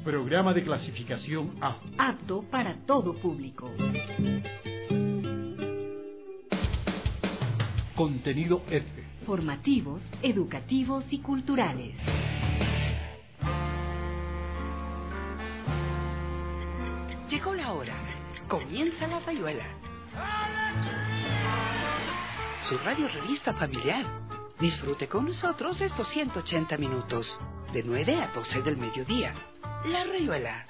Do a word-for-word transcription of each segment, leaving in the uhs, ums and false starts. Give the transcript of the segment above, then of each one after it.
Programa de clasificación A. Apto para todo público. Contenido F. Formativos, educativos y culturales. Llegó la hora. Comienza La Rayuela. Su radio revista familiar. Disfrute con nosotros estos ciento ochenta minutos, de nueve a doce del mediodía. La Rayuela.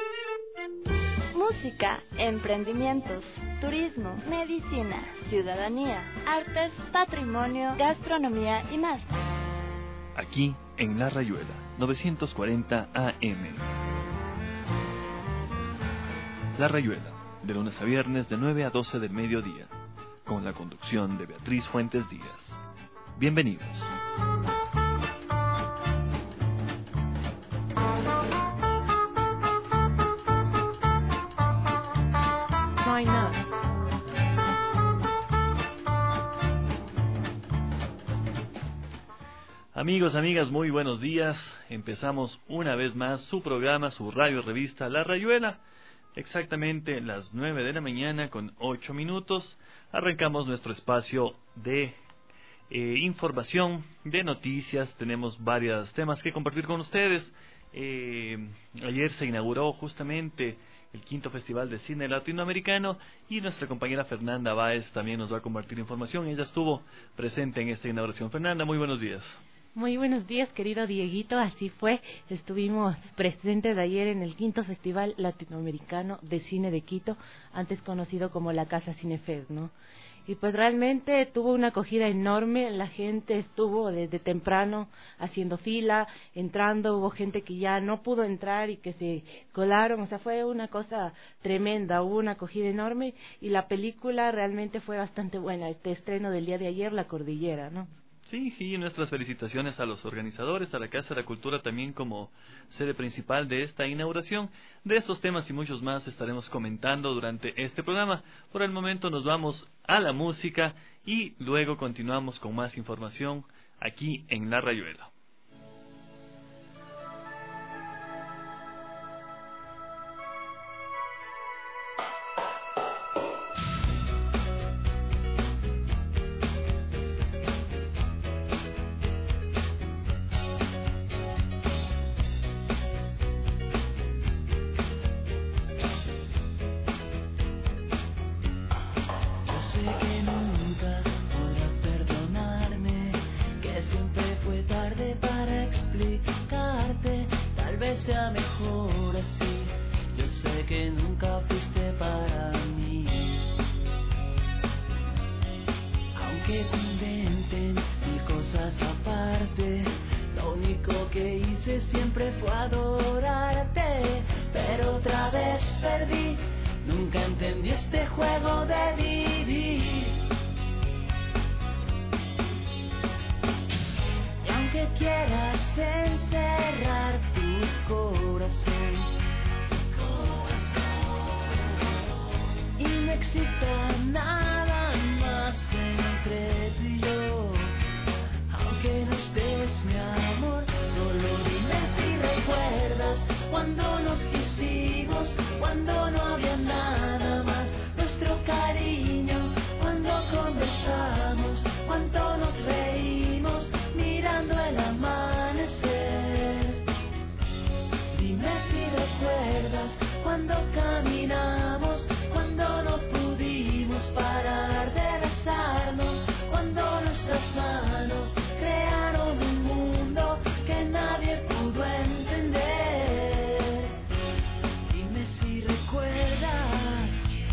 Música, emprendimientos, turismo, medicina, ciudadanía, artes, patrimonio, gastronomía y más. Aquí en La Rayuela, novecientos cuarenta A M. La Rayuela, de lunes a viernes de nueve a doce del mediodía, con la conducción de Beatriz Fuentes Díaz. Bienvenidos. Amigos, amigas, muy buenos días. Empezamos una vez más su programa, su radio revista La Rayuela. Exactamente las nueve de la mañana con ocho minutos. Arrancamos nuestro espacio de eh, información, de noticias. Tenemos varios temas que compartir con ustedes. Eh, ayer se inauguró justamente el quinto Festival de Cine Latinoamericano y nuestra compañera Fernanda Báez también nos va a compartir información. Ella estuvo presente en esta inauguración. Fernanda, muy buenos días. Muy buenos días, querido Dieguito, así fue, estuvimos presentes ayer en el quinto Festival Latinoamericano de Cine de Quito, antes conocido como la Casa Cinefest, ¿no? Y pues realmente tuvo una acogida enorme, la gente estuvo desde temprano haciendo fila, entrando, hubo gente que ya no pudo entrar y que se colaron, o sea, fue una cosa tremenda, hubo una acogida enorme y la película realmente fue bastante buena, este estreno del día de ayer, La Cordillera, ¿no? Sí, sí, nuestras felicitaciones a los organizadores, a la Casa de la Cultura también como sede principal de esta inauguración. De estos temas y muchos más estaremos comentando durante este programa. Por el momento nos vamos a la música y luego continuamos con más información aquí en La Rayuela. Sea mejor así, yo sé que nunca fuiste para mí. Aunque te inventen mil cosas aparte, lo único que hice siempre fue adorarte. Pero otra vez perdí, nunca entendí este juego de vivir. Y aunque quieras encerrar corazón, corazón, y no exista nada más entre tú y yo, aunque no estés, mi amor, solo dime si recuerdas cuando nos quisimos, cuando no había nada más, nuestro cariño, cuando conversamos, cuánto nos reímos mirando el amanecer. Si recuerdas cuando caminamos, cuando no pudimos parar de besarnos, cuando nuestras manos crearon un mundo que nadie pudo entender. Dime si recuerdas.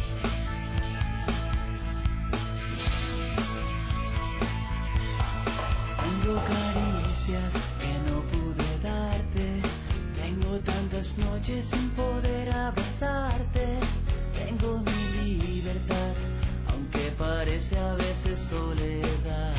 Tengo caricias que no pude darte. Tengo tantas noches sin poder abrazarte. Tengo mi libertad, aunque parece a veces soledad.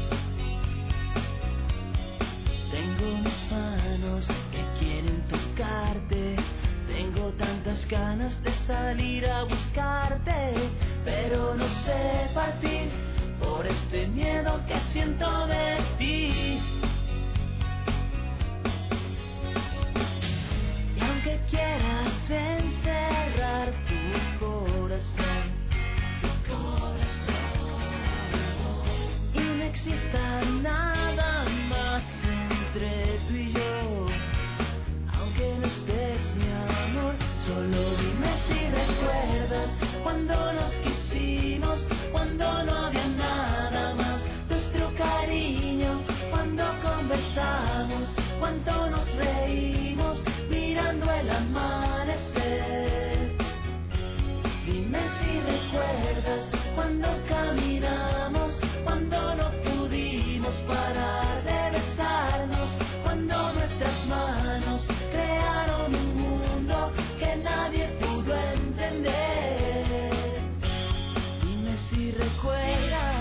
Tengo mis manos que quieren tocarte. Tengo tantas ganas de salir a buscarte, pero no sé partir por este miedo que siento de ti. tú y yo. Aunque no estés, mi amor, solo dime si recuerdas cuando nos quisimos, cuando no había nada más. Nuestro cariño, cuando conversamos, cuánto nos reímos mirando el amanecer. Dime si recuerdas cuando caminamos, cuando no pudimos parar de besarnos, cuando nuestras manos crearon un mundo que nadie pudo entender. Dime si recuerdas.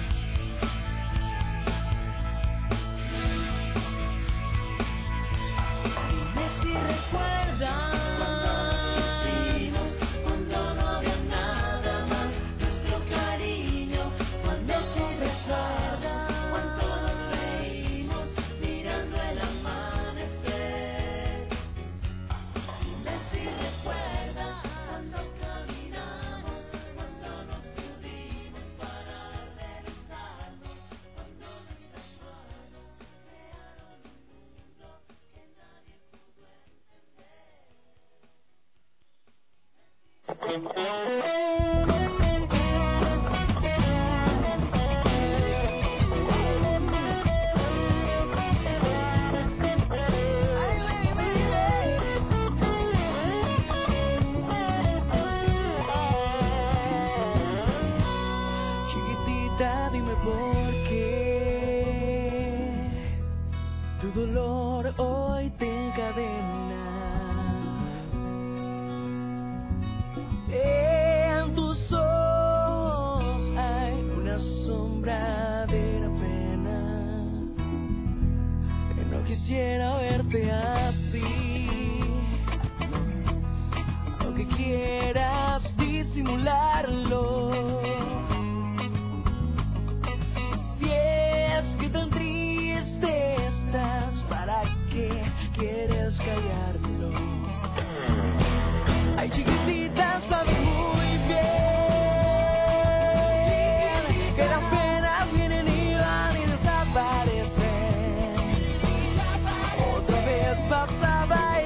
Dime si recuerdas. Cuando nos quisimos, cuando no había nada más. Nuestro cariño, cuando conversamos, cuando nos reímos mirando el amanecer. Dime si recuerdas cuando caminamos, cuando no pudimos parar de besarnos, cuando nuestras manos crearon un mundo que nadie pudo Chiquitita, dime por qué tu dolor hoy te encadena. En tus ojos hay una sombra de la pena, que no quisiera verte así, aunque quieras disimularlo. Si es que tan triste estás, ¿para qué quieres callarlo? Ay, chiquitita, sabes muy bien que las penas vienen y van y desaparecen. Otra vez vas a bailar.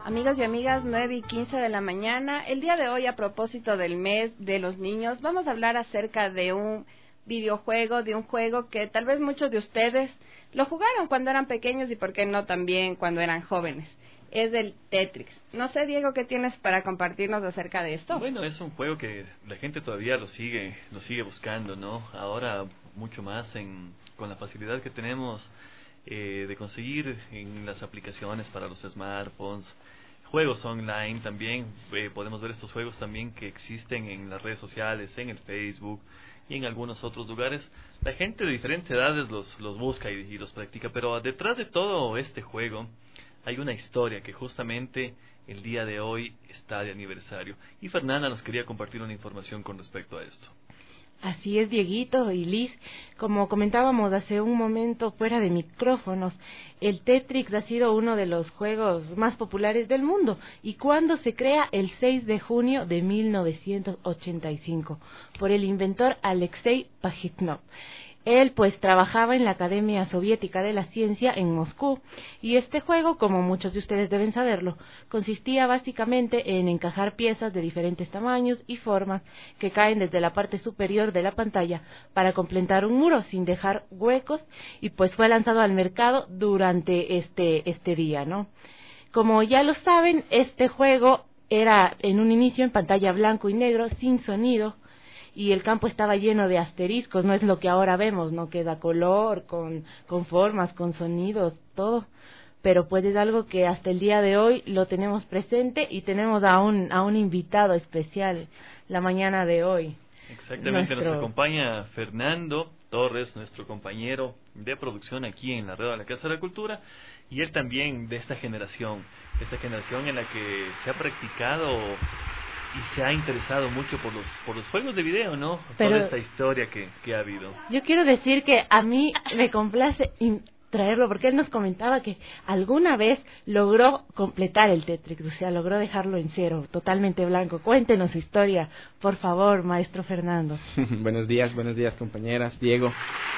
Amigos y amigas, nueve y quince de la mañana. El día de hoy, a propósito del mes de los niños, vamos a hablar acerca de un videojuego, de un juego que tal vez muchos de ustedes lo jugaron cuando eran pequeños y por qué no también cuando eran jóvenes. Es el Tetris. No sé, Diego, ¿qué tienes para compartirnos acerca de esto? Bueno, es un juego que la gente todavía lo sigue, lo sigue buscando, ¿no? Ahora mucho más en, con la facilidad que tenemos eh, de conseguir en las aplicaciones para los smartphones, juegos online también. Eh, podemos ver estos juegos también que existen en las redes sociales, en el Facebook y en algunos otros lugares. La gente de diferentes edades los, los busca y, y los practica, pero detrás de todo este juego hay una historia que justamente el día de hoy está de aniversario. Y Fernanda nos quería compartir una información con respecto a esto. Así es, Dieguito y Liz. Como comentábamos hace un momento fuera de micrófonos, el Tetris ha sido uno de los juegos más populares del mundo. ¿Y cuándo se crea? El seis de junio de mil novecientos ochenta y cinco, por el inventor Alexei Pajitnov. Él pues trabajaba en la Academia Soviética de la Ciencia en Moscú, y este juego, como muchos de ustedes deben saberlo, consistía básicamente en encajar piezas de diferentes tamaños y formas que caen desde la parte superior de la pantalla para completar un muro sin dejar huecos, y pues fue lanzado al mercado durante este, este día, ¿no? Como ya lo saben, este juego era en un inicio en pantalla blanco y negro, sin sonido, y el campo estaba lleno de asteriscos. No es lo que ahora vemos, ¿no? Que da color, con, con formas, con sonidos, todo. Pero pues es algo que hasta el día de hoy lo tenemos presente, y tenemos a un, a un invitado especial la mañana de hoy. Exactamente, Nuestro... nos acompaña Fernando Torres, nuestro compañero de producción aquí en la red de la Casa de la Cultura, y él también de esta generación, esta generación en la que se ha practicado y se ha interesado mucho por los por los juegos de video, ¿no? Pero toda esta historia que, que ha habido. Yo quiero decir que a mí me complace traerlo, porque él nos comentaba que alguna vez logró completar el Tetris, o sea, logró dejarlo en cero, totalmente blanco. Cuéntenos su historia, por favor, maestro Fernando. Buenos días, buenos días, compañeras. Diego,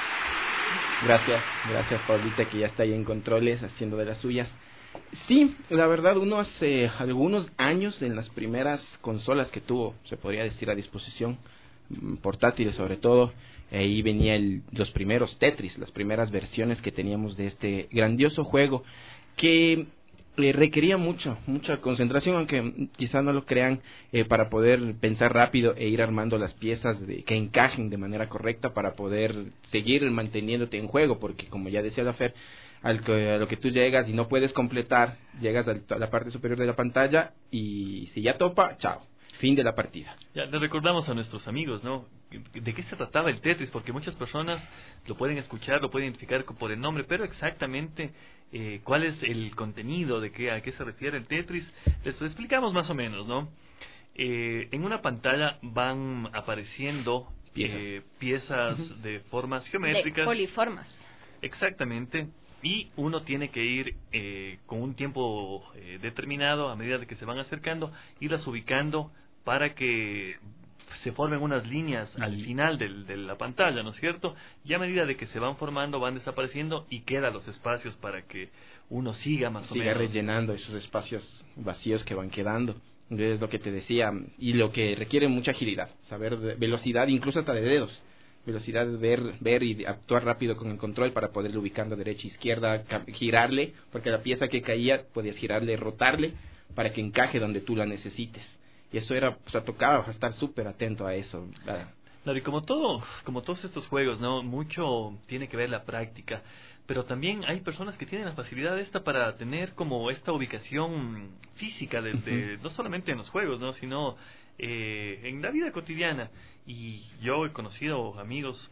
gracias, gracias, Paulita, que ya está ahí en controles, haciendo de las suyas. Sí, la verdad, uno hace algunos años, en las primeras consolas que tuvo, se podría decir, a disposición, portátiles sobre todo, ahí venía el, los primeros Tetris, las primeras versiones que teníamos de este grandioso juego, que eh, requería mucho, mucha concentración, aunque quizá no lo crean, eh, para poder pensar rápido e ir armando las piezas de, que encajen de manera correcta para poder seguir manteniéndote en juego, porque como ya decía la Fer, Al que, a lo que tú llegas y no puedes completar, llegas a la parte superior de la pantalla y si ya topa, chao, fin de la partida. Ya le recordamos a nuestros amigos, ¿no? ¿De qué se trataba el Tetris? Porque muchas personas lo pueden escuchar, lo pueden identificar por el nombre, pero exactamente eh, cuál es el contenido, de qué, a qué se refiere el Tetris, les lo explicamos más o menos, ¿no? Eh, en una pantalla van apareciendo piezas, eh, piezas uh-huh. de formas geométricas. De poliformas. Exactamente. Y uno tiene que ir eh, con un tiempo eh, determinado, a medida de que se van acercando, irlas ubicando para que se formen unas líneas al final del, de la pantalla, ¿no es cierto? Y a medida de que se van formando, van desapareciendo y quedan los espacios para que uno siga más o menos. Siga rellenando esos espacios vacíos que van quedando. Es lo que te decía, y lo que requiere mucha agilidad, saber velocidad, incluso hasta de dedos. Velocidad de ver, ver y actuar rápido con el control para poderlo ubicando derecha, izquierda, girarle, porque la pieza que caía podías girarle, rotarle, para que encaje donde tú la necesites. Y eso era, o sea, tocaba estar súper atento a eso. Claro, y como todo, como todos estos juegos, ¿no? Mucho tiene que ver la práctica, pero también hay personas que tienen la facilidad esta para tener como esta ubicación física, de, de, no solamente en los juegos, ¿no? Sino eh, en la vida cotidiana. Y yo he conocido amigos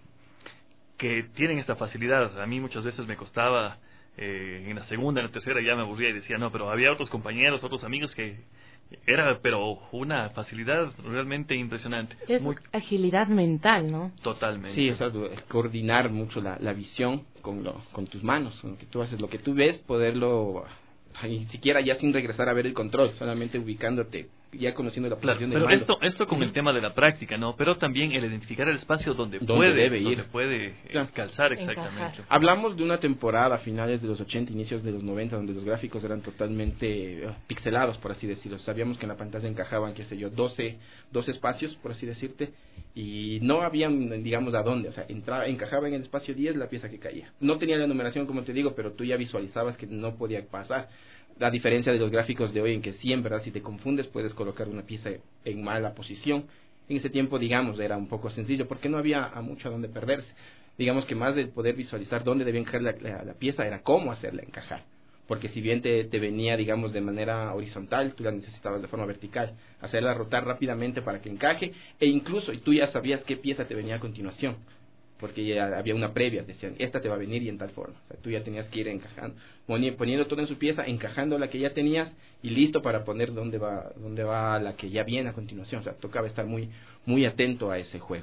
que tienen esta facilidad. A mí muchas veces me costaba, eh, en la segunda, en la tercera ya me aburría y decía no, pero había otros compañeros, otros amigos que era, pero una facilidad realmente impresionante. Es Muy... agilidad mental, ¿no? Totalmente. Sí, o sea, coordinar mucho la, la visión con, lo, con tus manos, con lo que tú haces, lo que tú ves, poderlo, ni siquiera ya sin regresar a ver el control, solamente ubicándote ya conociendo la Claro, posición del pero mando. esto, esto con el tema de la práctica, ¿no? Pero también el identificar el espacio donde, Donde puede, debe ir. donde puede eh, Claro. calzar exactamente. Encajar. Hablamos de una temporada a finales de los ochenta, inicios de los noventa, donde los gráficos eran totalmente uh, pixelados, por así decirlo. Sabíamos que en la pantalla encajaban, qué sé yo, doce, doce espacios, por así decirte, y no habían, digamos, a dónde. O sea, entraba, encajaba en el espacio diez la pieza que caía. No tenía la numeración, como te digo, pero tú ya visualizabas que no podía pasar. La diferencia de los gráficos de hoy, en que sí, en verdad, si te confundes, puedes colocar una pieza en mala posición. En ese tiempo, digamos, era un poco sencillo, porque no había a mucho a dónde perderse. Digamos que más de poder visualizar dónde debía encajar la, la, la pieza, era cómo hacerla encajar. Porque si bien te, te venía, digamos, de manera horizontal, tú la necesitabas de forma vertical. Hacerla rotar rápidamente para que encaje, e incluso, y tú ya sabías qué pieza te venía a continuación. Porque ya había una previa, decían, esta te va a venir y en tal forma. O sea, tú ya tenías que ir encajando, poniendo todo en su pieza, encajando la que ya tenías y listo para poner dónde va, dónde va la que ya viene a continuación. O sea, tocaba estar muy, muy atento a ese juego.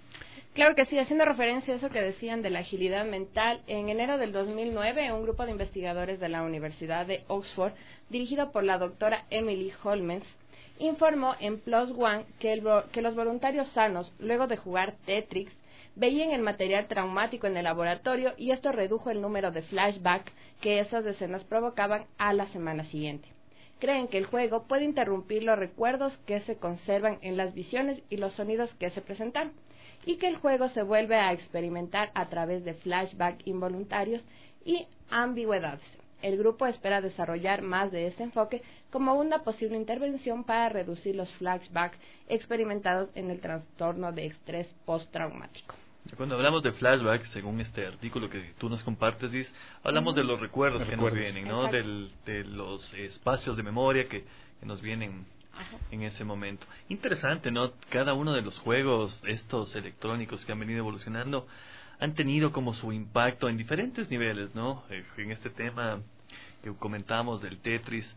Claro que sí, haciendo referencia a eso que decían de la agilidad mental, en enero del dos mil nueve, un grupo de investigadores de la Universidad de Oxford, dirigido por la doctora Emily Holmens, informó en PLOS ONE que, el, que los voluntarios sanos, luego de jugar Tetris, veían el material traumático en el laboratorio y esto redujo el número de flashback que esas escenas provocaban a la semana siguiente. Creen que el juego puede interrumpir los recuerdos que se conservan en las visiones y los sonidos que se presentaron, y que el juego se vuelve a experimentar a través de flashback involuntarios y ambigüedades. El grupo espera desarrollar más de este enfoque como una posible intervención para reducir los flashbacks experimentados en el trastorno de estrés postraumático. Cuando hablamos de flashback, según este artículo que tú nos compartes, Liz, hablamos de los recuerdos que recuerdos. nos vienen, ¿no? Del, de los espacios de memoria que, que nos vienen Ajá. en ese momento. Interesante, ¿no? Cada uno de los juegos, estos electrónicos que han venido evolucionando, han tenido como su impacto en diferentes niveles, ¿no? Eh, en este tema que comentamos del Tetris,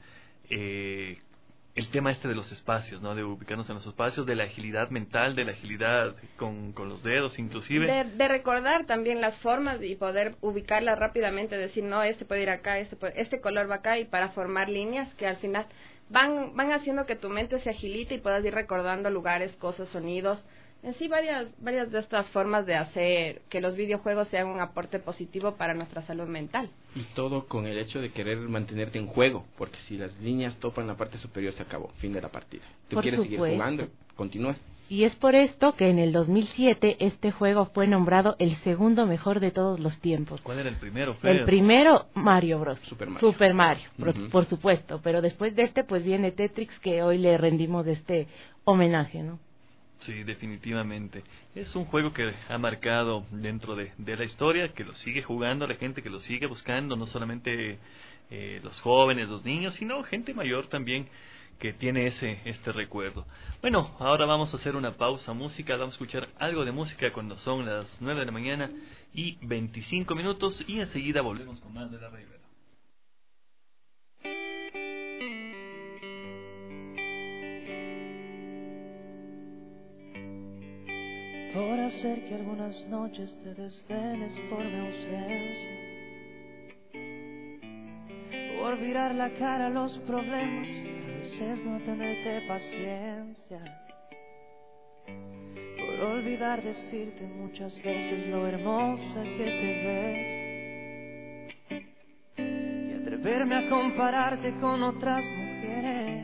eh, el tema este de los espacios, ¿no? De ubicarnos en los espacios, de la agilidad mental, de la agilidad con, con los dedos inclusive. De, de recordar también las formas y poder ubicarlas rápidamente, decir, no, este puede ir acá, este, puede, este color va acá, y para formar líneas que al final van, van haciendo que tu mente se agilite y puedas ir recordando lugares, cosas, sonidos. En sí, varias, varias de estas formas de hacer que los videojuegos sean un aporte positivo para nuestra salud mental. Y todo con el hecho de querer mantenerte en juego, porque si las líneas topan la parte superior se acabó, fin de la partida. Tú Por quieres supuesto. seguir jugando, continúas. Y es por esto que en el dos mil siete este juego fue nombrado el segundo mejor de todos los tiempos. ¿Cuál era el primero, Fer? El primero, Mario Bros. Super Mario. Super Mario, por, Uh-huh. por supuesto. Pero después de este, pues viene Tetris, que hoy le rendimos este homenaje, ¿no? Sí, definitivamente. Es un juego que ha marcado dentro de, de la historia, que lo sigue jugando la gente, que lo sigue buscando, no solamente eh, los jóvenes, los niños, sino gente mayor también que tiene ese este recuerdo. Bueno, ahora vamos a hacer una pausa musical, vamos a escuchar algo de música cuando son las nueve de la mañana y veinticinco minutos, y enseguida volvemos con más de La Rayuela. Por hacer que algunas noches te desveles por mi ausencia, por virar la cara a los problemas, a veces no tenerte paciencia, por olvidar decirte muchas veces lo hermosa que te ves, y atreverme a compararte con otras mujeres,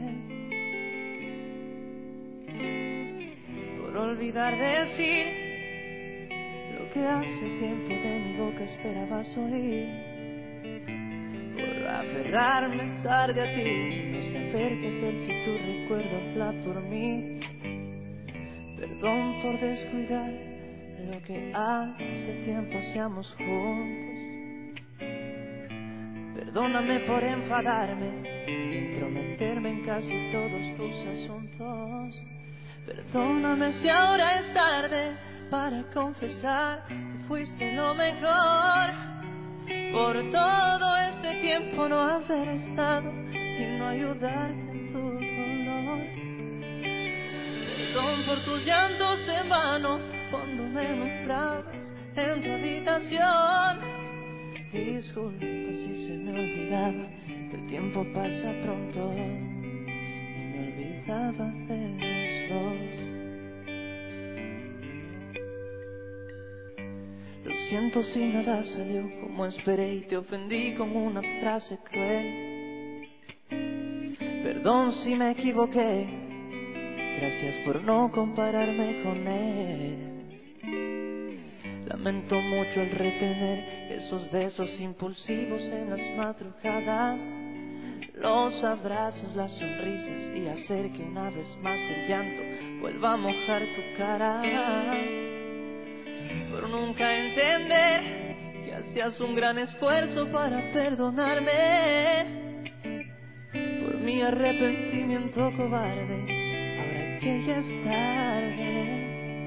olvidar decir lo que hace tiempo de mi boca esperabas oír, por aferrarme tarde a ti, no saber qué hacer si tu recuerdo habla por mí. Perdón por descuidar lo que hace tiempo hacíamos juntos. Perdóname por enfadarme y entrometerme en casi todos tus asuntos. Perdóname si ahora es tarde para confesar que fuiste lo mejor, por todo este tiempo no haber estado y no ayudarte en tu dolor. Perdón por tus llantos en vano cuando me nombrabas en tu habitación. Y disculpa si se me olvidaba que el tiempo pasa pronto y me olvidaba de los dos. Lo siento si nada salió como esperé y te ofendí con una frase cruel. Perdón si me equivoqué, gracias por no compararme con él. Lamento mucho el retener esos besos impulsivos en las madrugadas, los abrazos, las sonrisas y hacer que una vez más el llanto vuelva a mojar tu cara. Por nunca entender que hacías un gran esfuerzo para perdonarme, por mi arrepentimiento cobarde, ahora que ya es tarde.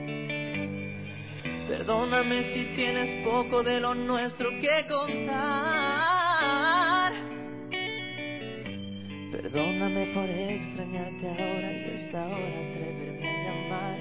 Perdóname si tienes poco de lo nuestro que contar. Perdóname por extrañarte ahora y esta hora atreverme a llamar.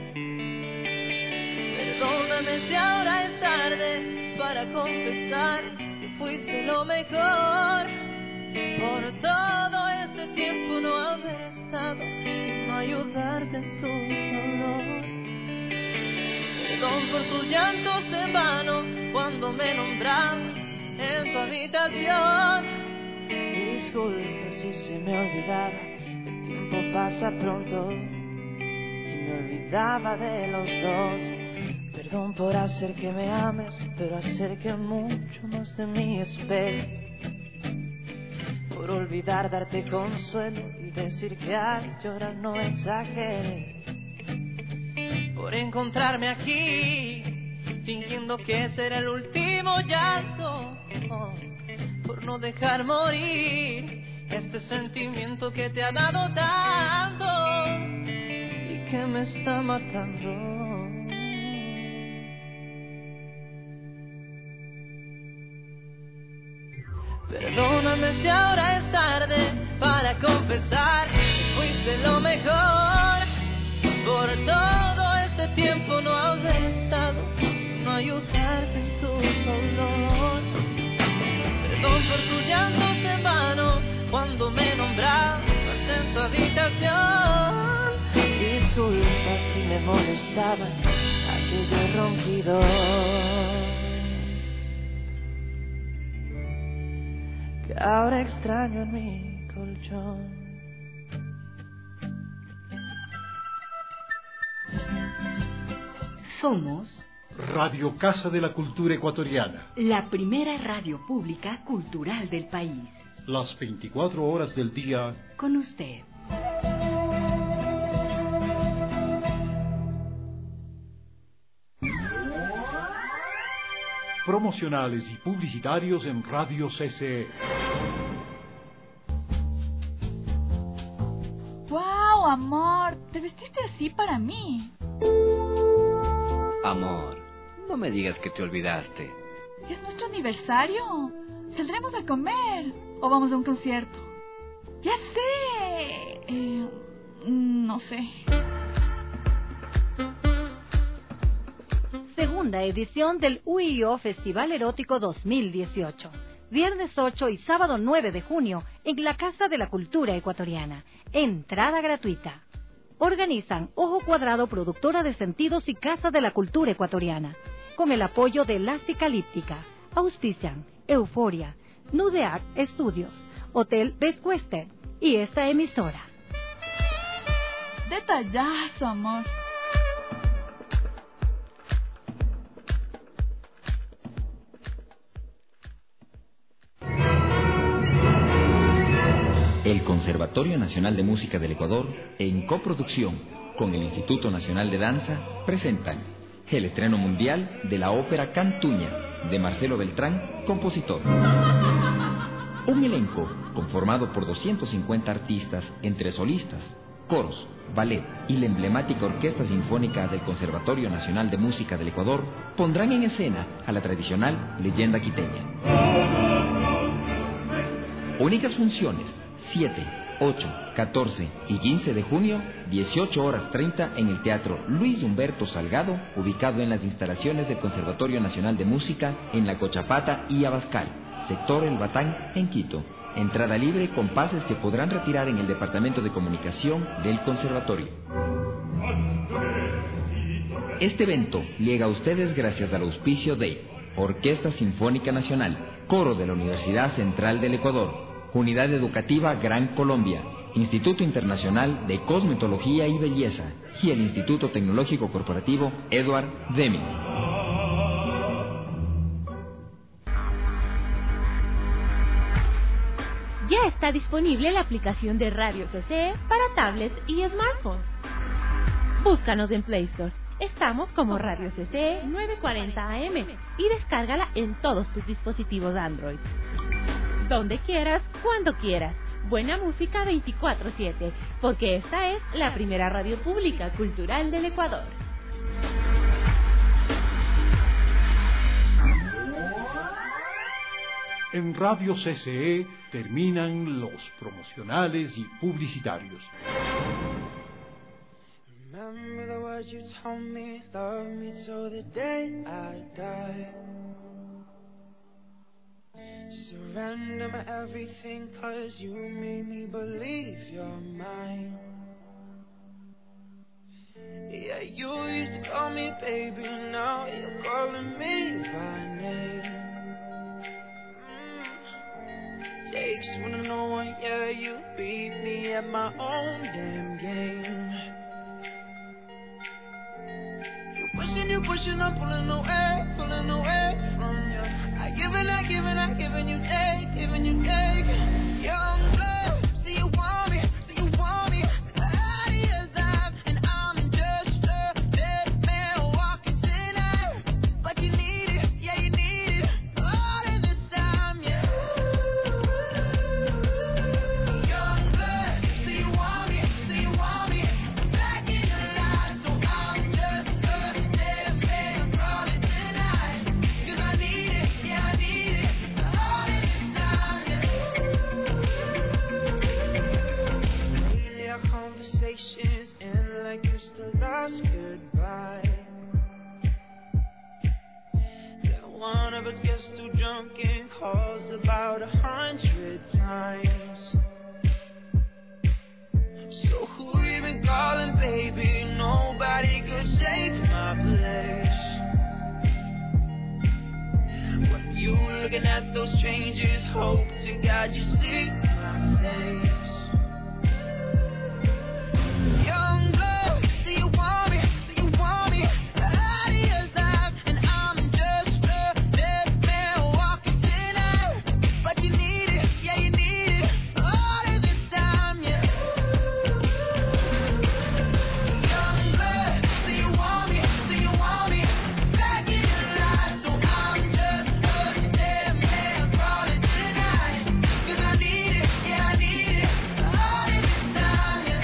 Perdóname si ahora es tarde para confesar que fuiste lo mejor. Por todo este tiempo no haber estado y no ayudarte en tu dolor. Perdón por tus llantos en vano cuando me nombrabas en tu habitación. Disculpa si se me olvidaba, el tiempo pasa pronto y me olvidaba de los dos. Perdón por hacer que me ames, pero hacer que mucho más de mí esperes. Por olvidar darte consuelo y decir que al llorar no exageré. Por encontrarme aquí, fingiendo que ese era el último llanto. Oh, por no dejar morir este sentimiento que te ha dado tanto y que me está matando. Perdóname si ahora es tarde para confesar que fuiste lo mejor. Por todo este tiempo no haber estado, no ayudarte en tu dolor. Perdón por tus llantos en vano cuando me nombrabas en tu habitación. Disculpa si me molestaba aquello ronquido que ahora extraño en mi colchón. Somos Radio Casa de la Cultura Ecuatoriana. la primera radio pública cultural del país. Las veinticuatro horas del día. Con usted. Promocionales y publicitarios en Radio C C E. ¡Wow, amor! Te vestiste así para mí. Amor, no me digas que te olvidaste. Es nuestro aniversario. Saldremos a comer o vamos a un concierto. Ya sé. Eh, no sé. Segunda edición del U I O Festival Erótico dos mil dieciocho. Viernes ocho y sábado nueve de junio en la Casa de la Cultura Ecuatoriana. Entrada gratuita. Organizan Ojo Cuadrado, productora de sentidos y Casa de la Cultura Ecuatoriana. Con el apoyo de La Cicalíptica. Auspician Euforia, Nudeart Estudios, Hotel Best Western y esta emisora. Detallazo, amor. El Conservatorio Nacional de Música del Ecuador, en coproducción con el Instituto Nacional de Danza, presentan el estreno mundial de la ópera Cantuña, de Marcelo Beltrán, compositor. Un elenco conformado por doscientos cincuenta artistas, entre solistas, coros, ballet y la emblemática Orquesta Sinfónica del Conservatorio Nacional de Música del Ecuador, pondrán en escena a la tradicional leyenda quiteña. Únicas funciones: siete, ocho, catorce y quince de junio, dieciocho horas treinta en el Teatro Luis Humberto Salgado, ubicado en las instalaciones del Conservatorio Nacional de Música en La Cochapata y Abascal, sector El Batán, en Quito, entrada libre con pases que podrán retirar en el Departamento de Comunicación del Conservatorio. Este evento llega a ustedes gracias al auspicio de Orquesta Sinfónica Nacional, Coro de la Universidad Central del Ecuador, Unidad Educativa Gran Colombia, Instituto Internacional de Cosmetología y Belleza y el Instituto Tecnológico Corporativo Edward Deming. Ya está disponible la aplicación de Radio C C E para tablets y smartphones. Búscanos en Play Store. Estamos como Radio C C E novecientos cuarenta A M y descárgala en todos tus dispositivos Android. Donde quieras, cuando quieras. Buena música veinticuatro siete, porque esta es la primera radio pública cultural del Ecuador. En Radio C C E terminan los promocionales y publicitarios. Remember the words you told me, love me till the day I die. Surrender my everything, cause you made me believe you're mine. Yeah, you used to call me baby, now you're calling me by name. Mm. Takes one to know one, yeah, you beat me at my own damn game. You pushing, you pushing, I'm pulling away, pulling away from you. I give and I give and I give and you take, give and you take. Young blood, see you want me, see you want me. Out of your life, and I'm just a dead man walking tonight. But you need it, yeah you need it, all of this time, yeah. Young blood, see you want me, see you want me. Back in your life, so I'm just a dead man crawling tonight. Cause I need it, yeah I need it, all of this time, yeah. Lately our conversations end like it's the last goodbye. That one of us gets too drunk and calls about a hundred times. So who you been calling, baby? Nobody could take my place. When you looking at those strangers, hope to God you see my face. Young blood, see you want me, see you want me. Out of your life, and I'm just a dead man walking tonight. But you need it, yeah you need it, all of this time, yeah. Young blood, see you want me, see you want me. Back in your life, so I'm just a dead man crawling tonight. Cause I need it, yeah I need it, all of this time, yeah.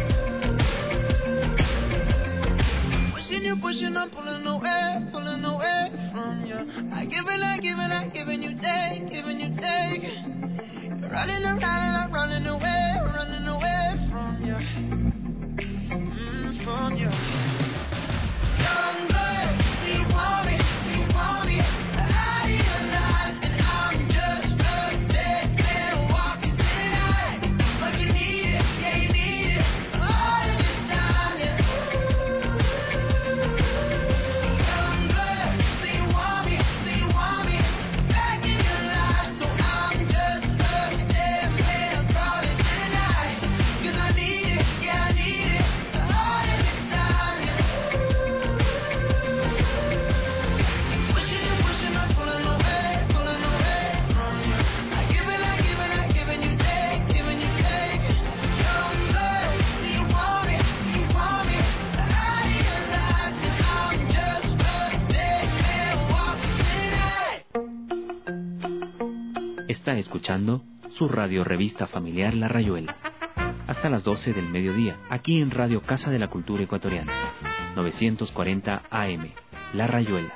Pushing you, pushing, I'm pulling away, pulling away from you. I give and I give and I give and you take, give and you take. You're running around, I'm running away, running away from you, mm, from you. Young blood, see you want me, see you want me. Out of your life, and I'm just a dead man walking tonight. But you need it, yeah you need it, all of this time, yeah. Young blood, see you want me, see you want me. Back in your life, so I'm just a dead man crawling tonight. Cause I need it, yeah I need it, all of this time, yeah. Pushing you, pushing, I'm pulling away, pulling away from you. I give and I give and I give and you take, give and you take. Young blood, see you want me, see you want me. Out of your life, and I'm just a dead man walking tonight. Está escuchando su radio revista familiar La Rayuela. Hasta las doce del mediodía, aquí en Radio Casa de la Cultura Ecuatoriana. novecientos cuarenta A M, La Rayuela.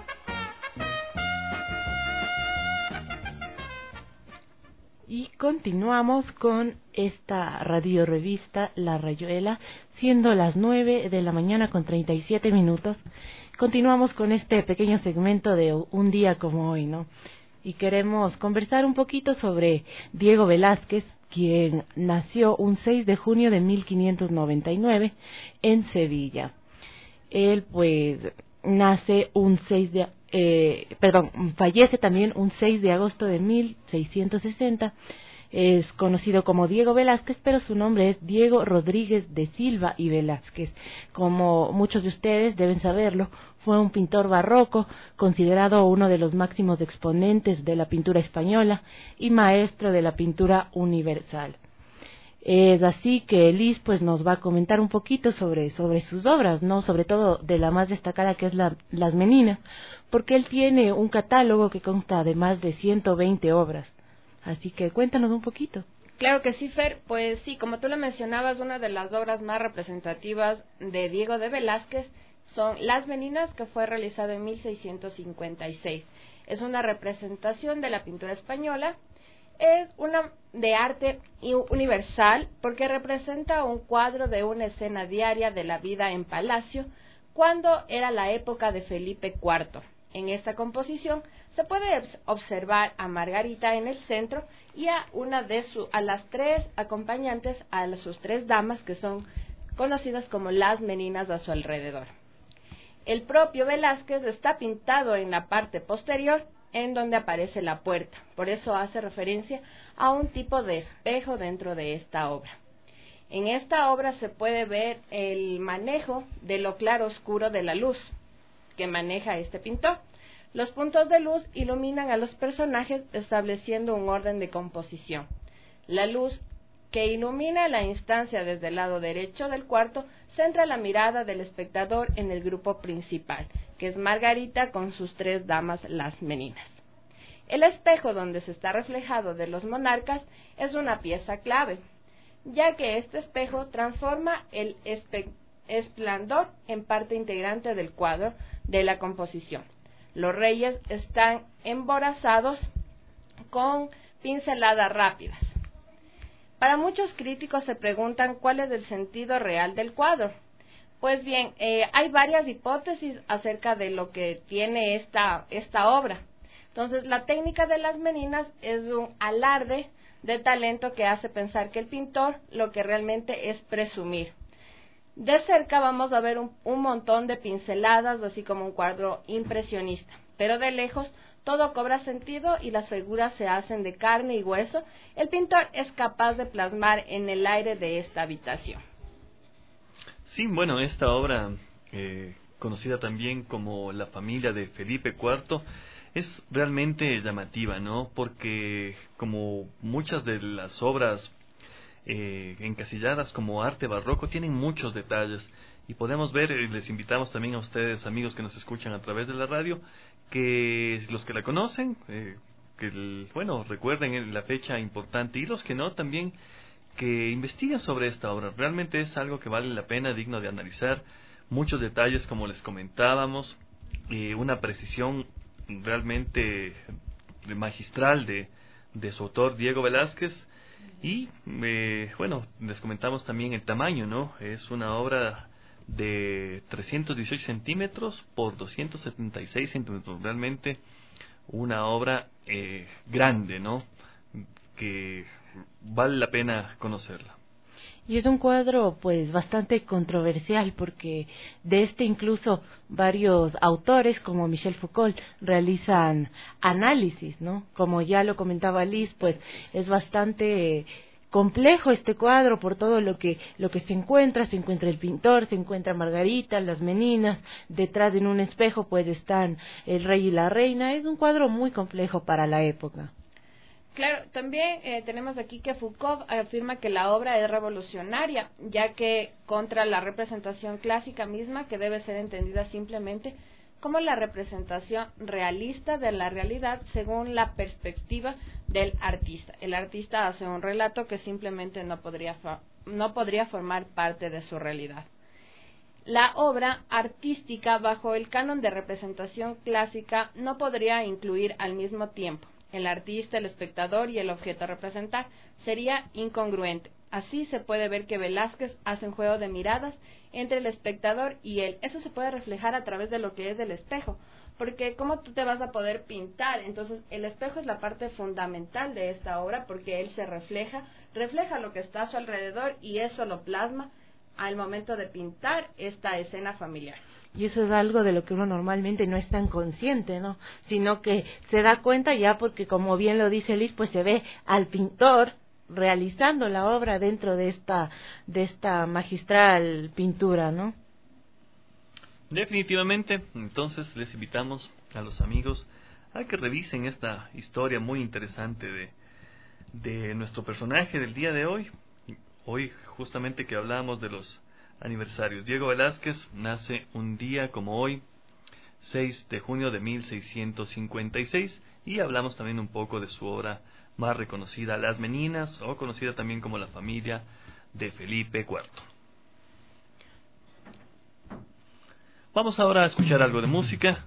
Y continuamos con esta radio revista La Rayuela, siendo las nueve de la mañana con treinta y siete minutos. Continuamos con este pequeño segmento de un día como hoy, ¿no? y queremos conversar un poquito sobre Diego Velázquez, quien nació un seis de junio de mil quinientos noventa y nueve en Sevilla. Él pues nace un seis de eh, perdón, fallece también un seis de agosto de mil seiscientos sesenta. Es conocido como Diego Velázquez, pero su nombre es Diego Rodríguez de Silva y Velázquez. Como muchos de ustedes deben saberlo, fue un pintor barroco, considerado uno de los máximos exponentes de la pintura española y maestro de la pintura universal. Es así que Elis pues nos va a comentar un poquito sobre, sobre sus obras, no, sobre todo de la más destacada, que es la, Las Meninas, porque él tiene un catálogo que consta de más de ciento veinte obras. Así que cuéntanos un poquito. Claro que sí, Fer. Pues sí, como tú lo mencionabas, una de las obras más representativas de Diego de Velázquez son Las Meninas, que fue realizada en mil seiscientos cincuenta y seis. Es una representación de la pintura española. Es una de arte universal porque representa un cuadro de una escena diaria de la vida en palacio cuando era la época de Felipe cuarto. En esta composición se puede observar a Margarita en el centro y a una de su, a las tres acompañantes, a sus tres damas, que son conocidas como las meninas a su alrededor. El propio Velázquez está pintado en la parte posterior, en donde aparece la puerta. Por eso hace referencia a un tipo de espejo dentro de esta obra. En esta obra se puede ver el manejo de lo claro oscuro de la luz que maneja este pintor. Los puntos de luz iluminan a los personajes estableciendo un orden de composición. La luz que ilumina la instancia desde el lado derecho del cuarto centra la mirada del espectador en el grupo principal, que es Margarita con sus tres damas, las meninas. El espejo donde se está reflejado de los monarcas es una pieza clave, ya que este espejo transforma el esplendor en parte integrante del cuadro de la composición. Los reyes están emborazados con pinceladas rápidas. Para muchos críticos se preguntan cuál es el sentido real del cuadro. Pues bien, eh, hay varias hipótesis acerca de lo que tiene esta, esta obra. Entonces, la técnica de Las Meninas es un alarde de talento que hace pensar que el pintor lo que realmente es presumir. De cerca vamos a ver un, un montón de pinceladas, así como un cuadro impresionista, pero de lejos todo cobra sentido y las figuras se hacen de carne y hueso. El pintor es capaz de plasmar en el aire de esta habitación. Sí, bueno, esta obra, eh, conocida también como La familia de Felipe cuarto, es realmente llamativa, ¿no? Porque como muchas de las obras eh, encasilladas como arte barroco tienen muchos detalles y podemos ver, y les invitamos también a ustedes, amigos que nos escuchan a través de la radio, que los que la conocen, eh, que el, bueno, recuerden la fecha importante, y los que no también, que investiguen sobre esta obra. Realmente es algo que vale la pena, digno de analizar, muchos detalles como les comentábamos, eh, una precisión realmente magistral de, de su autor Diego Velázquez, y eh, bueno, les comentamos también el tamaño, ¿no? Es una obra de trescientos dieciocho centímetros por doscientos setenta y seis centímetros, realmente una obra eh, grande, ¿no? Que vale la pena conocerla. Y es un cuadro pues bastante controversial porque de este incluso varios autores como Michel Foucault realizan análisis, ¿no? Como ya lo comentaba Liz, pues es bastante complejo este cuadro por todo lo que lo que se encuentra, se encuentra el pintor, se encuentra Margarita, las meninas, detrás en un espejo pues están el rey y la reina. Es un cuadro muy complejo para la época. Claro, también eh, tenemos aquí que Foucault afirma que la obra es revolucionaria, ya que contra la representación clásica misma, que debe ser entendida simplemente como la representación realista de la realidad según la perspectiva del artista. El artista hace un relato que simplemente no podría, no podría formar parte de su realidad. La obra artística bajo el canon de representación clásica no podría incluir al mismo tiempo el artista, el espectador y el objeto a representar. Sería incongruente. Así se puede ver que Velázquez hace un juego de miradas entre el espectador y él. Eso se puede reflejar a través de lo que es el espejo, porque ¿cómo tú te vas a poder pintar? Entonces, el espejo es la parte fundamental de esta obra, porque él se refleja, refleja lo que está a su alrededor y eso lo plasma al momento de pintar esta escena familiar. Y eso es algo de lo que uno normalmente no es tan consciente, ¿no? Sino que se da cuenta ya porque, como bien lo dice Liz, pues se ve al pintor realizando la obra dentro de esta, de esta magistral pintura, ¿no? Definitivamente, entonces les invitamos a los amigos a que revisen esta historia muy interesante de, de nuestro personaje del día de hoy. Hoy justamente que hablábamos de los aniversarios. Diego Velázquez nace un día como hoy, seis de junio de mil seiscientos cincuenta y seis, y hablamos también un poco de su obra más reconocida, Las Meninas, o conocida también como La Familia de Felipe cuarto. Vamos ahora a escuchar algo de música.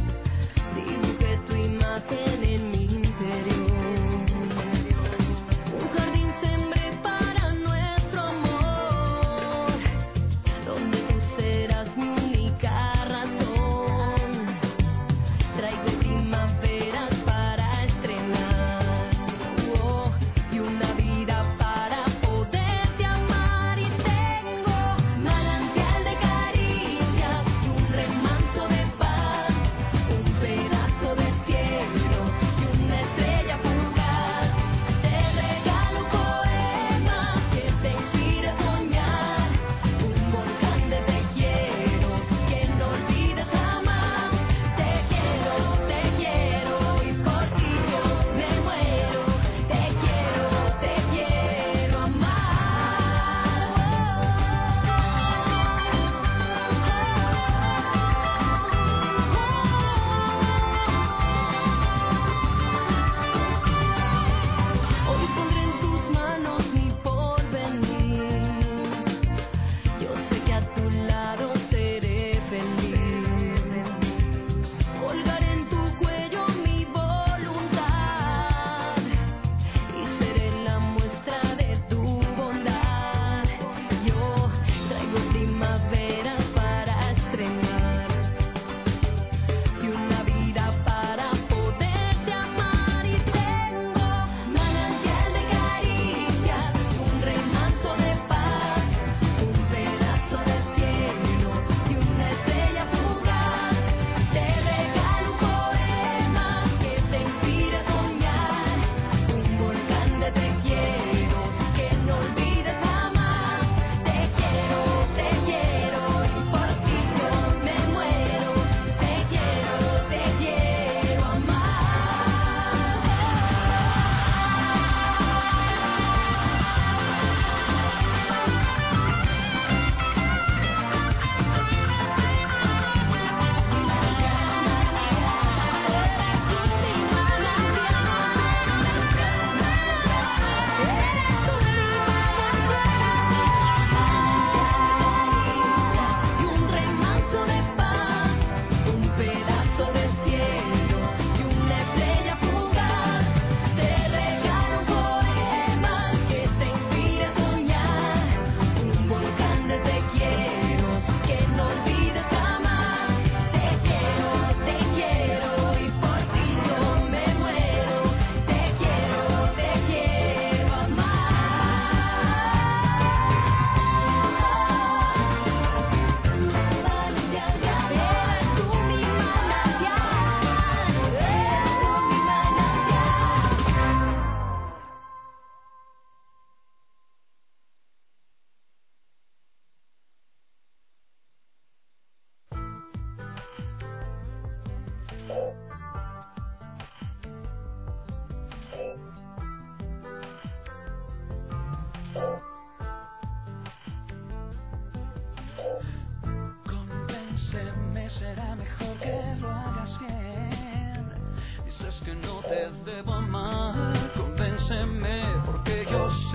Dibujé tu imagen en mi interior.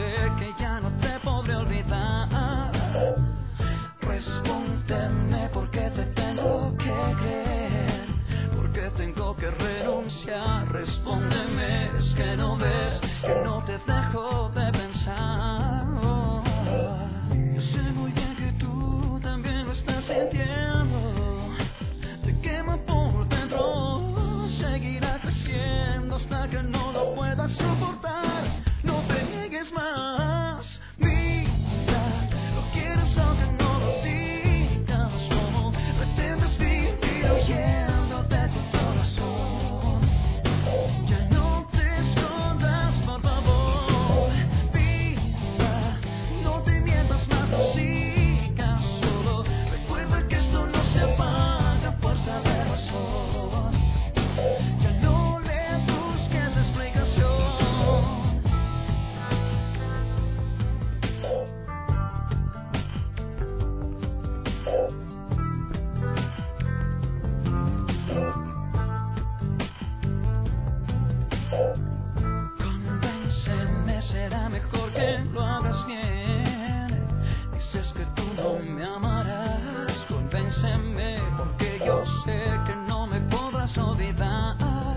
sé que ya no te podré olvidar. Respóndeme porque te tengo que creer, porque tengo que renunciar. Respóndeme, es que no ves que no te dejo de pensar. Oh, yo sé muy bien que tú también lo estás sintiendo. Te quema por dentro, seguirá creciendo hasta que no lo puedas soportar. No te niegues más, mira, lo quieres aunque no lo digas. Como pretendes vivir huyendo de tu corazón. Ya no te escondas, por favor, mira, no te mientas más, no sigas. Solo recuerda que esto no se apaga a fuerza de razón. Ya no le busques explicación. Convénceme, será mejor que lo hagas bien. Dices que tú no me amarás. Convénceme, porque yo sé que no me podrás olvidar.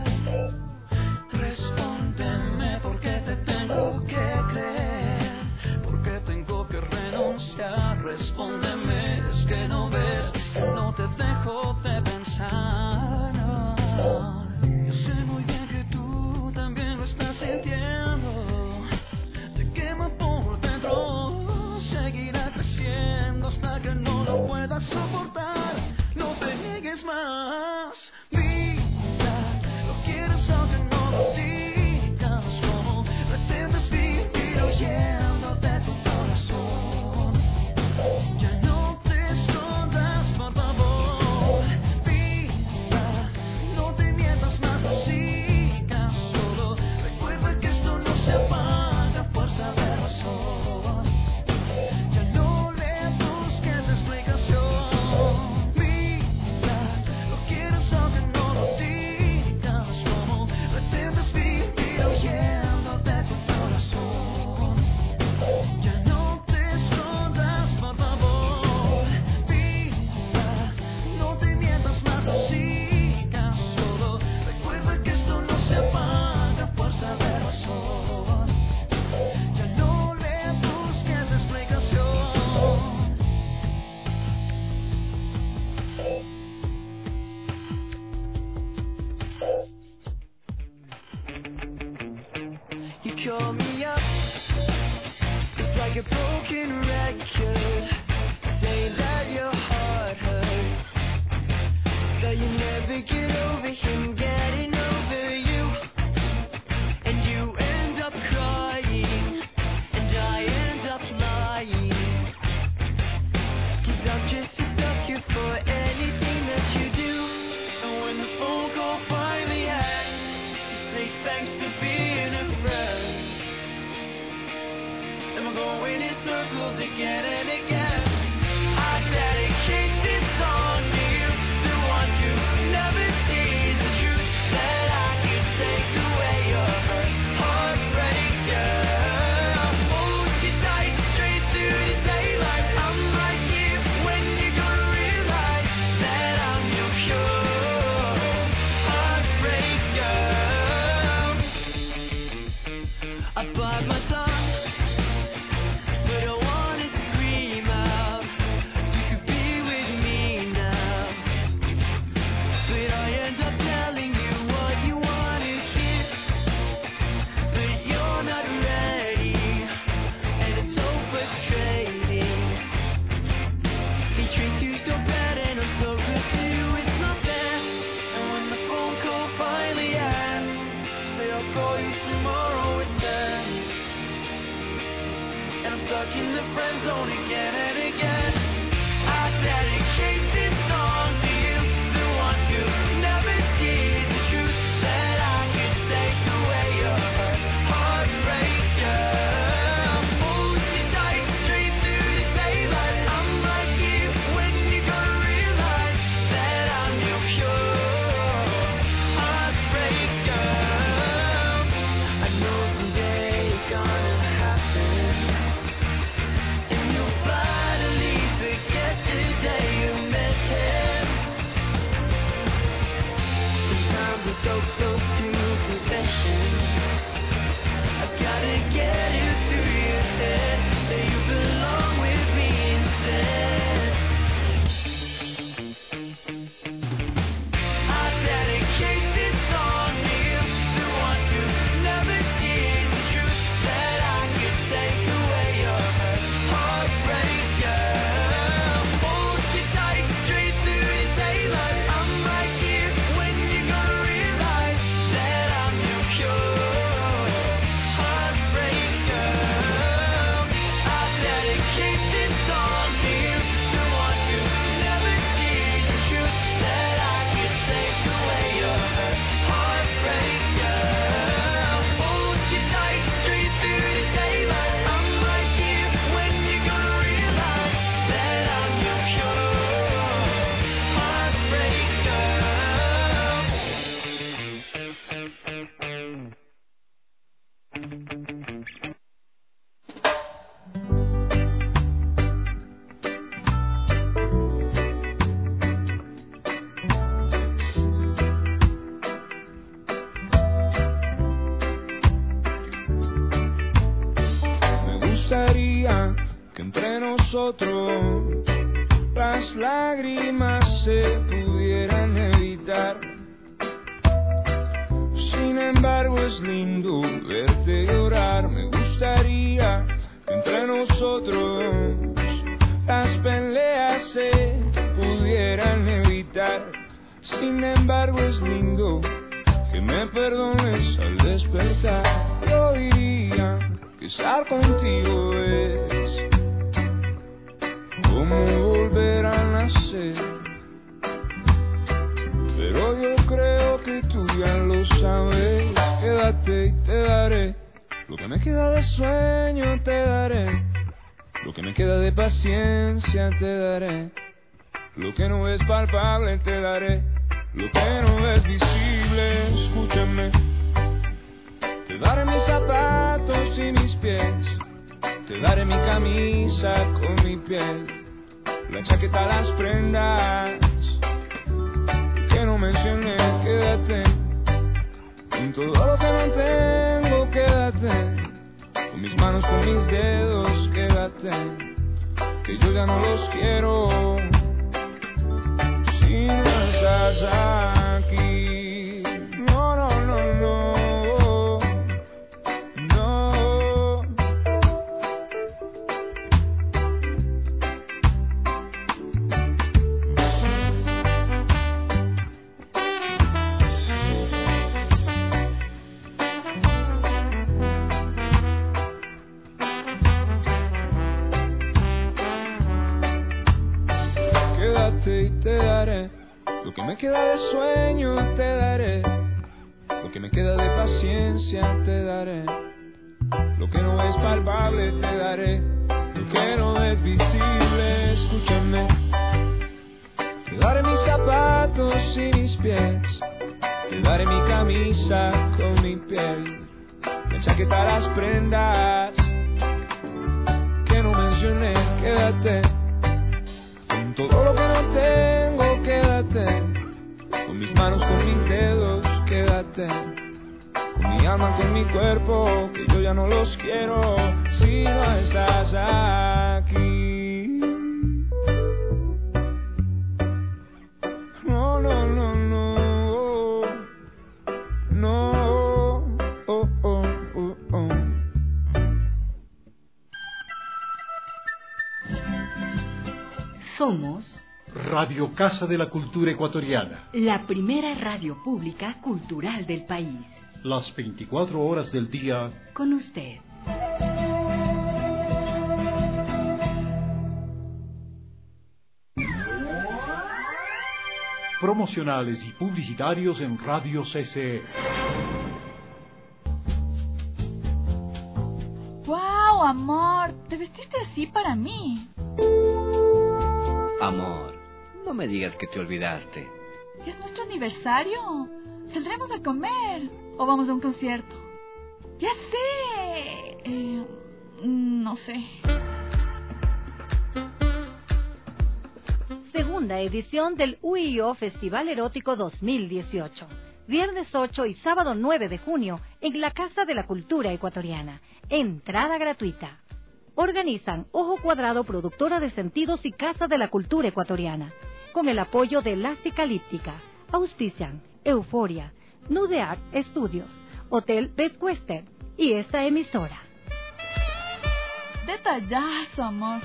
Respóndeme, porque te tengo que creer, porque tengo que renunciar. Respóndeme, es que no ves que no te dejo de pensar. No. Yo sé muy bien que tú también lo estás sintiendo. Te quema por dentro, seguirá creciendo hasta que no lo puedas soportar. No te niegues más, mira, lo quieres aunque no lo digas. Como pretendes vivir huyendo de tu corazón. Ya no te escondas, por favor, mira, no te mientas más, no sigas. Solo recuerda que esto no se apaga a fuerza de razón. Ya no le busques explicación. Mira, lo quieres aunque no lo digas. Como pretendes vivir huyendo de tu corazón. Ya no te escondas, por favor, mira, no te mientas más, no sigas. Solo recuerda que esto no se apaga a fuerza de razón. Ya no le busques explicación. You call me up, it's like a broken record, saying that your heart hurts, that you never get over him getting over you, and you end up crying, and I end up lying, 'cause I'm just a sucker for anything that you do. And when the phone call finally ends, you say thanks for being a friend. And we're going in circles again and again. I dedicate this song to you, the one who never sees the truth, that I can take away your hurt, heartbreak, girl. Hold you tight, straight through the daylight. I'm right here when you're gonna realize that I'm your pure heartbreak, girl. I bite my tongue, but I wanna scream out. You could be with me now, but I end up telling you what you wanna hear, but you're not ready, and it's so frustrating. He treats you so bad, and I'm so good to you, it's not fair. And when the phone call finally ends, say I'll call you tomorrow at ten. And I'm stuck in the friend zone again and again. I dedicate this song to you, the one who never sees the truth, that I can take away your hurt, heartbreak, girl. Hold you tight, straight through the daylight. I'm right here when nosotros las lágrimas se pudieran evitar. Sin embargo es lindo verte llorar. Me gustaría que entre nosotros las peleas se pudieran evitar. Sin embargo es lindo que me perdones al despertar. Yo diría que estar contigo es como volver a nacer. Pero yo creo que tú ya lo sabes. Quédate y te daré lo que me queda de sueño, te daré lo que me queda de paciencia, te daré lo que no es palpable, te daré lo que no es visible. Escúchame, te daré mis zapatos y mis pies, te daré mi camisa con mi piel, la chaqueta, las prendas que no mencioné. Quédate con todo lo que no tengo, quédate con mis manos, con mis dedos, quédate, que yo ya no los quiero si no estás aquí. No, no, no, no, no. Quédate y te daré lo que me queda de sueño, te daré lo que me queda de paciencia, te daré lo que no es palpable, te daré lo que no es visible. Escúchame, te daré mis zapatos y mis pies, te daré mi camisa con mi piel, la chaqueta, las prendas que no mencioné. Quédate con todo lo que no tengo, quédate con mis manos, con mis dedos, quédate con mi alma, con mi cuerpo, que yo ya no los quiero si no estás aquí. No, no, no, no, no, oh, oh, oh, oh. Somos Radio Casa de la Cultura Ecuatoriana. la primera radio pública cultural del país. Las veinticuatro horas del día. Con usted. Promocionales y publicitarios en Radio C C E. ¡Wow, amor! Te vestiste así para mí. Amor, no me digas que te olvidaste. ¿Es nuestro aniversario? ¿Saldremos a comer? ¿O vamos a un concierto? ¡Ya sé! Eh, no sé. Segunda edición del U I O Festival Erótico dos mil dieciocho. Viernes ocho y sábado nueve de junio en la Casa de la Cultura Ecuatoriana. Entrada gratuita. Organizan Ojo Cuadrado, productora de sentidos, y Casa de la Cultura Ecuatoriana. Con el apoyo de La Cicalíptica. Auspician Euforia, Nudeart Studios, Hotel Best Western y esta emisora. Detallazo, amor.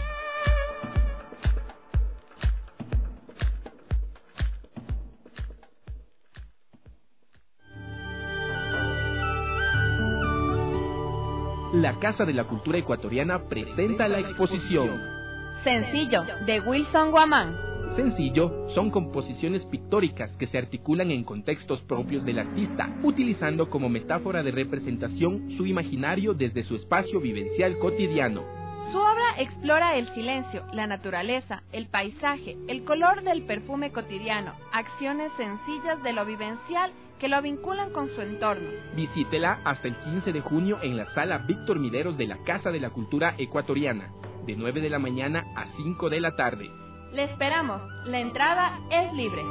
La Casa de la Cultura Ecuatoriana presenta la exposición Sencillo, de Wilson Guamán. Sencillo son composiciones pictóricas que se articulan en contextos propios del artista, utilizando como metáfora de representación su imaginario desde su espacio vivencial cotidiano. Su obra explora el silencio, la naturaleza, el paisaje, el color del perfume cotidiano, acciones sencillas de lo vivencial que lo vinculan con su entorno. Visítela hasta el quince de junio en la sala Víctor Mideros de la Casa de la Cultura Ecuatoriana, de nueve de la mañana a cinco de la tarde. Le esperamos. La entrada es libre.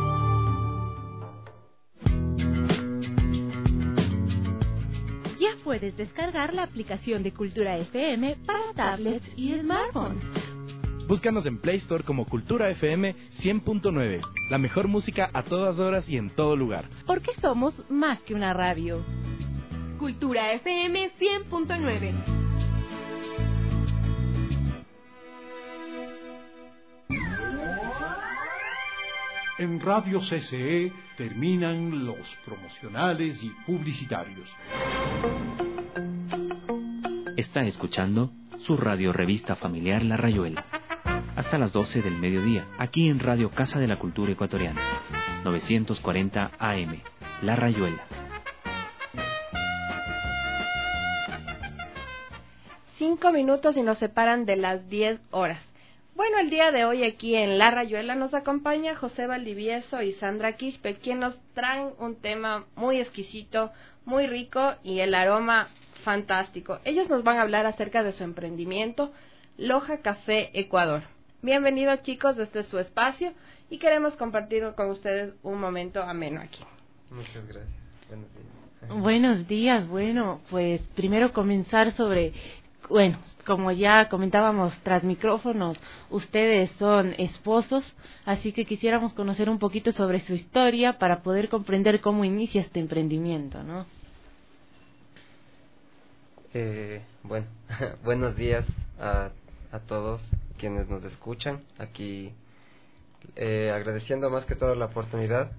Ya fue puedes descargar la aplicación de Cultura F M para tablets y smartphones. Búscanos en Play Store como Cultura F M cien punto nueve. La mejor música a todas horas y en todo lugar. Porque somos más que una radio. Cultura F M cien punto nueve. En Radio C C E terminan los promocionales y publicitarios. Está escuchando su radio revista familiar La Rayuela. Hasta las doce del mediodía, aquí en Radio Casa de la Cultura Ecuatoriana. novecientos cuarenta A M, La Rayuela. Cinco minutos y nos separan de las diez horas. Bueno, el día de hoy aquí en La Rayuela nos acompaña José Valdivieso y Sandra Quispe, quien nos traen un tema muy exquisito, muy rico y el aroma fantástico. Ellos nos van a hablar acerca de su emprendimiento, Loja Café Ecuador. Bienvenidos, chicos, desde este su espacio y queremos compartir con ustedes un momento ameno aquí. Muchas gracias. Buenos días. Buenos días. Bueno, pues primero comenzar sobre... Bueno, como ya comentábamos tras micrófonos, ustedes son esposos, así que quisiéramos conocer un poquito sobre su historia para poder comprender cómo inicia este emprendimiento, ¿no? Eh, bueno, buenos días a, a todos quienes nos escuchan. Aquí eh, agradeciendo más que todo la oportunidad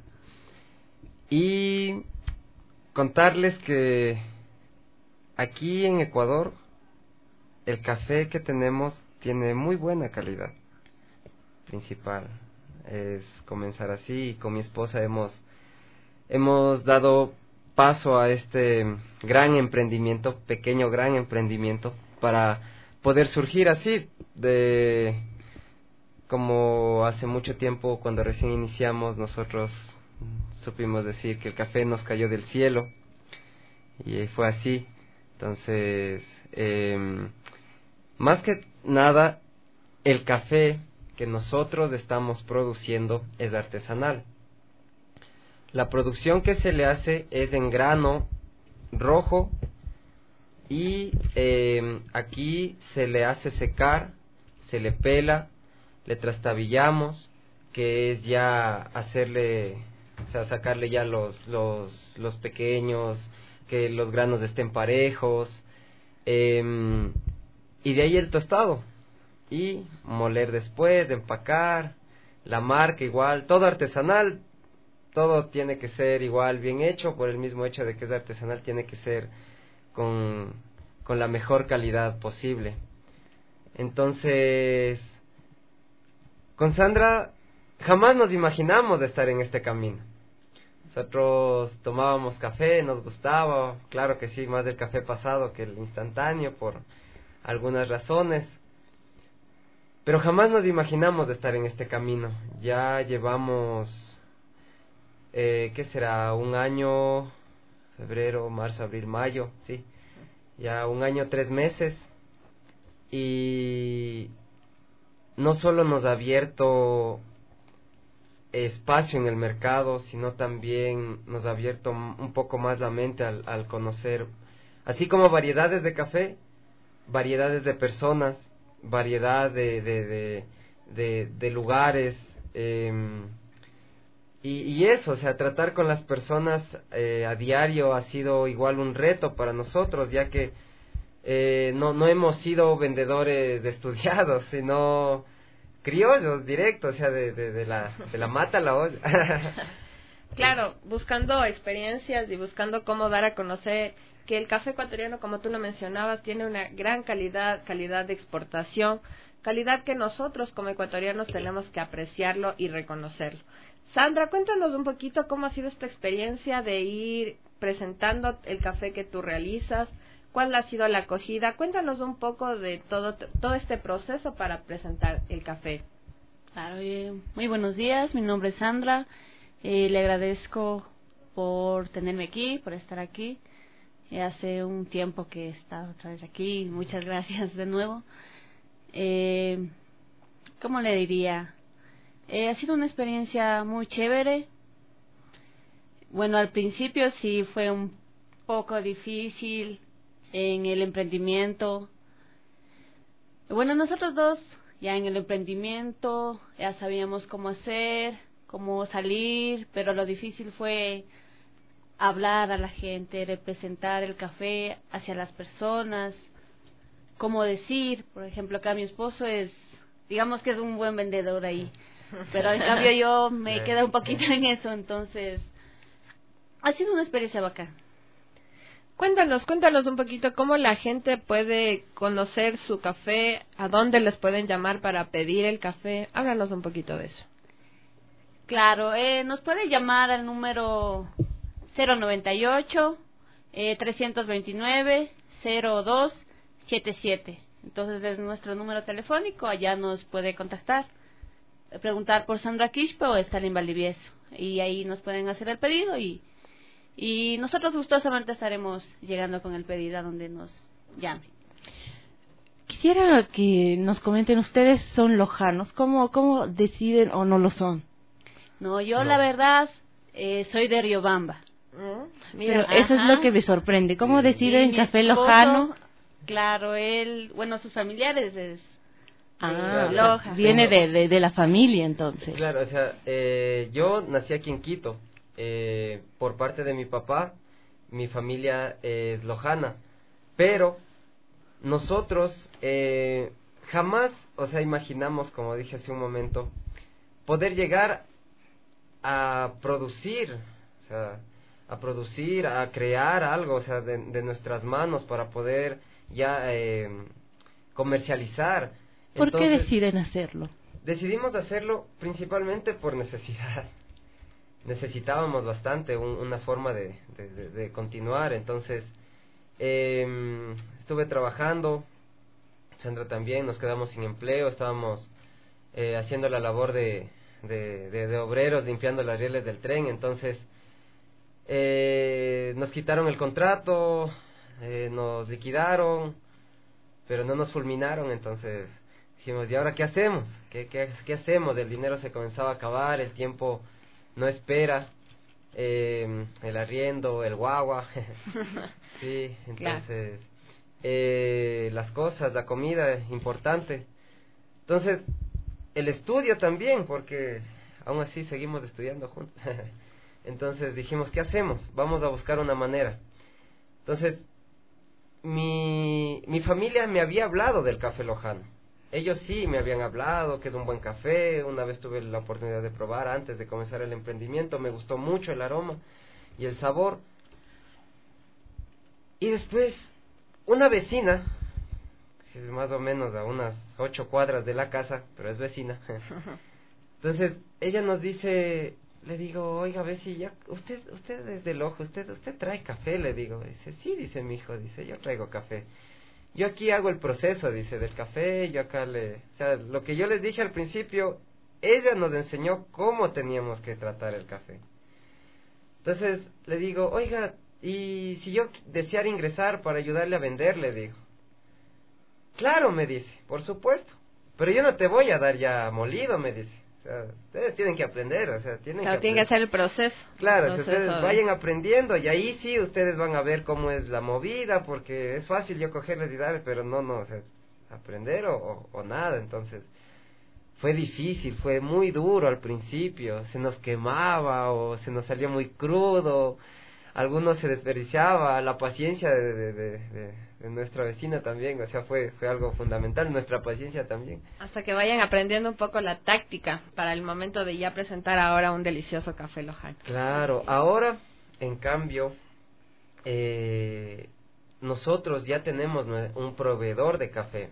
y contarles que aquí en Ecuador el café que tenemos tiene muy buena calidad. Principal es comenzar así, y con mi esposa hemos hemos dado paso a este gran emprendimiento, pequeño gran emprendimiento, para poder surgir así, de como hace mucho tiempo cuando recién iniciamos nosotros supimos decir que el café nos cayó del cielo, y fue así. Entonces, eh, más que nada, el café que nosotros estamos produciendo es artesanal. La producción que se le hace es en grano rojo y eh, aquí se le hace secar, se le pela, le trastabillamos, que es ya hacerle, o sea, sacarle ya los, los, los pequeños, que los granos estén parejos, eh, y de ahí el tostado, y moler después, de empacar, la marca igual, todo artesanal, todo tiene que ser igual bien hecho, por el mismo hecho de que es artesanal, tiene que ser con, con la mejor calidad posible. Entonces, con Sandra jamás nos imaginamos de estar en este camino. Nosotros tomábamos café, nos gustaba, claro que sí, más del café pasado que el instantáneo por algunas razones, pero jamás nos imaginamos de estar en este camino. Ya llevamos, eh, ¿qué será? Un año, febrero, marzo, abril, mayo, sí, ya un año, tres meses, y no solo nos ha abierto espacio en el mercado, sino también nos ha abierto un poco más la mente al, al conocer, así como variedades de café, variedades de personas, variedad de de, de, de, de lugares, eh, y, y eso, o sea, tratar con las personas eh, a diario ha sido igual un reto para nosotros, ya que eh, no, no hemos sido vendedores de estudiados, sino criollos directos, o sea, de, de, de, la, de la mata a la olla. Claro, buscando experiencias y buscando cómo dar a conocer que el café ecuatoriano, como tú lo mencionabas, tiene una gran calidad, calidad de exportación, calidad que nosotros como ecuatorianos tenemos que apreciarlo y reconocerlo. Sandra, cuéntanos un poquito cómo ha sido esta experiencia de ir presentando el café que tú realizas, cuál ha sido la acogida, cuéntanos un poco de todo, todo este proceso para presentar el café. Claro, eh, muy buenos días, mi nombre es Sandra, eh, le agradezco por tenerme aquí, por estar aquí. Hace un tiempo que he estado otra vez aquí, muchas gracias de nuevo. Eh, ¿Cómo le diría? Eh, ha sido una experiencia muy chévere. Bueno, al principio sí fue un poco difícil en el emprendimiento. Bueno, nosotros dos ya en el emprendimiento ya sabíamos cómo hacer, cómo salir, pero lo difícil fue hablar a la gente, representar el café hacia las personas, cómo decir. Por ejemplo, acá mi esposo es, digamos que es un buen vendedor ahí, pero en cambio yo me quedo un poquito en eso, entonces ha sido una experiencia bacana. Cuéntanos, cuéntanos un poquito cómo la gente puede conocer su café, a dónde les pueden llamar para pedir el café. Háblanos un poquito de eso. Claro, eh, nos puede llamar al número cero noventa y ocho, eh, trescientos veintinueve, cero dos setenta y siete. Entonces es nuestro número telefónico, allá nos puede contactar, preguntar por Sandra Quispe o Stalin Valdivieso, y ahí nos pueden hacer el pedido y y nosotros gustosamente estaremos llegando con el pedido a donde nos llame. Quisiera que nos comenten, ustedes son lojanos, ¿cómo, cómo deciden o no lo son? No, yo no. la verdad eh, soy de Riobamba. Mm, mira, Pero eso es lo que me sorprende, ¿cómo sí. deciden y café esposo, lojano? Claro, él, bueno, sus familiares es ah, de Loja. Viene de, de, de la familia entonces. Claro, o sea, eh, yo nací aquí en Quito. Eh, por parte de mi papá, mi familia eh, es lojana, pero nosotros eh, jamás, o sea, imaginamos, como dije hace un momento, poder llegar a producir, o sea, a producir, a crear algo, o sea, de, de nuestras manos para poder ya eh, comercializar. ¿Por Entonces, qué deciden hacerlo? Decidimos hacerlo principalmente por necesidad. Necesitábamos bastante un, una forma de, de, de, de continuar, entonces eh, estuve trabajando, Sandra también, nos quedamos sin empleo, estábamos eh, haciendo la labor de, de, de, de obreros, limpiando las rieles del tren, entonces eh, nos quitaron el contrato, eh, nos liquidaron, pero no nos fulminaron, entonces dijimos, ¿y ahora qué hacemos? ¿Qué, qué, qué hacemos? El dinero se comenzaba a acabar, el tiempo no espera, eh, el arriendo, el guagua, sí, entonces, claro. eh, las cosas, la comida, importante. Entonces, el estudio también, porque aún así seguimos estudiando juntos. Entonces dijimos, ¿qué hacemos? Vamos a buscar una manera. Entonces, mi, mi familia me había hablado del café lojano. Ellos sí me habían hablado que es un buen café, una vez tuve la oportunidad de probar antes de comenzar el emprendimiento, me gustó mucho el aroma y el sabor. Y después, una vecina, que es más o menos a unas ocho cuadras de la casa, pero es vecina, entonces ella nos dice, le digo, oiga, a ver si ya, usted, usted es del ojo, usted, usted trae café, le digo, dice, sí, dice mi hijo, dice, yo traigo café. Yo aquí hago el proceso, dice, del café, yo acá le... O sea, lo que yo les dije al principio, ella nos enseñó cómo teníamos que tratar el café. Entonces, le digo, oiga, y si yo deseara ingresar para ayudarle a vender, le digo. Claro, me dice, por supuesto, pero yo no te voy a dar ya molido, me dice. O sea, ustedes tienen que aprender, o sea, tienen claro, que tienen que hacer el proceso. Claro, proceso que ustedes de... vayan aprendiendo y ahí sí ustedes van a ver cómo es la movida, porque es fácil yo cogerles y darles, pero no, no, o sea, aprender o, o, o nada, entonces fue difícil, fue muy duro al principio, se nos quemaba o se nos salía muy crudo, algunos se desperdiciaba, la paciencia de, de, de, de, de nuestra vecina también, o sea, fue fue algo fundamental, nuestra paciencia también. Hasta que vayan aprendiendo un poco la táctica para el momento de ya presentar ahora un delicioso café lojano. Claro, ahora, en cambio, eh, nosotros ya tenemos un proveedor de café,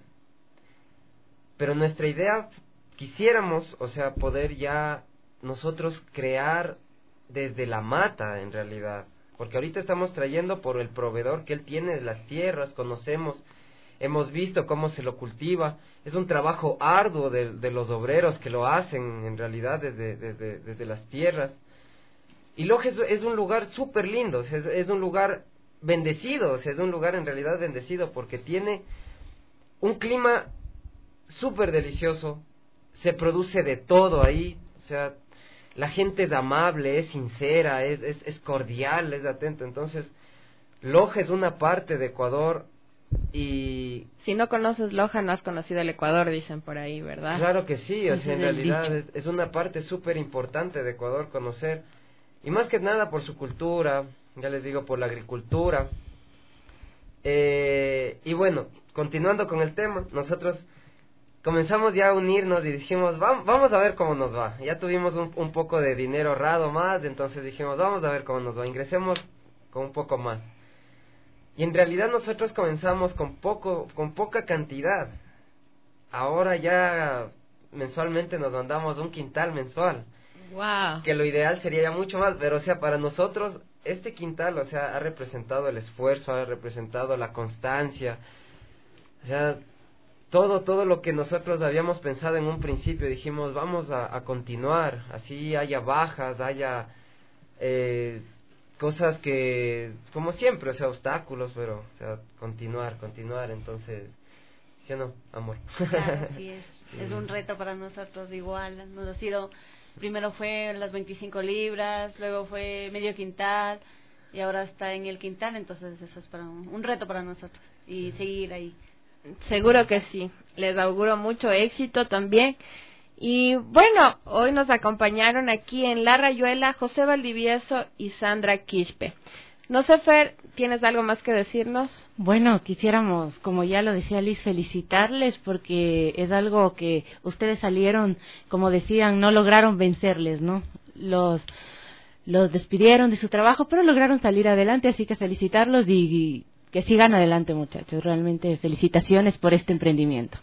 pero nuestra idea, quisiéramos, o sea, poder ya nosotros crear desde la mata, en realidad. Porque ahorita estamos trayendo por el proveedor que él tiene de las tierras, conocemos, hemos visto cómo se lo cultiva, es un trabajo arduo de, de los obreros que lo hacen en realidad desde, desde, desde las tierras. Y Loja es, es un lugar súper lindo, es, es un lugar bendecido, o sea, es un lugar en realidad bendecido porque tiene un clima súper delicioso, se produce de todo ahí, o sea, la gente es amable, es sincera, es, es, es cordial, es atenta, entonces Loja es una parte de Ecuador y... Si no conoces Loja, no has conocido el Ecuador, dicen por ahí, ¿verdad? Claro que sí, o sea, en realidad es, dicho. es una parte súper importante de Ecuador conocer, y más que nada por su cultura, ya les digo, por la agricultura. Eh, y bueno, continuando con el tema, nosotros comenzamos ya a unirnos y dijimos, vamos, vamos a ver cómo nos va. Ya tuvimos un, un poco de dinero ahorrado más, entonces dijimos, vamos a ver cómo nos va, ingresemos con un poco más. Y en realidad nosotros comenzamos con poco, con poca cantidad. Ahora ya mensualmente nos mandamos un quintal mensual. Wow. Que lo ideal sería ya mucho más, pero o sea, para nosotros este quintal, o sea, ha representado el esfuerzo, ha representado la constancia. O sea, todo, todo lo que nosotros habíamos pensado en un principio, dijimos, vamos a, a continuar, así haya bajas, haya eh, cosas que, como siempre, o sea, obstáculos, pero, o sea, continuar, continuar, entonces, ¿sí o no, amor? Claro, sí es, Sí. es un reto para nosotros igual, nos ha sido, primero fue las veinticinco libras, luego fue medio quintal, y ahora está en el quintal, entonces eso es para un, un reto para nosotros, y seguir ahí. Seguro que sí. Les auguro mucho éxito también. Y bueno, hoy nos acompañaron aquí en La Rayuela José Valdivieso y Sandra Quispe. No sé, Fer, ¿tienes algo más que decirnos? Bueno, quisiéramos, como ya lo decía Liz, felicitarles porque es algo que ustedes salieron, como decían, no lograron vencerles, ¿no? Los los despidieron de su trabajo, pero lograron salir adelante, así que felicitarlos y, y que sigan adelante, muchachos. Realmente felicitaciones por este emprendimiento.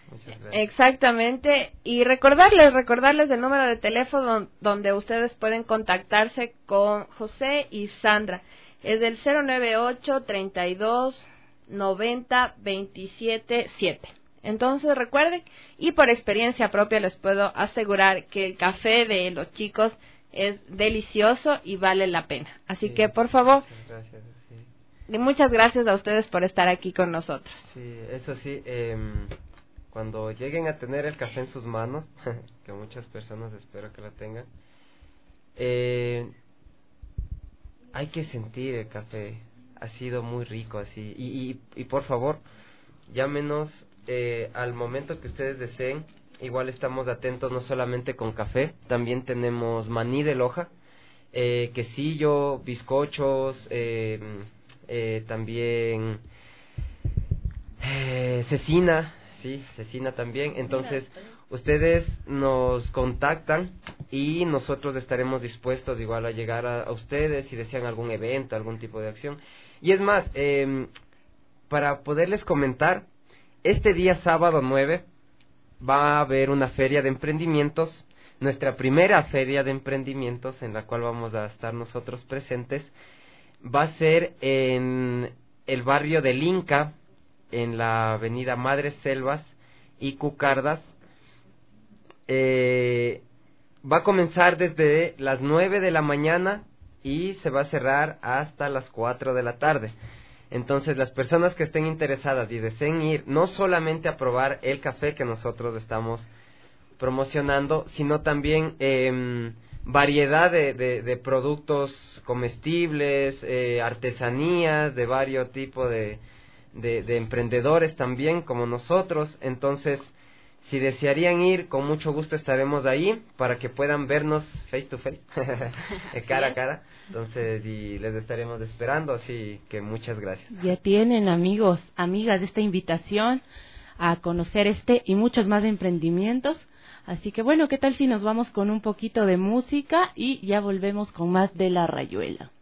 Exactamente, y recordarles, recordarles el número de teléfono donde ustedes pueden contactarse con José y Sandra. Es del cero nueve ocho, treinta y dos, noventa, veintisiete, siete. Entonces recuerden, y por experiencia propia les puedo asegurar que el café de los chicos es delicioso y vale la pena. Así sí, que por favor, muchas gracias, sí. muchas gracias a ustedes por estar aquí con nosotros. Sí, eso sí, eh, cuando lleguen a tener el café en sus manos, que muchas personas espero que lo tengan, eh, hay que sentir el café, ha sido muy rico así, y, y, y por favor, llámenos eh, al momento que ustedes deseen. Igual estamos atentos no solamente con café, también tenemos maní de Loja, eh, quesillo, bizcochos, eh, eh, también eh, cecina, sí, cecina también. Entonces, ustedes nos contactan y nosotros estaremos dispuestos igual a llegar a, a ustedes si desean algún evento, algún tipo de acción. Y es más, eh, para poderles comentar, este día sábado nueve va a haber una feria de emprendimientos, nuestra primera feria de emprendimientos en la cual vamos a estar nosotros presentes. Va a ser en el barrio del Inca, en la avenida Madres Selvas y Cucardas. Eh, va a comenzar desde las nueve de la mañana y se va a cerrar hasta las cuatro de la tarde. Entonces, las personas que estén interesadas y deseen ir no solamente a probar el café que nosotros estamos promocionando, sino también eh, variedad de, de, de productos comestibles, eh, artesanías de varios tipos de, de, de emprendedores también como nosotros. Entonces, si desearían ir, con mucho gusto estaremos ahí para que puedan vernos face to face, cara a cara. Entonces, y les estaremos esperando, así que muchas gracias. Ya tienen, amigos, amigas, de esta invitación a conocer este y muchos más emprendimientos. Así que bueno, ¿qué tal si nos vamos con un poquito de música y ya volvemos con más de La Rayuela?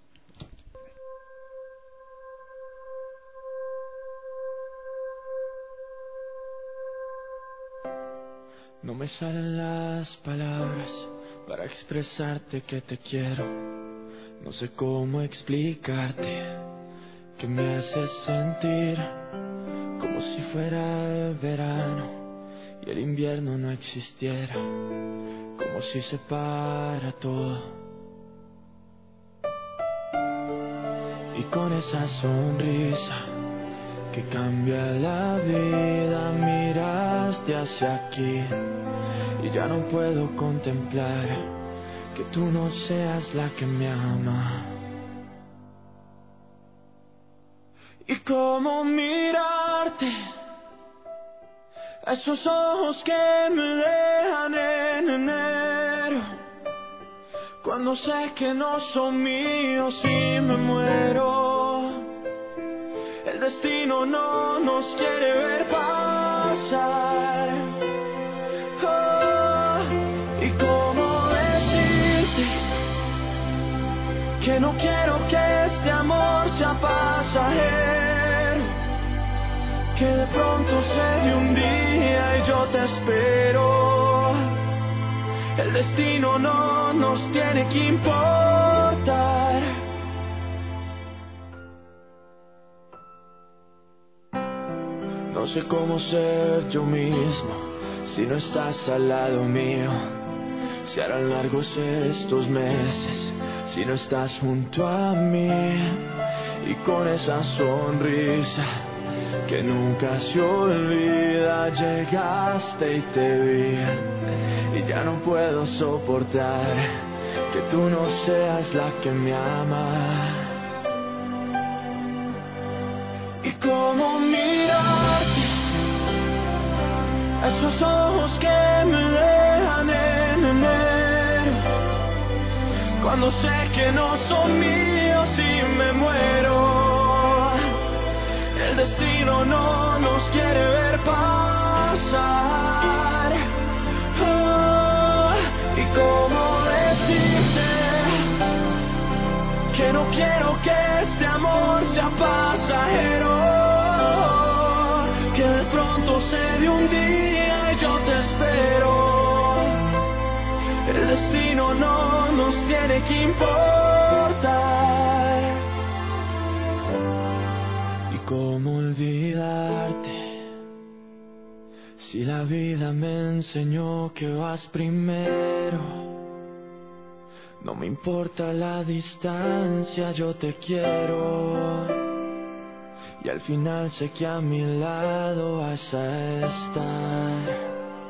No me salen las palabras para expresarte que te quiero. No sé cómo explicarte que me haces sentir como si fuera el verano y el invierno no existiera, como si se para todo. Y con esa sonrisa que cambia la vida, miraste hacia aquí y ya no puedo contemplar que tú no seas la que me ama. Y cómo mirarte, a esos ojos que me dejan en enero, cuando sé que no son míos y me muero. El destino no nos quiere ver pasar. Oh, y cómo decirte que no quiero que este amor sea pasajero, que de pronto se dé un día y yo te espero. El destino no nos tiene que importar. No sé cómo ser yo mismo si no estás al lado mío. Se harán largos estos meses si no estás junto a mí. Y con esa sonrisa que nunca se olvida, llegaste y te vi. Y ya no puedo soportar que tú no seas la que me ama. Y cómo mirarte, a esos ojos que me dejan en enero, cuando sé que no son míos y me muero. El destino no nos quiere ver pasar. Oh, y cómo decirte que no quiero que este amor sea pasajero, que de pronto se dé un día y yo te espero. El destino no nos tiene que importar. Y cómo olvidarte si la vida me enseñó que vas primero. No me importa la distancia, yo te quiero. Y al final sé que a mi lado vas a estar.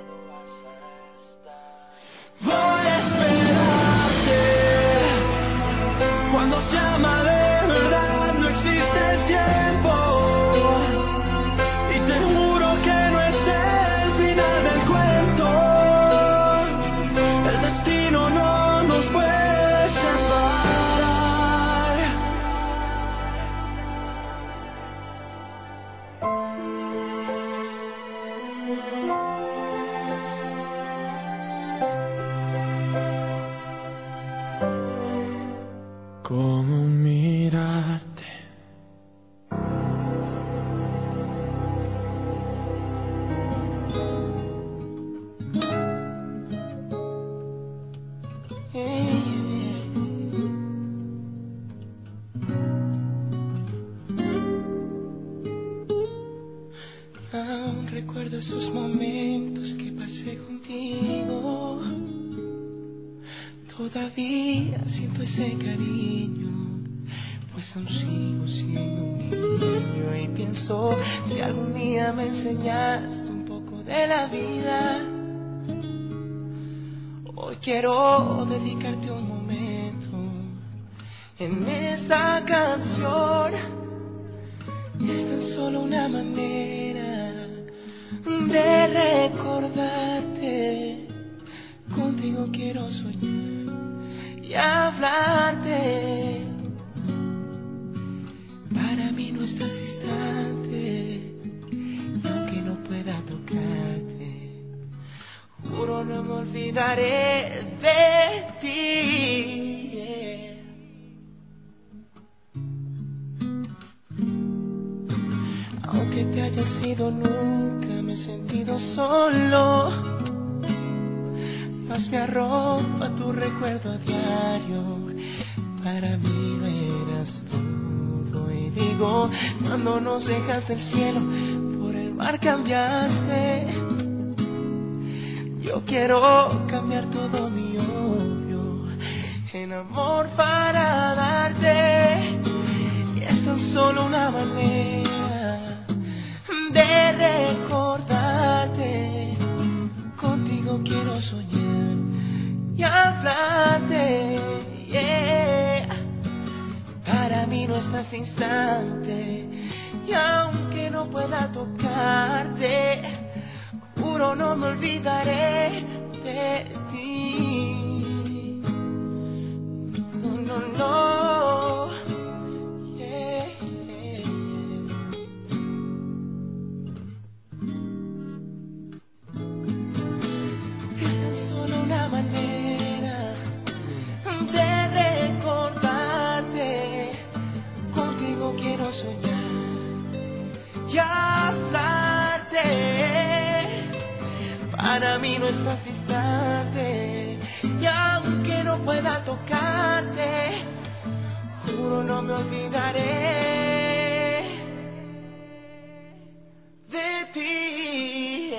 Voy a esperarte. Cuando se ama de verdad no existe el tiempo. Y te juro que no es el final del cuento. El destino no nos puede separar. Cómo mirarte. Aún recuerdo esos momentos que pasé contigo. Todavía siento ese cariño, pues aún sigo siendo un niño. Y pienso, si algún día me enseñaste un poco de la vida, hoy quiero dedicarte un momento en esta canción. Es tan solo una manera de recordarte. Contigo quiero soñar y hablarte. Para mí no estás distante, y aunque no pueda tocarte, juro no me olvidaré de ti. Yeah. Aunque te hayas ido, nunca me he sentido solo. Más me arropa tu recuerdo a diario. Para mí no eras todo. Y digo, cuando nos dejaste el cielo, por el mar cambiaste. Yo quiero cambiar todo mi odio en amor para darte. Y es tan solo una manera de recordarte. Contigo quiero soñar y hablarte, yeah. Para mí no es este instante, Y aunque no pueda tocarte, juro no me olvidaré de ti. No, no, no. Yeah. Es tan solo una manera de recordarte. Contigo quiero soñar y hablarte. Para mí no estás distante. Y aunque no pueda tocarte, juro no me olvidaré de ti.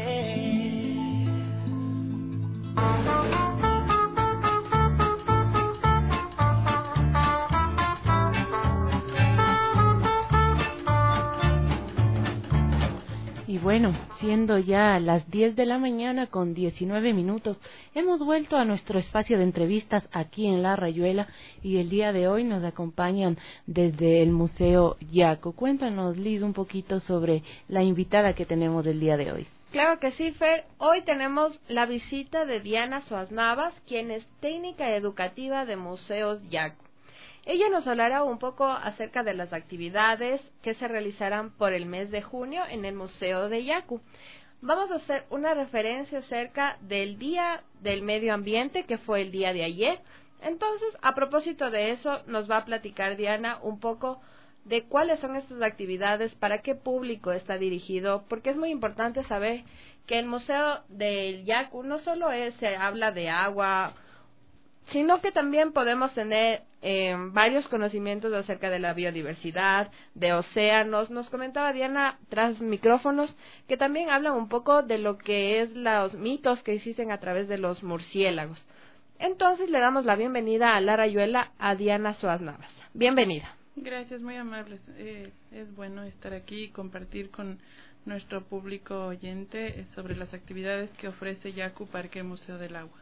Y bueno, siendo ya las diez de la mañana con diecinueve minutos, hemos vuelto a nuestro espacio de entrevistas aquí en La Rayuela y el día de hoy nos acompañan desde el Museo Yaku. Cuéntanos, Liz, un poquito sobre la invitada que tenemos del día de hoy. Claro que sí, Fer. Hoy tenemos la visita de Diana Suaz Navas, quien es técnica educativa de Museos Yaku. Ella nos hablará un poco acerca de las actividades que se realizarán por el mes de junio en el Museo de Yaku. Vamos a hacer una referencia acerca del Día del Medio Ambiente, que fue el día de ayer. Entonces, a propósito de eso, nos va a platicar Diana un poco de cuáles son estas actividades, para qué público está dirigido, porque es muy importante saber que el Museo del Yaku no solo es, se habla de agua, sino que también podemos tener eh, varios conocimientos acerca de la biodiversidad, de océanos. Nos comentaba Diana tras micrófonos que también habla un poco de lo que es los mitos que existen a través de los murciélagos. Entonces le damos la bienvenida a La Rayuela a Diana Suaz Navas. Bienvenida. Gracias, muy amables. Eh, es bueno estar aquí y compartir con nuestro público oyente sobre las actividades que ofrece Yaku Parque Museo del Agua.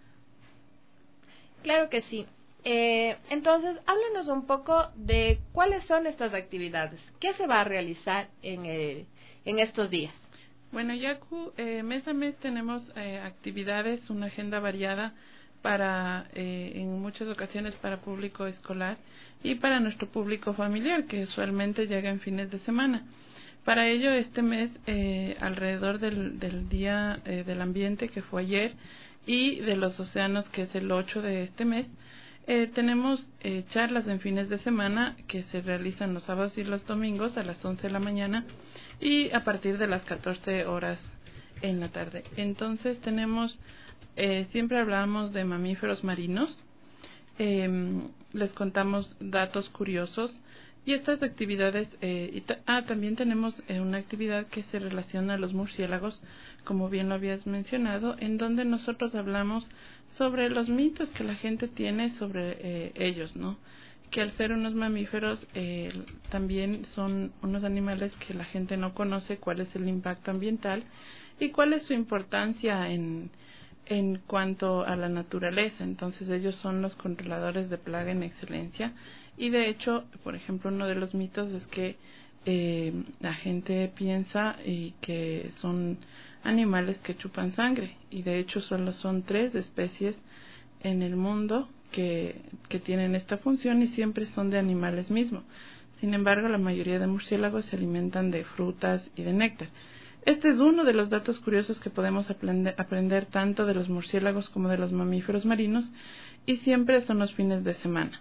Claro que sí. Eh, entonces, háblanos un poco de cuáles son estas actividades. ¿Qué se va a realizar en, el, en estos días? Bueno, Yaku, eh, mes a mes tenemos eh, actividades, una agenda variada para, eh, en muchas ocasiones para público escolar y para nuestro público familiar, que usualmente llega en fines de semana. Para ello, este mes, eh, alrededor del, del Día eh, del Ambiente, que fue ayer, y de los océanos, que es el ocho de este mes, eh, tenemos eh, charlas en fines de semana que se realizan los sábados y los domingos a las once de la mañana y a partir de las catorce horas en la tarde. Entonces tenemos, eh, siempre hablamos de mamíferos marinos, eh, les contamos datos curiosos. Y estas actividades, eh, y ta- ah, también tenemos eh, una actividad que se relaciona a los murciélagos, como bien lo habías mencionado, en donde nosotros hablamos sobre los mitos que la gente tiene sobre eh, ellos, ¿no? Que al ser unos mamíferos, eh, también son unos animales que la gente no conoce cuál es el impacto ambiental y cuál es su importancia en, en cuanto a la naturaleza. Entonces ellos son los controladores de plaga en excelencia. Y de hecho, por ejemplo, uno de los mitos es que eh, la gente piensa y que son animales que chupan sangre. Y de hecho solo son tres especies en el mundo que, que tienen esta función y siempre son de animales mismos. Sin embargo, la mayoría de murciélagos se alimentan de frutas y de néctar. Este es uno de los datos curiosos que podemos aprender, aprender tanto de los murciélagos como de los mamíferos marinos, y siempre son los fines de semana.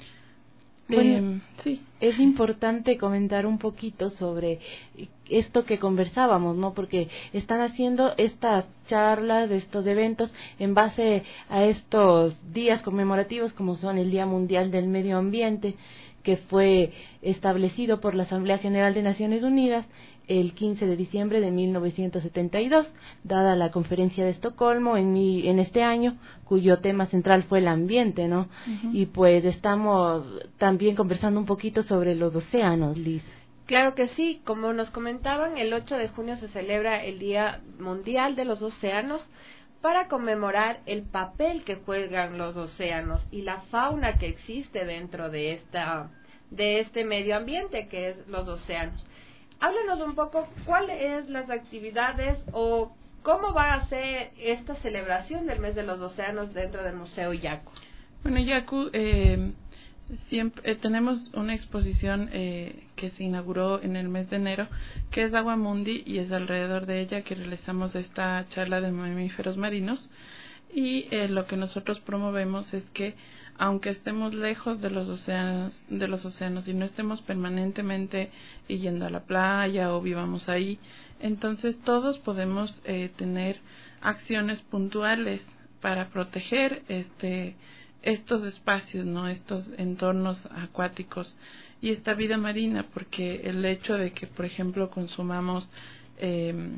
Bueno, eh, sí. Es importante comentar un poquito sobre esto que conversábamos, ¿no? Porque están haciendo estas charlas, estos eventos en base a estos días conmemorativos como son el Día Mundial del Medio Ambiente, que fue establecido por la Asamblea General de Naciones Unidas el quince de diciembre de mil novecientos setenta y dos, dada la Conferencia de Estocolmo en, mi, en este año, cuyo tema central fue el ambiente, ¿no? Uh-huh. Y pues estamos también conversando un poquito sobre los océanos, Liz. Claro que sí, como nos comentaban, el ocho de junio se celebra el Día Mundial de los Océanos para conmemorar el papel que juegan los océanos y la fauna que existe dentro de esta de este medio ambiente que es los océanos. háblenos un poco cuáles es las actividades o cómo va a ser esta celebración del mes de los océanos dentro del Museo Yaku. Bueno, Yaku, eh, siempre eh, tenemos una exposición eh, que se inauguró en el mes de enero, que es Agua Mundi, y es alrededor de ella que realizamos esta charla de mamíferos marinos. Y eh, lo que nosotros promovemos es que, aunque estemos lejos de los océanos, de los océanos y no estemos permanentemente yendo a la playa o vivamos ahí, entonces todos podemos eh, tener acciones puntuales para proteger este estos espacios, no, estos entornos acuáticos y esta vida marina, porque el hecho de que, por ejemplo, consumamos eh,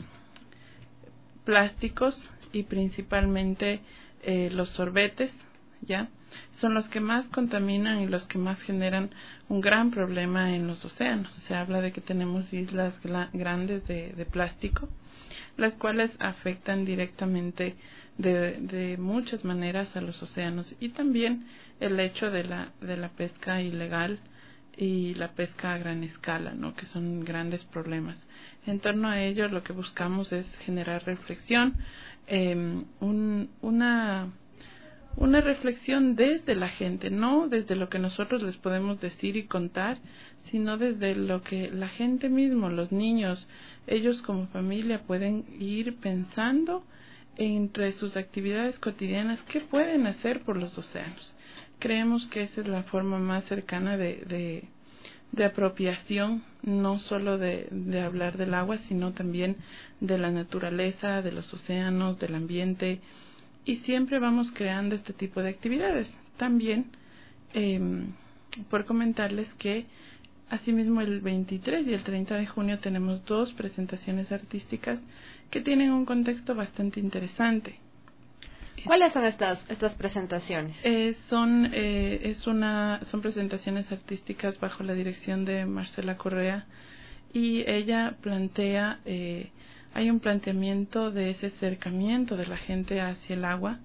plásticos y principalmente eh, los sorbetes, ya son los que más contaminan y los que más generan un gran problema en los océanos. Se habla de que tenemos islas grandes de, de plástico, las cuales afectan directamente de, de muchas maneras a los océanos, y también el hecho de la de la pesca ilegal y la pesca a gran escala, ¿no?, que son grandes problemas. En torno a ello, lo que buscamos es generar reflexión, eh, un, una una reflexión desde la gente, no desde lo que nosotros les podemos decir y contar, sino desde lo que la gente mismo, los niños, ellos como familia pueden ir pensando entre sus actividades cotidianas qué pueden hacer por los océanos. Creemos que esa es la forma más cercana de, de, de apropiación, no solo de, de hablar del agua, sino también de la naturaleza, de los océanos, del ambiente. Y siempre vamos creando este tipo de actividades. También, eh, por comentarles que asimismo el veintitrés y el treinta de junio tenemos dos presentaciones artísticas que tienen un contexto bastante interesante. ¿Cuáles son estas estas presentaciones? Eh, son eh, es una son presentaciones artísticas bajo la dirección de Marcela Correa, y ella plantea eh, hay un planteamiento de ese acercamiento de la gente hacia el agua,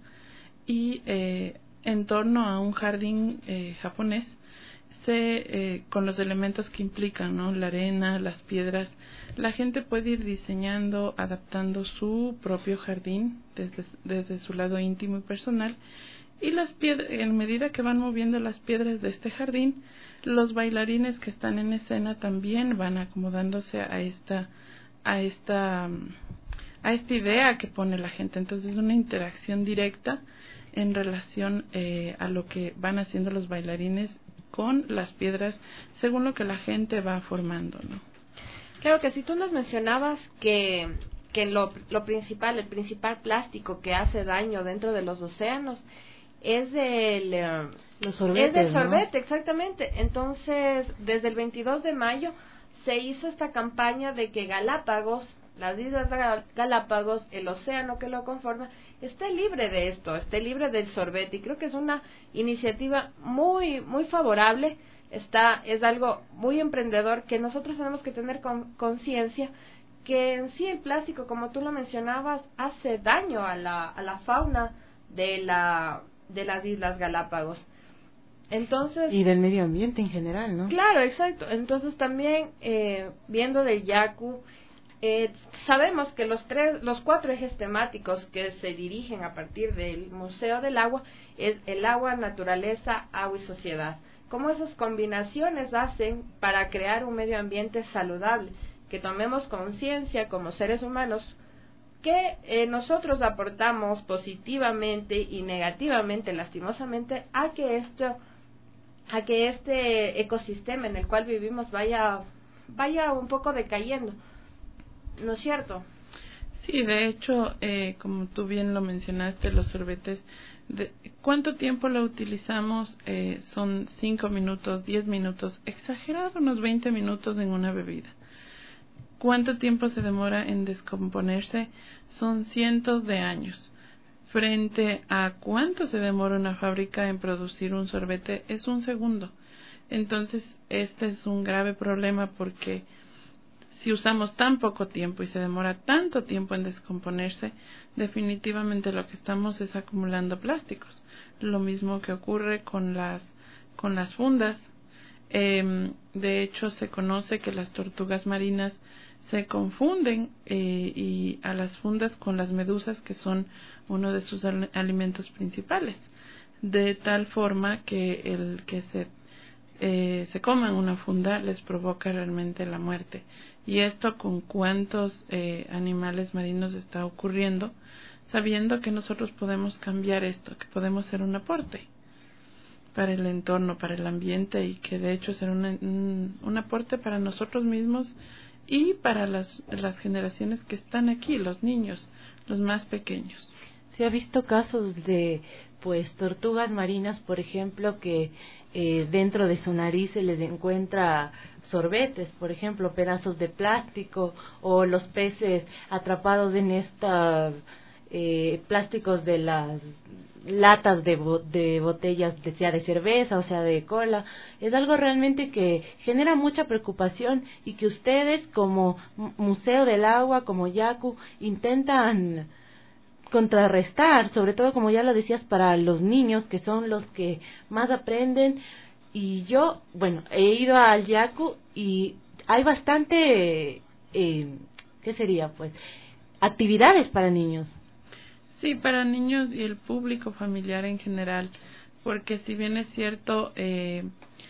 y eh, en torno a un jardín eh, japonés, se, eh, con los elementos que implican, ¿no?, la arena, las piedras, la gente puede ir diseñando, adaptando su propio jardín desde, desde su lado íntimo y personal, y las piedras, en medida que van moviendo las piedras de este jardín, los bailarines que están en escena también van acomodándose a esta a esta a esta idea que pone la gente. Entonces es una interacción directa en relación eh, a lo que van haciendo los bailarines con las piedras según lo que la gente va formando, ¿no? Claro que si tú nos mencionabas que que lo, lo principal, el principal plástico que hace daño dentro de los océanos es del uh, los sorbetes, es del sorbete, ¿no? Exactamente. Entonces, desde el veintidós de mayo se hizo esta campaña de que Galápagos, las islas Galápagos, el océano que lo conforma, esté libre de esto, esté libre del sorbete, y creo que es una iniciativa muy muy favorable. Está es algo muy emprendedor que nosotros tenemos que tener con, conciencia que en sí el plástico, como tú lo mencionabas, hace daño a la a la fauna de la de las islas Galápagos. Entonces, y del medio ambiente en general, ¿no? Claro, exacto. Entonces también eh, viendo del Yaku, eh, sabemos que los tres, los cuatro ejes temáticos que se dirigen a partir del Museo del Agua es el agua, naturaleza, agua y sociedad. Cómo esas combinaciones hacen para crear un medio ambiente saludable, que tomemos conciencia como seres humanos que eh, nosotros aportamos positivamente y negativamente, lastimosamente, a que esto a que este ecosistema en el cual vivimos vaya vaya un poco decayendo, ¿no es cierto? Sí, de hecho, eh, como tú bien lo mencionaste, los sorbetes, de, ¿cuánto tiempo lo utilizamos? Eh, son cinco minutos, diez minutos, exagerado, unos veinte minutos en una bebida. ¿Cuánto tiempo se demora en descomponerse? Son cientos de años. Frente a cuánto se demora una fábrica en producir un sorbete, es un segundo. Entonces, este es un grave problema, porque si usamos tan poco tiempo y se demora tanto tiempo en descomponerse, definitivamente lo que estamos es acumulando plásticos. Lo mismo que ocurre con las con las fundas. Eh, de hecho, se conoce que las tortugas marinas se confunden eh, y a las fundas con las medusas, que son uno de sus al- alimentos principales, de tal forma que el que se eh, se coman una funda les provoca realmente la muerte. Y esto con cuántos eh, animales marinos está ocurriendo, sabiendo que nosotros podemos cambiar esto, que podemos ser un aporte para el entorno, para el ambiente, y que de hecho ser una, un, un aporte para nosotros mismos y para las, las generaciones que están aquí, los niños, los más pequeños. Se ha visto casos de pues tortugas marinas, por ejemplo, que eh, dentro de su nariz se les encuentra sorbetes, por ejemplo, pedazos de plástico, o los peces atrapados en estos eh, plásticos de las latas de, bo de botellas, de, sea de cerveza o sea de cola. Es algo realmente que genera mucha preocupación, y que ustedes como Museo del Agua, como Yaku, intentan contrarrestar, sobre todo, como ya lo decías, para los niños, que son los que más aprenden. Y yo, bueno, he ido al Yaku y hay bastante, eh, ¿qué sería? Pues, actividades para niños. Sí, para niños y el público familiar en general, porque si bien es cierto, eh,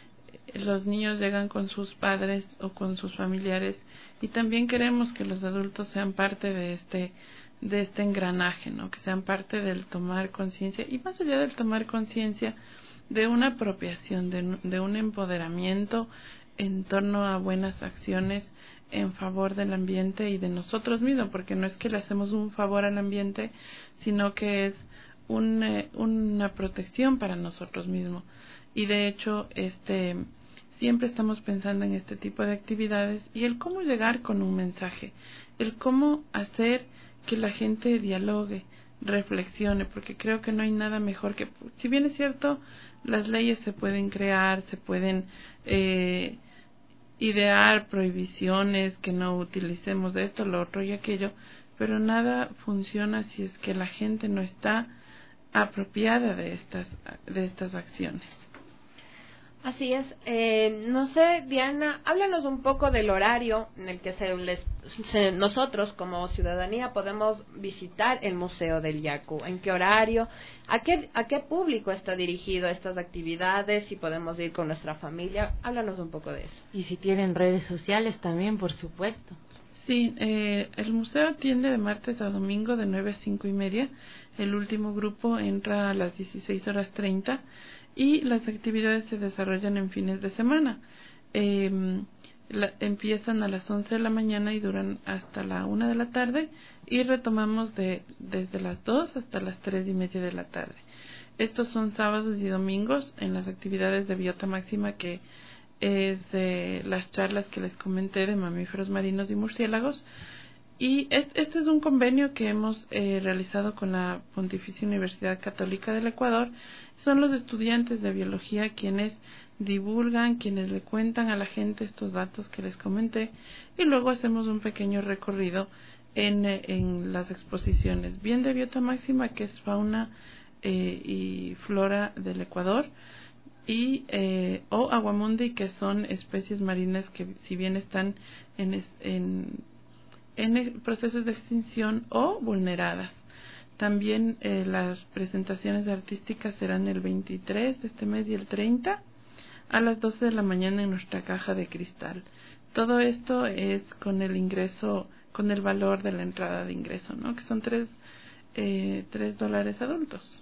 los niños llegan con sus padres o con sus familiares, y también queremos que los adultos sean parte de este de este engranaje, ¿no? Que sean parte del tomar conciencia, y más allá del tomar conciencia, de una apropiación, de, de un empoderamiento en torno a buenas acciones en favor del ambiente y de nosotros mismos, porque no es que le hacemos un favor al ambiente, sino que es un, eh, una protección para nosotros mismos. Y de hecho, este siempre estamos pensando en este tipo de actividades, y el cómo llegar con un mensaje, el cómo hacer que la gente dialogue, reflexione, porque creo que no hay nada mejor que, si bien es cierto, las leyes se pueden crear, se pueden eh, idear prohibiciones, que no utilicemos esto, lo otro y aquello, pero nada funciona si es que la gente no está apropiada de estas, de estas acciones. Así es. Eh, no sé, Diana, háblanos un poco del horario en el que se les, se, nosotros como ciudadanía podemos visitar el Museo del Yaku. ¿En qué horario? ¿A qué, a qué público está dirigido estas actividades? Si podemos ir con nuestra familia. Háblanos un poco de eso. Y si tienen redes sociales también, por supuesto. Sí, eh, el museo atiende de martes a domingo de nueve a cinco y media. El último grupo entra a las dieciséis horas treinta. Y las actividades se desarrollan en fines de semana. Eh, la, empiezan a las once de la mañana y duran hasta la una de la tarde, y retomamos de desde las dos hasta las tres y media de la tarde. Estos son sábados y domingos en las actividades de Biota Máxima, que es eh, las charlas que les comenté de mamíferos marinos y murciélagos. Y este es un convenio que hemos eh, realizado con la Pontificia Universidad Católica del Ecuador. Son los estudiantes de biología quienes divulgan, quienes le cuentan a la gente estos datos que les comenté, y luego hacemos un pequeño recorrido en, en las exposiciones, bien de Biota Máxima, que es fauna eh, y flora del Ecuador, y eh, o Aguamundi, que son especies marinas que, si bien están en, en en procesos de extinción o vulneradas. También eh, las presentaciones artísticas serán el veintitrés de este mes y el treinta a las doce de la mañana en nuestra caja de cristal. Todo esto es con el ingreso, con el valor de la entrada de ingreso, ¿no? Que son tres, eh, tres dólares adultos.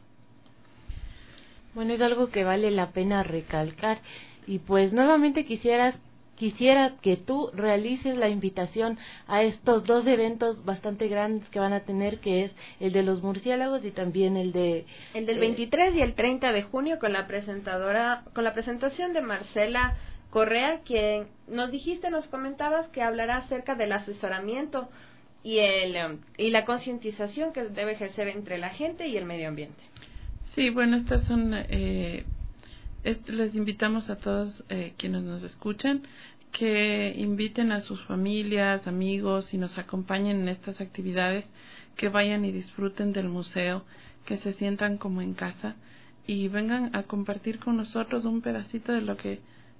Bueno, es algo que vale la pena recalcar. Y pues nuevamente quisieras Quisiera que tú realices la invitación a estos dos eventos bastante grandes que van a tener, que es el de los murciélagos y también el de el del eh, veintitrés y el treinta de junio, con la presentadora, con la presentación de Marcela Correa, quien nos dijiste, nos comentabas que hablará acerca del asesoramiento y el y la concientización que debe ejercer entre la gente y el medio ambiente. Sí, bueno, estas son eh, les invitamos a todos eh, quienes nos escuchan que inviten a sus familias, amigos, y nos acompañen en estas actividades, que vayan y disfruten del museo, que se sientan como en casa y vengan a compartir con nosotros un pedacito de lo que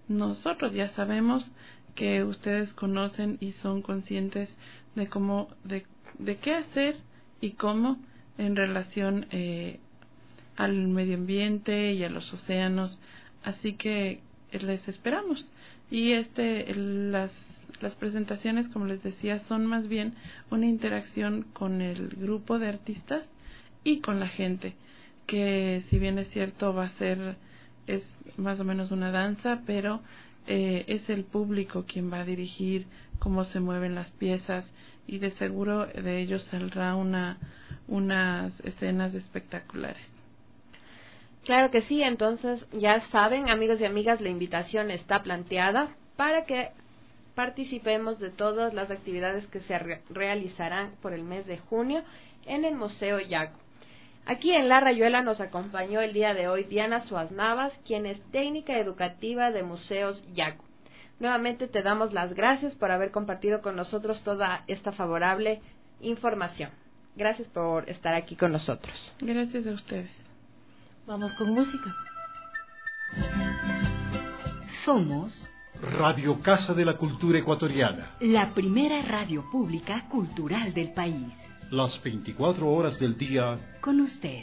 nosotros ya sabemos que ustedes conocen y son conscientes de cómo, de, de qué hacer y cómo en relación eh, al medio ambiente y a los océanos. Así que les esperamos. Y este, el, las Las presentaciones, como les decía, son más bien una interacción con el grupo de artistas y con la gente, que si bien es cierto va a ser, es más o menos una danza, pero eh, es el público quien va a dirigir cómo se mueven las piezas, y de seguro de ellos saldrá una, unas escenas espectaculares. Claro que sí, entonces ya saben, amigos y amigas, la invitación está planteada para que participemos de todas las actividades que se re realizarán por el mes de junio en el Museo Yaco. Aquí en La Rayuela nos acompañó el día de hoy Diana Suaz Navas, quien es técnica educativa de Museos Yaco. Nuevamente te damos las gracias por haber compartido con nosotros toda esta favorable información. Gracias por estar aquí con nosotros. Gracias a ustedes. Vamos con música. Somos Radio Casa de la Cultura Ecuatoriana, la primera radio pública cultural del país. Las veinticuatro horas del día con usted.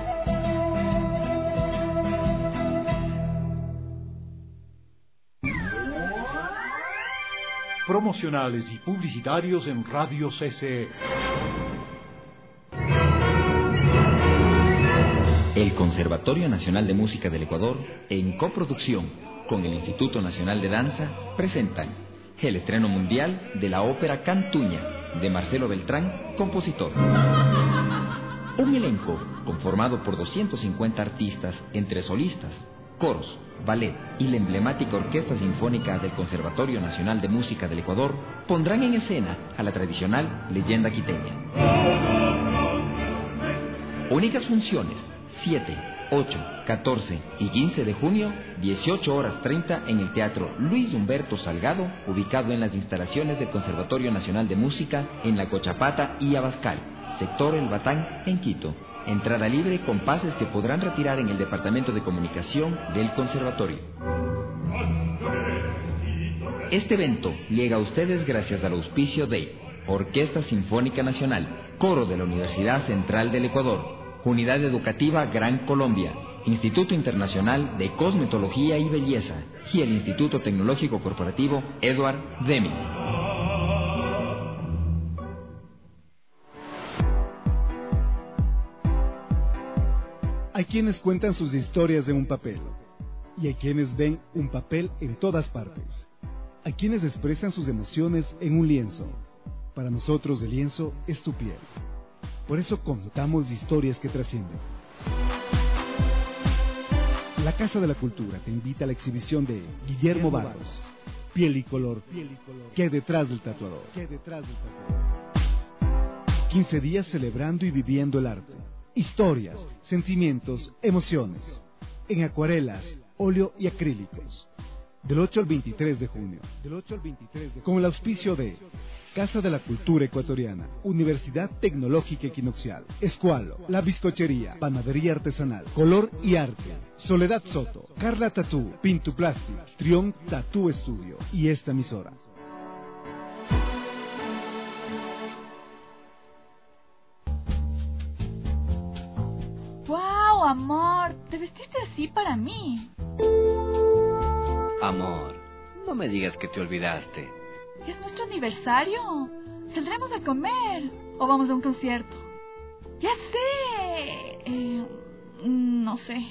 Promocionales y publicitarios en Radio C C E. El Conservatorio Nacional de Música del Ecuador, en coproducción con el Instituto Nacional de Danza, presentan el estreno mundial de la ópera Cantuña, de Marcelo Beltrán, compositor. Un elenco conformado por doscientos cincuenta artistas, entre solistas, coros, ballet y la emblemática Orquesta Sinfónica del Conservatorio Nacional de Música del Ecuador, pondrán en escena a la tradicional leyenda quiteña. Únicas funciones, siete, ocho, catorce y quince de junio, dieciocho horas treinta en el Teatro Luis Humberto Salgado, ubicado en las instalaciones del Conservatorio Nacional de Música en La Cochapata y Abascal, sector El Batán, en Quito. Entrada libre con pases que podrán retirar en el Departamento de Comunicación del Conservatorio. Este evento llega a ustedes gracias al auspicio de Orquesta Sinfónica Nacional, Coro de la Universidad Central del Ecuador, Unidad Educativa Gran Colombia, Instituto Internacional de Cosmetología y Belleza y el Instituto Tecnológico Corporativo Edward Deming. Hay quienes cuentan sus historias en un papel, y hay quienes ven un papel en todas partes. Hay quienes expresan sus emociones en un lienzo. Para nosotros el lienzo es tu piel. Por eso contamos historias que trascienden. La Casa de la Cultura te invita a la exhibición de Guillermo Barros, Piel y Color, ¿qué hay detrás del tatuador? quince días celebrando y viviendo el arte. Historias, sentimientos, emociones. En acuarelas, óleo y acrílicos. Del ocho al veintitrés de junio. Con el auspicio de Casa de la Cultura Ecuatoriana, Universidad Tecnológica Equinoccial, Escualo, La Bizcochería, Panadería Artesanal, Color y Arte, Soledad Soto, Carla Tatú, Pintuplastic, Trión Tatú Estudio y esta emisora. ¡Wow, amor! ¿Te vestiste así para mí? Amor, no me digas que te olvidaste. Es nuestro aniversario. Saldremos a comer o vamos a un concierto. Ya sé. Eh, no sé.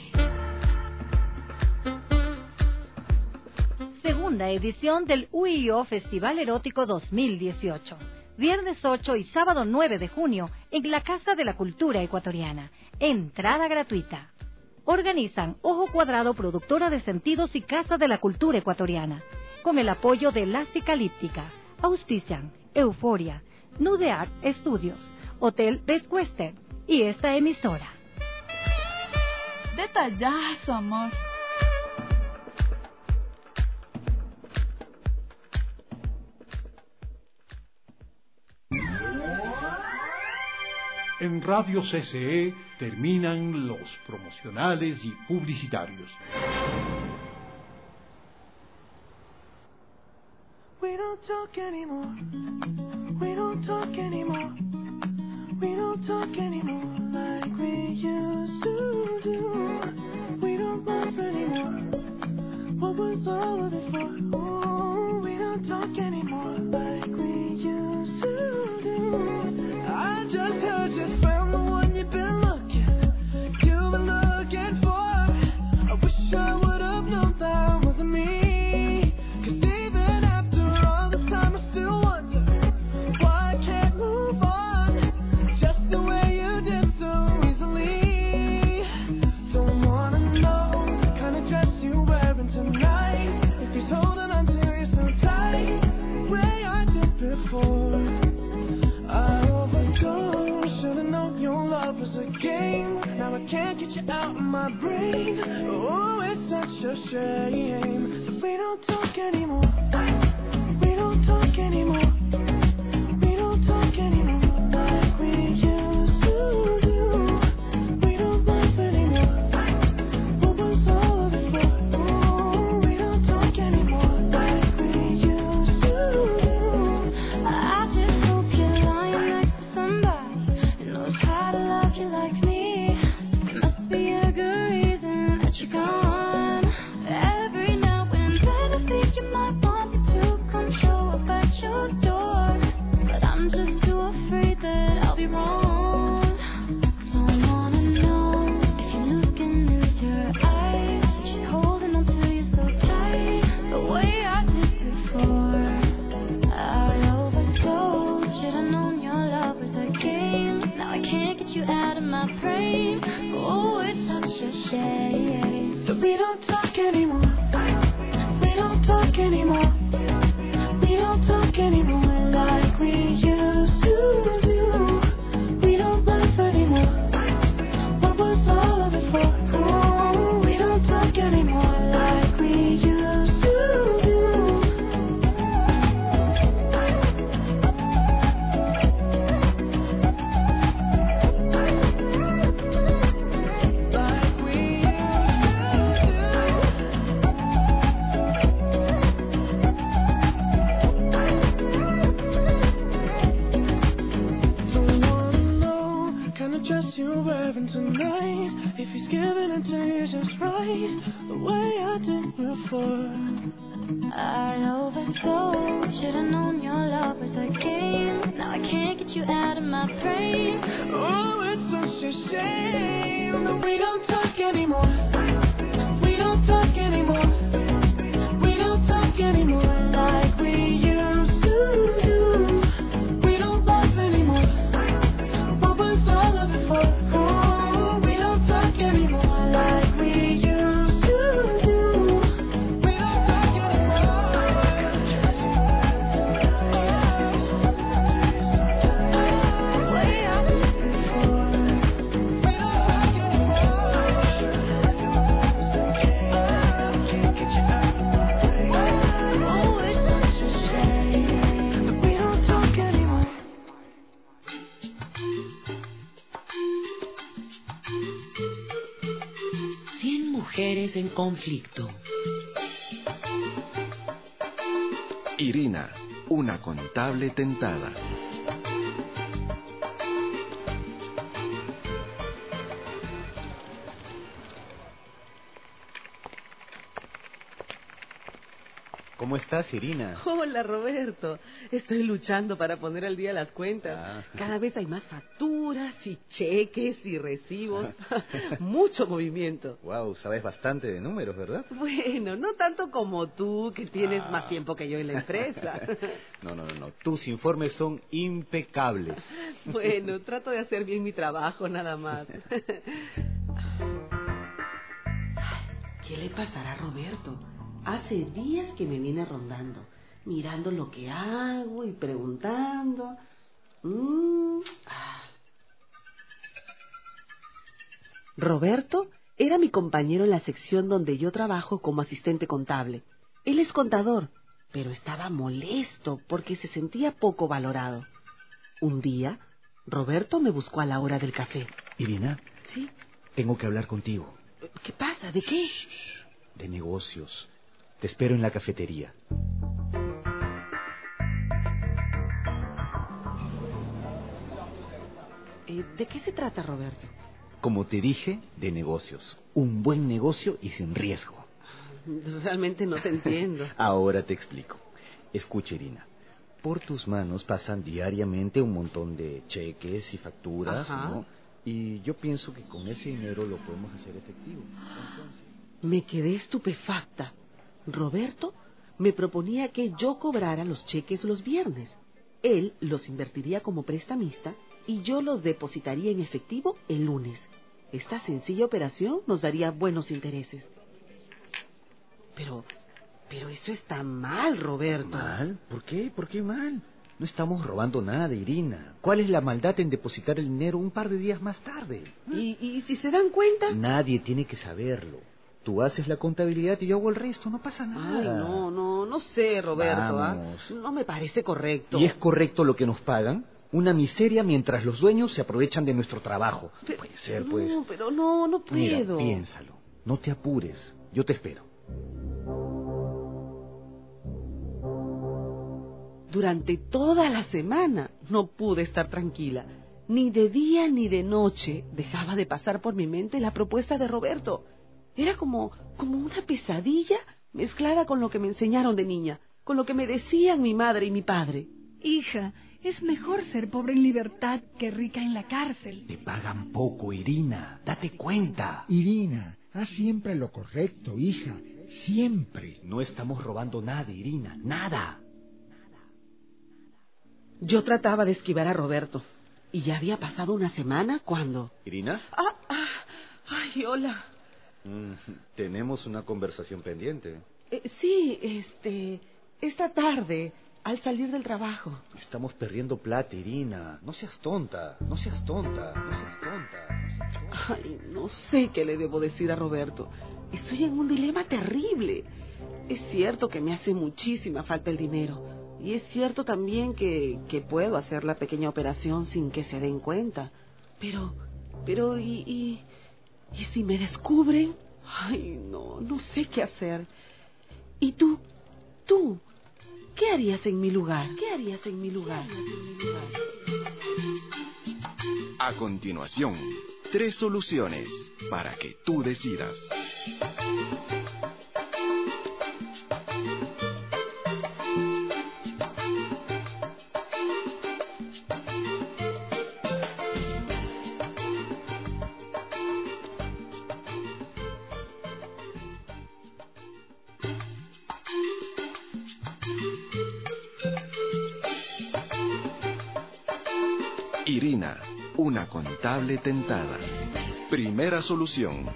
Segunda edición del U I O Festival Erótico dos mil dieciocho. Viernes ocho y sábado nueve de junio en la Casa de la Cultura Ecuatoriana. Entrada gratuita. Organizan Ojo Cuadrado, Productora de Sentidos y Casa de la Cultura Ecuatoriana. Con el apoyo de La Cicalíptica. Auspician Euforia, Nude Art Studios, Hotel Best Western y esta emisora. Detallazo, amor. En Radio C C E terminan los promocionales y publicitarios. We don't talk anymore. We don't talk anymore. We don't talk anymore like we used to do. We don't laugh anymore. What was all of it for? Ooh, we don't talk anymore like we used to do. I just heard you found the one you've been looking, you've been looking for. I wish I would have known that wasn't me. Cause even after all this time I still wonder why I can't move on just the way you did so easily. Don't wanna know the kind of dress you're wearing tonight, if he's holding on to you so tight, the way I did before. I overdosed, should've known your love was a game. Now I can't get you out of my brain. Oh, it's such a shame. We don't talk anymore. We don't talk anymore. We don't talk anymore like we used to do. We don't laugh anymore. What was all of it for? Oh, we don't talk anymore like we used to do. I just hope you're lying next to somebody who knows how to love you like me. There must be a good reason that you're gone. Every now and then I think you might want me to come show up at your door, but I'm just too afraid that I'll be wrong. Don't wanna know if you're looking into her eyes, if she's holding on to you so tight, the way I did before. I overdosed, should've known your love was a game. Now I can't get you out of my brain. Oh, it's such a shame that we don't talk anymore. We don't talk anymore. We don't talk anymore like we used to do. We don't laugh anymore. What was all of it for? Oh, we don't talk anymore like we used to do. Like we don't wanna know the kind of dress you're wearing tonight, if he's giving it to you just right, the way I did before. I overdosed, should've known your love was a game. Now I can't get you out of my brain. Oh, it's such a shame that we don't talk anymore. We don't talk anymore. We don't talk anymore like we used to do. We don't laugh anymore. What was all of it for? Oh, we don't talk anymore like we used to do. We don't talk anymore. The way I did before. We don't talk anymore. Can't get you out of my brain. Oh, it's such a shame that we don't talk anymore. Cien mujeres en conflicto. Irina, una contable tentada. ¿Cómo estás, Irina? Hola, Roberto. Estoy luchando para poner al día las cuentas. Ah. Cada vez hay más facturas y cheques y recibos. Mucho movimiento. Wow, sabes bastante de números, ¿verdad? Bueno, no tanto como tú, que tienes Ah. más tiempo que yo en la empresa. No, no, no, no. Tus informes son impecables. Bueno, trato de hacer bien mi trabajo, nada más. ¿Qué le pasará a Roberto? Hace días que me viene rondando, mirando lo que hago y preguntando. Mm. Ah. Roberto era mi compañero en la sección donde yo trabajo como asistente contable. Él es contador, pero estaba molesto porque se sentía poco valorado. Un día, Roberto me buscó a la hora del café. Irina. ¿Sí? Tengo que hablar contigo. ¿Qué pasa? ¿De qué? Shh, de negocios. Te espero en la cafetería. Eh, ¿De qué se trata, Roberto? Como te dije, de negocios. Un buen negocio y sin riesgo. Realmente no te entiendo. Ahora te explico. Escucha, Irina. Por tus manos pasan diariamente un montón de cheques y facturas, Ajá. ¿no? Y yo pienso que con ese dinero lo podemos hacer efectivo. Entonces... Me quedé estupefacta. Roberto me proponía que yo cobrara los cheques los viernes. Él los invertiría como prestamista y yo los depositaría en efectivo el lunes. Esta sencilla operación nos daría buenos intereses. Pero, pero eso está mal, Roberto. ¿Mal? ¿Por qué? ¿Por qué mal? No estamos robando nada, Irina. ¿Cuál es la maldad en depositar el dinero un par de días más tarde? ¿Y, y si se dan cuenta? Nadie tiene que saberlo. Tú haces la contabilidad y yo hago el resto, no pasa nada. Ay, no, no, no sé, Roberto. Vamos. ¿Ah? No me parece correcto. ¿Y es correcto lo que nos pagan? Una miseria mientras los dueños se aprovechan de nuestro trabajo. Pero, Puede ser, pues. No, pero no, no puedo. Mira, piénsalo. No te apures. Yo te espero. Durante toda la semana no pude estar tranquila. Ni de día ni de noche dejaba de pasar por mi mente la propuesta de Roberto. Era como, como una pesadilla mezclada con lo que me enseñaron de niña, con lo que me decían mi madre y mi padre. Hija, es mejor ser pobre en libertad que rica en la cárcel. Te pagan poco, Irina. Date cuenta. Irina, haz siempre lo correcto, hija. Siempre. No estamos robando nada, Irina. Nada. Yo trataba de esquivar a Roberto. Y ya había pasado una semana cuando... ¿Irina? Ah, ah, ay, hola. Mm, tenemos una conversación pendiente. Eh, sí, este... Esta tarde, al salir del trabajo. Estamos perdiendo plata, Irina. No seas tonta, no seas tonta, no seas tonta. No seas tonta. Ay, no sé qué le debo decir a Roberto. Estoy en un dilema terrible. Es cierto que me hace muchísima falta el dinero. Y es cierto también que, que puedo hacer la pequeña operación sin que se den cuenta. Pero, pero, ¿y, y, y si me descubren? Ay, no, no sé qué hacer. ¿Y tú? ¿Tú? ¿Qué harías en mi lugar? ¿Qué harías en mi lugar? A continuación, tres soluciones para que tú decidas. Irina, una contable tentada. Primera solución.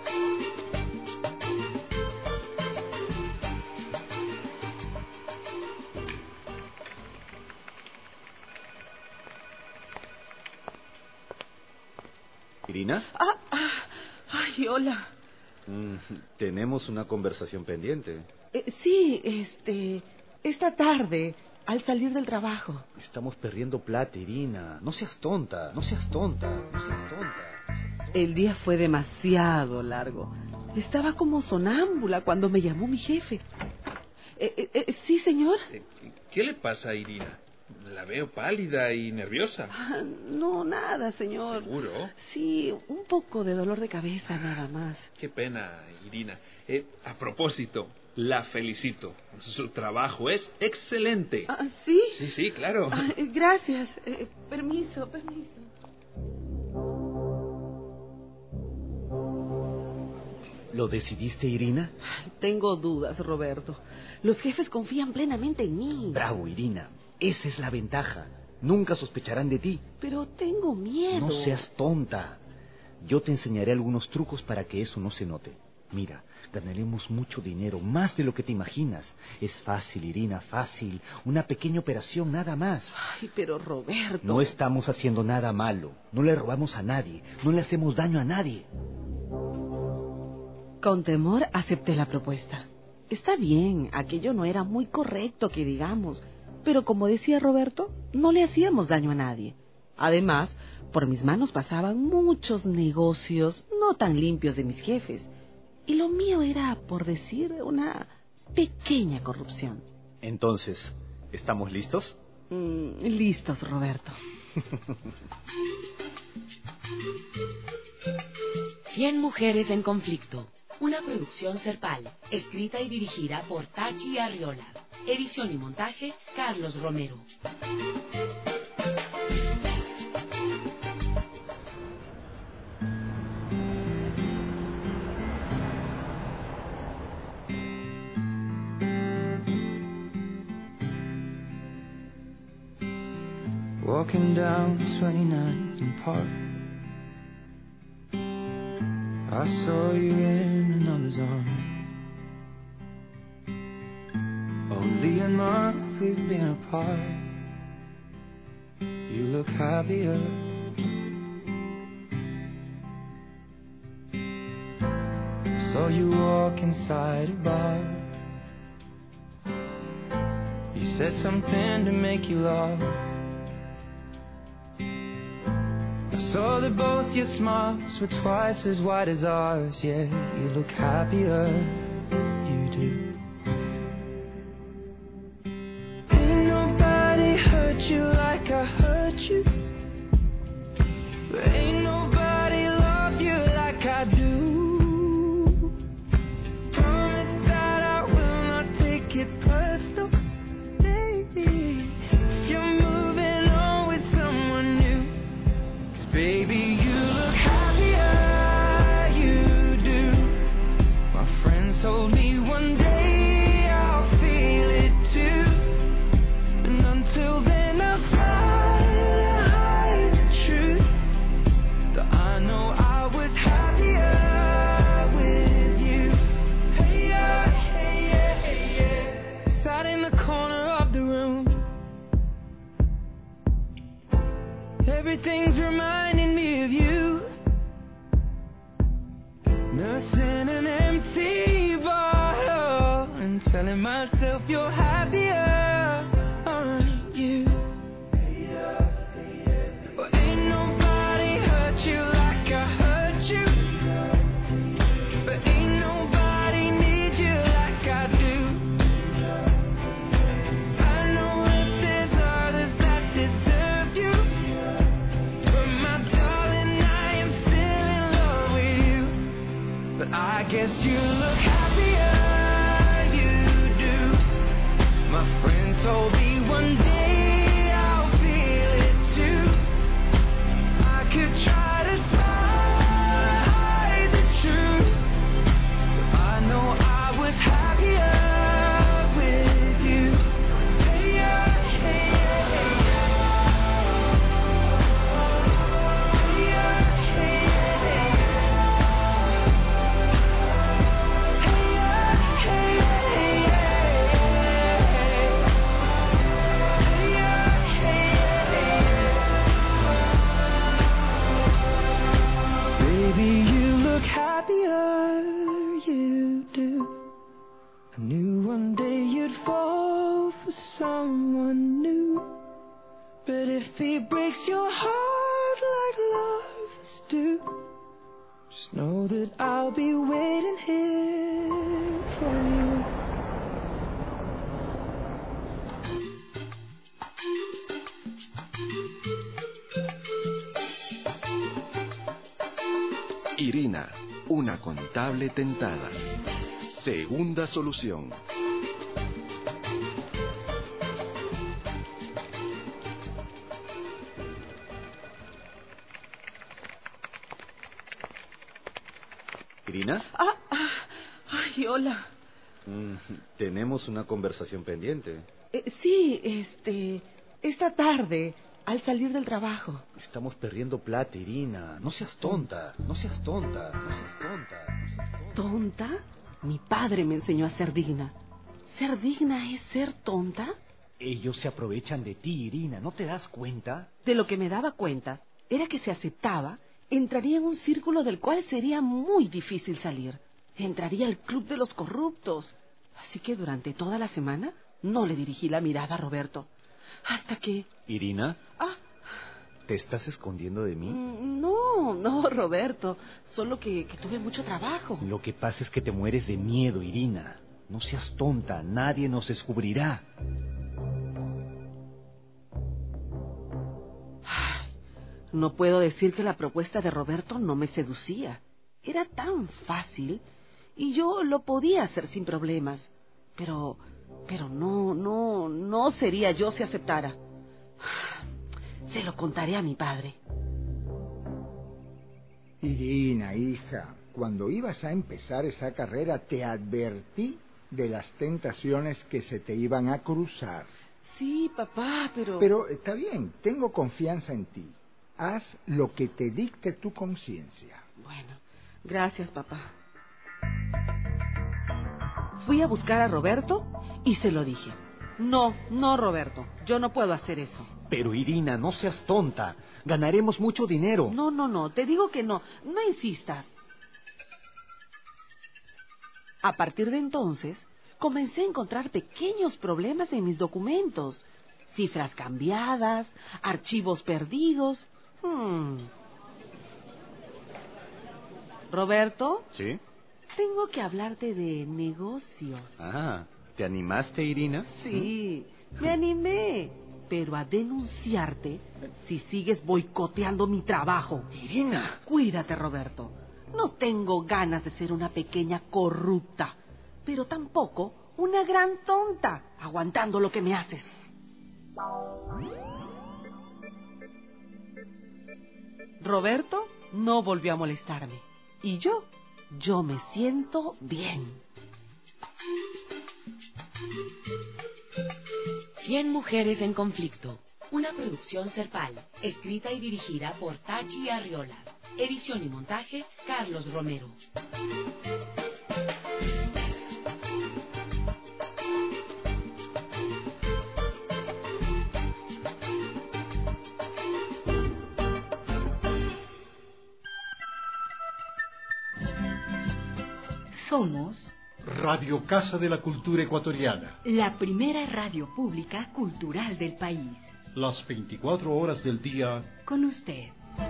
¿Irina? Ah, ah, ay, hola. Mm, tenemos una conversación pendiente. Eh, sí, este... Esta tarde... Al salir del trabajo. Estamos perdiendo plata, Irina. No seas tonta, no seas tonta, no seas tonta. El día fue demasiado largo. Estaba como sonámbula cuando me llamó mi jefe. Eh, eh, eh, ¿Sí, señor? ¿Qué le pasa a Irina? La veo pálida y nerviosa. Ah, no, nada, señor. ¿Seguro? Sí, un poco de dolor de cabeza, nada más. Qué pena, Irina. Eh, a propósito, la felicito. Su trabajo es excelente. Ah, ¿sí? Sí, sí, claro. Ah, gracias. Eh, permiso, permiso. ¿Lo decidiste, Irina? Ay, tengo dudas, Roberto. Los jefes confían plenamente en mí. Bravo, Irina. Esa es la ventaja. Nunca sospecharán de ti. Pero tengo miedo. No seas tonta. Yo te enseñaré algunos trucos para que eso no se note. Mira, ganaremos mucho dinero, más de lo que te imaginas. Es fácil, Irina, fácil. Una pequeña operación, nada más. Ay, pero Roberto... No estamos haciendo nada malo. No le robamos a nadie. No le hacemos daño a nadie. Con temor acepté la propuesta. Está bien, aquello no era muy correcto que digamos, pero como decía Roberto, no le hacíamos daño a nadie. Además, por mis manos pasaban muchos negocios no tan limpios de mis jefes, y lo mío era, por decir, una pequeña corrupción. Entonces, ¿estamos listos? Mm, listos, Roberto. Cien mujeres en conflicto. Una producción Serpal, escrita y dirigida por Tachi Arriola. Edición y montaje, Carlos Romero. Walking down twenty-ninth and Park, I saw you in another's arms. Only a month we've been apart. You look happier. Saw you walk inside a bar. You said something to make you laugh. I saw that both your smiles were twice as wide as ours. Yeah, you look happier, you do. Ain't nobody hurt you like I hurt you. Ain't nobody love you like I do. Promise that I will not take it personal, baby. If you're moving on with someone new, baby, you look happier, you do. My friends told me one day I'll feel it too. And until then I'll try to hide the truth, that I know I was happier with you. Hey yeah, hey yeah, hey yeah. Sat in the corner of the room. Everything's reminding me of you. Nursing an empty bottle and telling myself you're happier, aren't you? Well, ain't nobody hurt you like I hurt you. But ain't nobody need you like I do. I know that there's others that deserve you. I guess you look happier, you do. My friends told me one day I'll feel it too. I could try to smile and hide the truth, but I know I was happier with you. Hey yeah, hey yeah, hey yeah. Hey yeah, hey yeah, hey yeah. Happier, you do. I knew one day you'd fall for someone new, but if he breaks your heart like lovers do, just know that I'll be waiting here for you. Irina, una contable tentada. Segunda solución. ¿Irina? Ah, ah, ay, hola. Mm, tenemos una conversación pendiente. Eh, sí, este, esta tarde, al salir del trabajo. Estamos perdiendo plata, Irina. No seas tonta, no seas tonta, no seas tonta. No seas tonta. ¿Tonta? Mi padre me enseñó a ser digna. ¿Ser digna es ser tonta? Ellos se aprovechan de ti, Irina. ¿No te das cuenta? De lo que me daba cuenta era que si aceptaba, entraría en un círculo del cual sería muy difícil salir. Entraría al club de los corruptos. Así que durante toda la semana no le dirigí la mirada a Roberto. Hasta que... ¿Irina? Ah. ¿Te estás escondiendo de mí? No, no, Roberto. Solo que, que tuve mucho trabajo. Lo que pasa es que te mueres de miedo, Irina. No seas tonta. Nadie nos descubrirá. Ay, No puedo decir que la propuesta de Roberto no me seducía. Era tan fácil y yo lo podía hacer sin problemas. Pero, pero no, no, no sería yo si aceptara. Se lo contaré a mi padre. Irina, hija, cuando ibas a empezar esa carrera te advertí de las tentaciones que se te iban a cruzar. Sí, papá, pero... Pero está bien, tengo confianza en ti. Haz lo que te dicte tu conciencia. Bueno, gracias, papá. Fui a buscar a Roberto y se lo dije. No, no, Roberto, yo no puedo hacer eso. Pero Irina, no seas tonta. Ganaremos mucho dinero. No, no, no, te digo que no. No insistas. A partir de entonces, comencé a encontrar pequeños problemas en mis documentos. Cifras cambiadas, archivos perdidos. Hmm. Roberto. ¿Sí? Tengo que hablarte de negocios. Ah, ¿te animaste, Irina? Sí, me animé, pero a denunciarte si sigues boicoteando mi trabajo. Irina. Cuídate, Roberto. No tengo ganas de ser una pequeña corrupta, pero tampoco una gran tonta, aguantando lo que me haces. Roberto no volvió a molestarme. Y yo, yo me siento bien. Cien mujeres en conflicto. Una producción Serpal, escrita y dirigida por Tachi Arriola. Edición y montaje, Carlos Romero. Somos Radio Casa de la Cultura Ecuatoriana, la primera radio pública cultural del país. las veinticuatro horas del día con usted.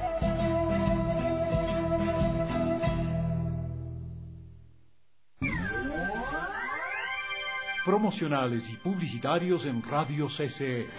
Promocionales y publicitarios en Radio C C E.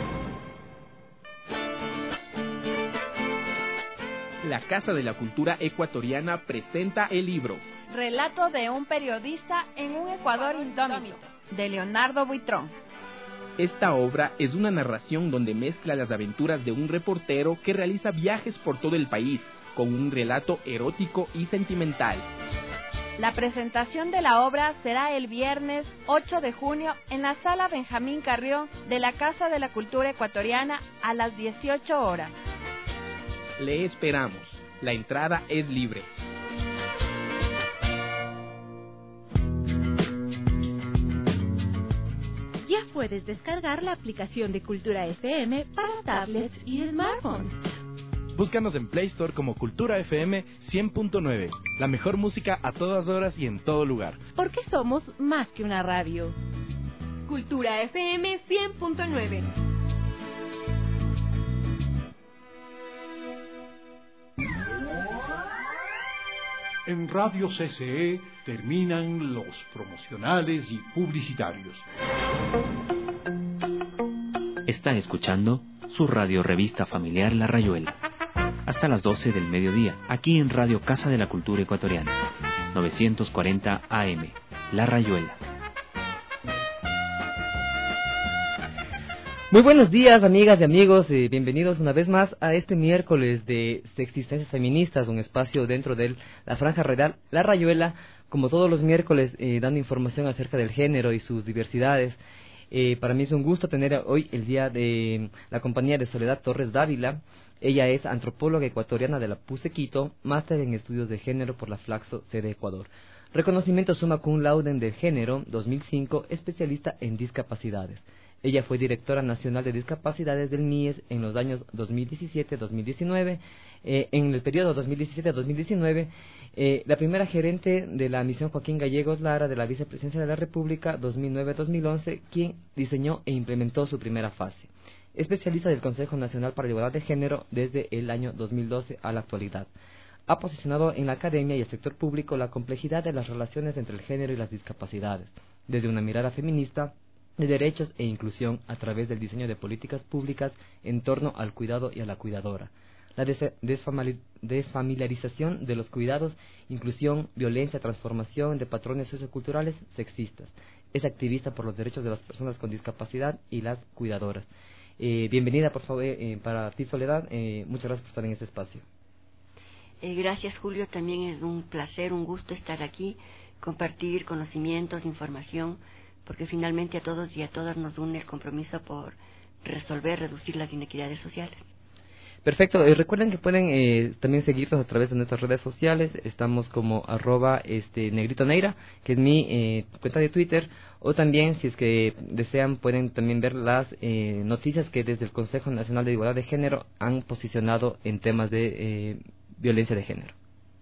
La Casa de la Cultura Ecuatoriana presenta el libro Relato de un periodista en un Ecuador indómito, de Leonardo Buitrón. Esta obra es una narración donde mezcla las aventuras de un reportero que realiza viajes por todo el país, con un relato erótico y sentimental. La presentación de la obra será el viernes ocho de junio en la Sala Benjamín Carrión de la Casa de la Cultura Ecuatoriana a las dieciocho horas. Le esperamos. La entrada es libre. Ya puedes descargar la aplicación de Cultura F M para tablets y smartphones. Búscanos en Play Store como Cultura F M cien punto nueve. La mejor música a todas horas y en todo lugar. Porque somos más que una radio. Cultura F M cien punto nueve. En Radio C C E terminan los promocionales y publicitarios. Están escuchando su radio revista familiar La Rayuela. Hasta las doce del mediodía, aquí en Radio Casa de la Cultura Ecuatoriana. novecientos cuarenta A M. La Rayuela. Muy buenos días, amigas y amigos, y bienvenidos una vez más a este miércoles de Existencias Feministas, un espacio dentro de la franja radial La Rayuela, como todos los miércoles, eh, dando información acerca del género y sus diversidades. Eh, para mí es un gusto tener hoy el día de la compañía de Soledad Torres Dávila. Ella es antropóloga ecuatoriana de la P U C E Quito, máster en estudios de género por la Flaxo, sede Ecuador. Reconocimiento summa cum laude del género dos mil cinco, especialista en discapacidades. Ella fue directora nacional de discapacidades del M I E S en los años dos mil diecisiete a dos mil diecinueve. Eh, en el periodo dos mil diecisiete a dos mil diecinueve, eh, la primera gerente de la misión Joaquín Gallegos Lara de la Vicepresidencia de la República dos mil nueve a dos mil once, quien diseñó e implementó su primera fase. Especialista del Consejo Nacional para la Igualdad de Género desde el año dos mil doce a la actualidad. Ha posicionado en la academia y el sector público la complejidad de las relaciones entre el género y las discapacidades, desde una mirada feminista, de derechos e inclusión a través del diseño de políticas públicas en torno al cuidado y a la cuidadora, la des- desfamili- desfamiliarización de los cuidados, inclusión, violencia, transformación de patrones socioculturales sexistas. Es activista por los derechos de las personas con discapacidad y las cuidadoras. Eh, bienvenida, por favor, eh, para ti, Soledad. Eh, muchas gracias por estar en este espacio. Eh, gracias, Julio. También es un placer, un gusto estar aquí, compartir conocimientos, información, porque finalmente a todos y a todas nos une el compromiso por resolver, reducir las inequidades sociales. Perfecto. Eh, recuerden que pueden eh, también seguirnos a través de nuestras redes sociales. Estamos como arroba este, Negrito Neira, que es mi eh, cuenta de Twitter. O también, si es que desean, pueden también ver las eh, noticias que desde el Consejo Nacional de Igualdad de Género han posicionado en temas de eh, violencia de género.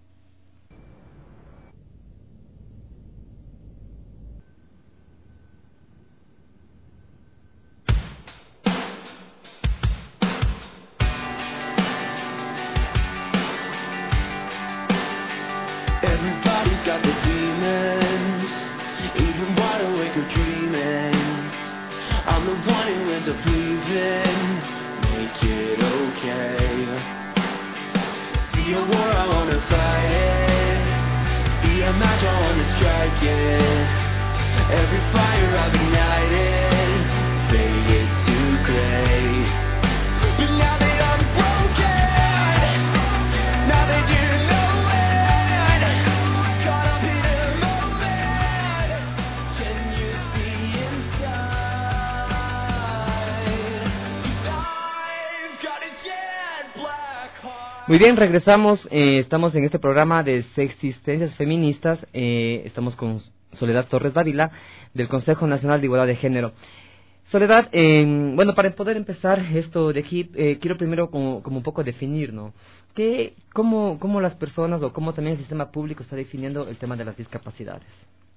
Everybody's got the demons, even wide awake or dreaming. I'm the one who ends up leaving, make it okay. See a war, I wanna fight it. See a match, I wanna strike it. Every fire I've ignited, faded to gray. But now that I'm broken, now that you know it, caught up in a moment, can you see inside? I've got a dead black heart. Muy bien, regresamos. Eh, estamos en este programa de Sexistencias Feministas. Eh, estamos con Soledad Torres Dávila, del Consejo Nacional de Igualdad de Género. Soledad, eh, bueno, para poder empezar esto de aquí, eh, quiero primero como, como un poco definir, ¿no? ¿Qué, cómo, ¿Cómo las personas o cómo también el sistema público está definiendo el tema de las discapacidades?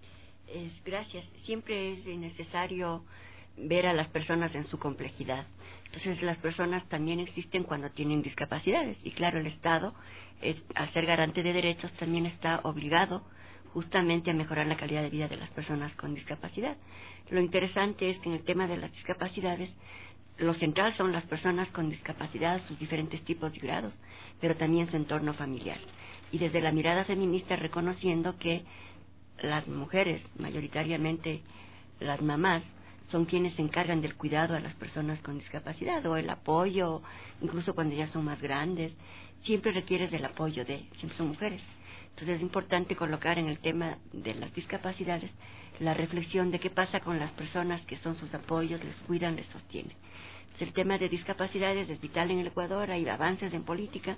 Es, gracias. Siempre es necesario ver a las personas en su complejidad. Entonces, las personas también existen cuando tienen discapacidades. Y claro, el Estado, eh, al ser garante de derechos, también está obligado justamente a mejorar la calidad de vida de las personas con discapacidad. Lo interesante es que en el tema de las discapacidades, lo central son las personas con discapacidad, sus diferentes tipos y grados, pero también su entorno familiar. Y desde la mirada feminista, reconociendo que las mujeres, mayoritariamente las mamás, son quienes se encargan del cuidado a las personas con discapacidad, o el apoyo, incluso cuando ya son más grandes, siempre requieres del apoyo de, siempre son mujeres. Entonces es importante colocar en el tema de las discapacidades la reflexión de qué pasa con las personas que son sus apoyos, les cuidan, les sostienen. Entonces el tema de discapacidades es vital en el Ecuador, hay avances en política,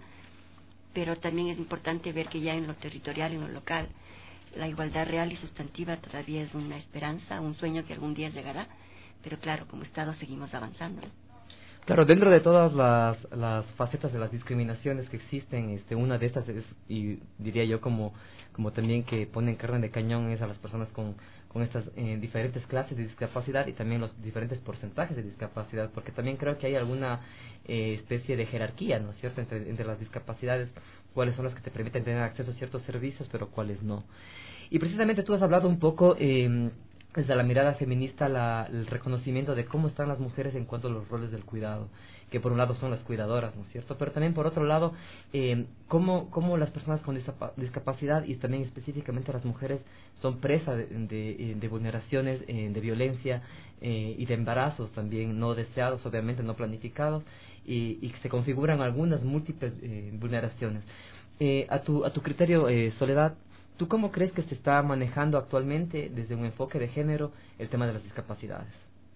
pero también es importante ver que ya en lo territorial, en lo local, la igualdad real y sustantiva todavía es una esperanza, un sueño que algún día llegará, pero claro, como Estado seguimos avanzando. Claro, dentro de todas las, las facetas de las discriminaciones que existen, este, una de estas es, y diría yo como, como también que ponen carne de cañón, es a las personas con, con estas eh, diferentes clases de discapacidad y también los diferentes porcentajes de discapacidad, porque también creo que hay alguna eh, especie de jerarquía, ¿no es cierto?, entre, entre las discapacidades, cuáles son las que te permiten tener acceso a ciertos servicios, pero cuáles no. Y precisamente tú has hablado un poco eh, desde la mirada feminista, la, el reconocimiento de cómo están las mujeres en cuanto a los roles del cuidado, que por un lado son las cuidadoras, ¿no es cierto? Pero también por otro lado, eh, cómo, cómo las personas con discapacidad y también específicamente las mujeres son presa de, de, de vulneraciones, eh, de violencia eh, y de embarazos también no deseados, obviamente no planificados, y, y se configuran algunas múltiples eh, vulneraciones. Eh, a, tu, a tu criterio, eh, Soledad, ¿tú cómo crees que se está manejando actualmente desde un enfoque de género el tema de las discapacidades?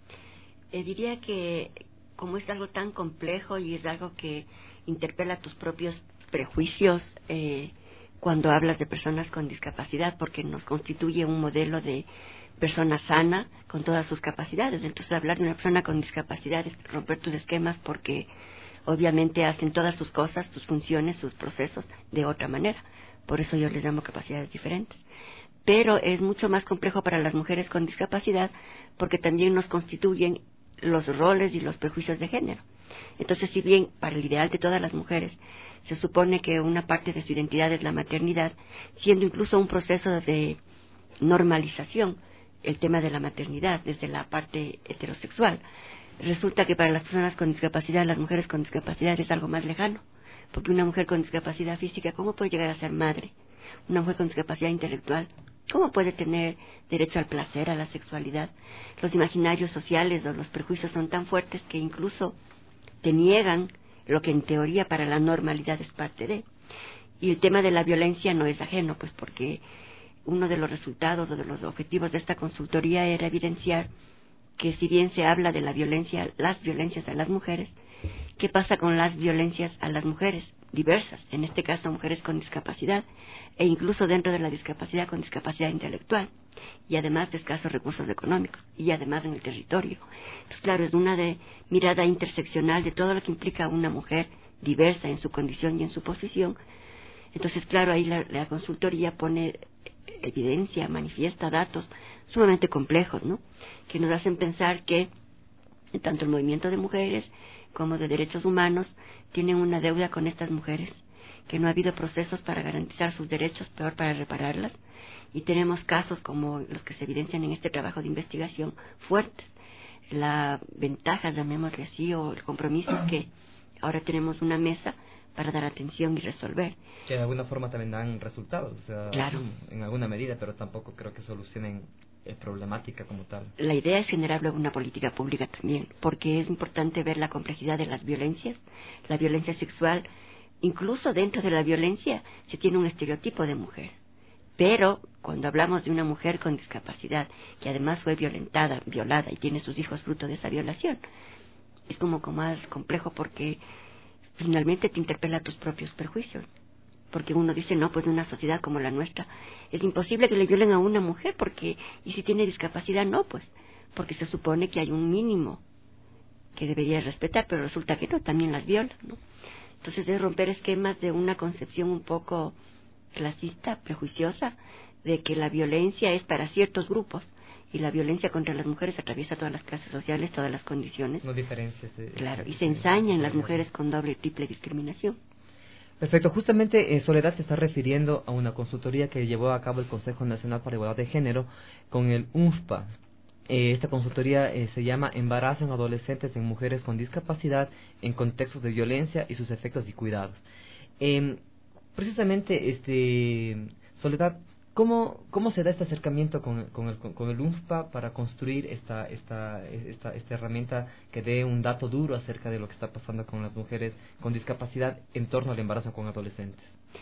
Eh, diría que como es algo tan complejo y es algo que interpela tus propios prejuicios eh, cuando hablas de personas con discapacidad, porque nos constituye un modelo de persona sana con todas sus capacidades. Entonces hablar de una persona con discapacidad es romper tus esquemas, porque obviamente hacen todas sus cosas, sus funciones, sus procesos de otra manera. Por eso yo les llamo capacidades diferentes. Pero es mucho más complejo para las mujeres con discapacidad, porque también nos constituyen los roles y los prejuicios de género. Entonces, si bien para el ideal de todas las mujeres se supone que una parte de su identidad es la maternidad, siendo incluso un proceso de normalización el tema de la maternidad desde la parte heterosexual, resulta que para las personas con discapacidad, las mujeres con discapacidad es algo más lejano, porque una mujer con discapacidad física, ¿cómo puede llegar a ser madre? Una mujer con discapacidad intelectual, ¿cómo puede tener derecho al placer, a la sexualidad? Los imaginarios sociales o los prejuicios son tan fuertes que incluso te niegan lo que en teoría para la normalidad es parte de. Y el tema de la violencia no es ajeno, pues porque uno de los resultados o de los objetivos de esta consultoría era evidenciar que si bien se habla de la violencia, las violencias a las mujeres, ¿qué pasa con las violencias a las mujeres diversas? En este caso, mujeres con discapacidad, e incluso dentro de la discapacidad con discapacidad intelectual, y además de escasos recursos económicos, y además en el territorio. Entonces, claro, es una de mirada interseccional de todo lo que implica una mujer diversa en su condición y en su posición. Entonces, claro, ahí la, la consultoría pone evidencia, manifiesta datos sumamente complejos, ¿no?, que nos hacen pensar que tanto el movimiento de mujeres como de derechos humanos tienen una deuda con estas mujeres, que no ha habido procesos para garantizar sus derechos, peor para repararlas, y tenemos casos como los que se evidencian en este trabajo de investigación fuertes. La ventaja, llamémosle así, o el compromiso es que ahora tenemos una mesa para dar atención y resolver. Que de alguna forma también dan resultados, o sea, claro, en alguna medida, pero tampoco creo que solucionen eh, problemática como tal. La idea es generar luego una política pública también, porque es importante ver la complejidad de las violencias, la violencia sexual. Incluso dentro de la violencia se tiene un estereotipo de mujer, pero cuando hablamos de una mujer con discapacidad que además fue violentada, violada y tiene sus hijos fruto de esa violación, es como, como más complejo, porque finalmente te interpela tus propios prejuicios, porque uno dice, no, pues en una sociedad como la nuestra es imposible que le violen a una mujer, porque, y si tiene discapacidad, no, pues, porque se supone que hay un mínimo que debería respetar, pero resulta que no, también las violan, ¿no? Entonces es romper esquemas de una concepción un poco clasista, prejuiciosa, de que la violencia es para ciertos grupos, y la violencia contra las mujeres atraviesa todas las clases sociales, todas las condiciones. No diferencias. De, claro, y de, se ensaña en las mujeres con doble y triple discriminación. Perfecto. Justamente eh, Soledad se está refiriendo a una consultoría que llevó a cabo el Consejo Nacional para la Igualdad de Género con el U N F P A. Eh, esta consultoría eh, se llama Embarazo en Adolescentes en Mujeres con Discapacidad en Contextos de Violencia y sus Efectos y Cuidados. Eh, precisamente, este Soledad, ¿Cómo, ¿Cómo se da este acercamiento con, con, el, con el U N F P A para construir esta, esta, esta, esta herramienta que dé un dato duro acerca de lo que está pasando con las mujeres con discapacidad en torno al embarazo con adolescentes?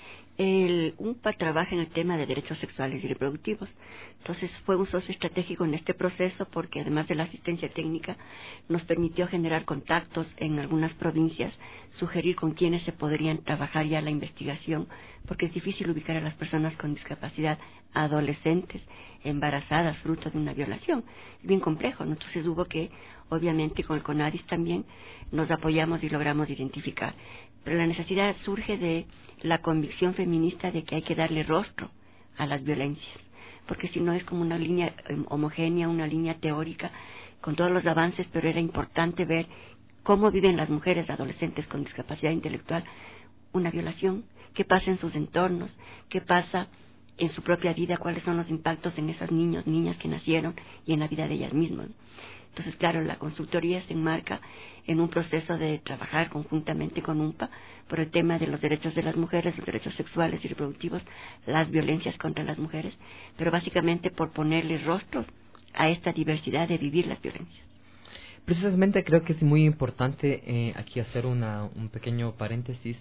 El U N P A trabaja en el tema de derechos sexuales y reproductivos. Entonces fue un socio estratégico en este proceso porque además de la asistencia técnica nos permitió generar contactos en algunas provincias, sugerir con quiénes se podrían trabajar ya la investigación, porque es difícil ubicar a las personas con discapacidad adolescentes, embarazadas, fruto de una violación. Es bien complejo, ¿no? Entonces hubo que, obviamente con el CONADIS también, nos apoyamos y logramos identificar. Pero la necesidad surge de la convicción feminista de que hay que darle rostro a las violencias, porque si no es como una línea homogénea, una línea teórica, con todos los avances, pero era importante ver cómo viven las mujeres adolescentes con discapacidad intelectual una violación, qué pasa en sus entornos, qué pasa en su propia vida, cuáles son los impactos en esos niños, niñas que nacieron y en la vida de ellas mismas. Entonces, claro, la consultoría se enmarca en un proceso de trabajar conjuntamente con U N P A por el tema de los derechos de las mujeres, los derechos sexuales y reproductivos, las violencias contra las mujeres, pero básicamente por ponerle rostros a esta diversidad de vivir las violencias. Precisamente creo que es muy importante eh, aquí hacer una, un pequeño paréntesis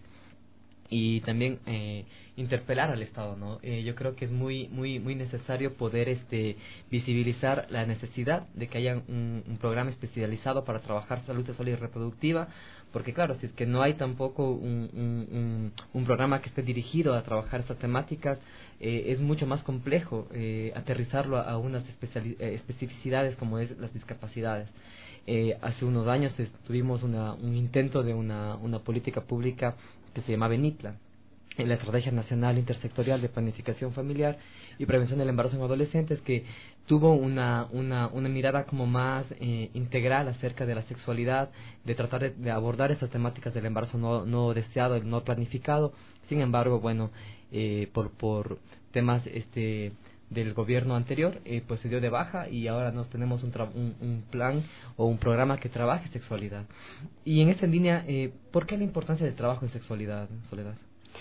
y también eh, interpelar al Estado, ¿no? Eh, yo creo que es muy muy muy necesario poder este visibilizar la necesidad de que haya un, un programa especializado para trabajar salud sexual y reproductiva, porque claro, si es que no hay tampoco un, un, un, un programa que esté dirigido a trabajar estas temáticas, eh, es mucho más complejo eh, aterrizarlo a, a unas especiali- eh, especificidades como es las discapacidades. Eh, hace unos años tuvimos una, un intento de una, una política pública que se llamaba ENIPLA, la Estrategia Nacional Intersectorial de Planificación Familiar y Prevención del Embarazo en Adolescentes, que tuvo una, una, una mirada como más eh, integral acerca de la sexualidad, de tratar de, de abordar estas temáticas del embarazo no, no deseado, no planificado. Sin embargo, bueno, eh, por, por temas este del gobierno anterior, eh, pues se dio de baja y ahora nos tenemos un, un, un plan o un programa que trabaje sexualidad. Y en esta línea, eh, ¿por qué la importancia del trabajo en sexualidad, Soledad?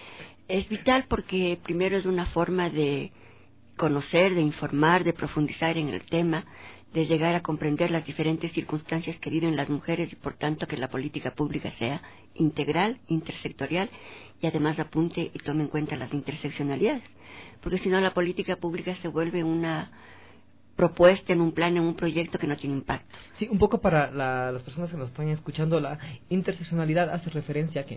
Es vital porque primero es una forma de conocer, de informar, de profundizar en el tema, de llegar a comprender las diferentes circunstancias que viven las mujeres y por tanto que la política pública sea integral, intersectorial y además apunte y tome en cuenta las interseccionalidades. Porque si no la política pública se vuelve una propuesta en un plan, en un proyecto que no tiene impacto. Sí, un poco para la, las personas que nos están escuchando, la interseccionalidad hace referencia a qué?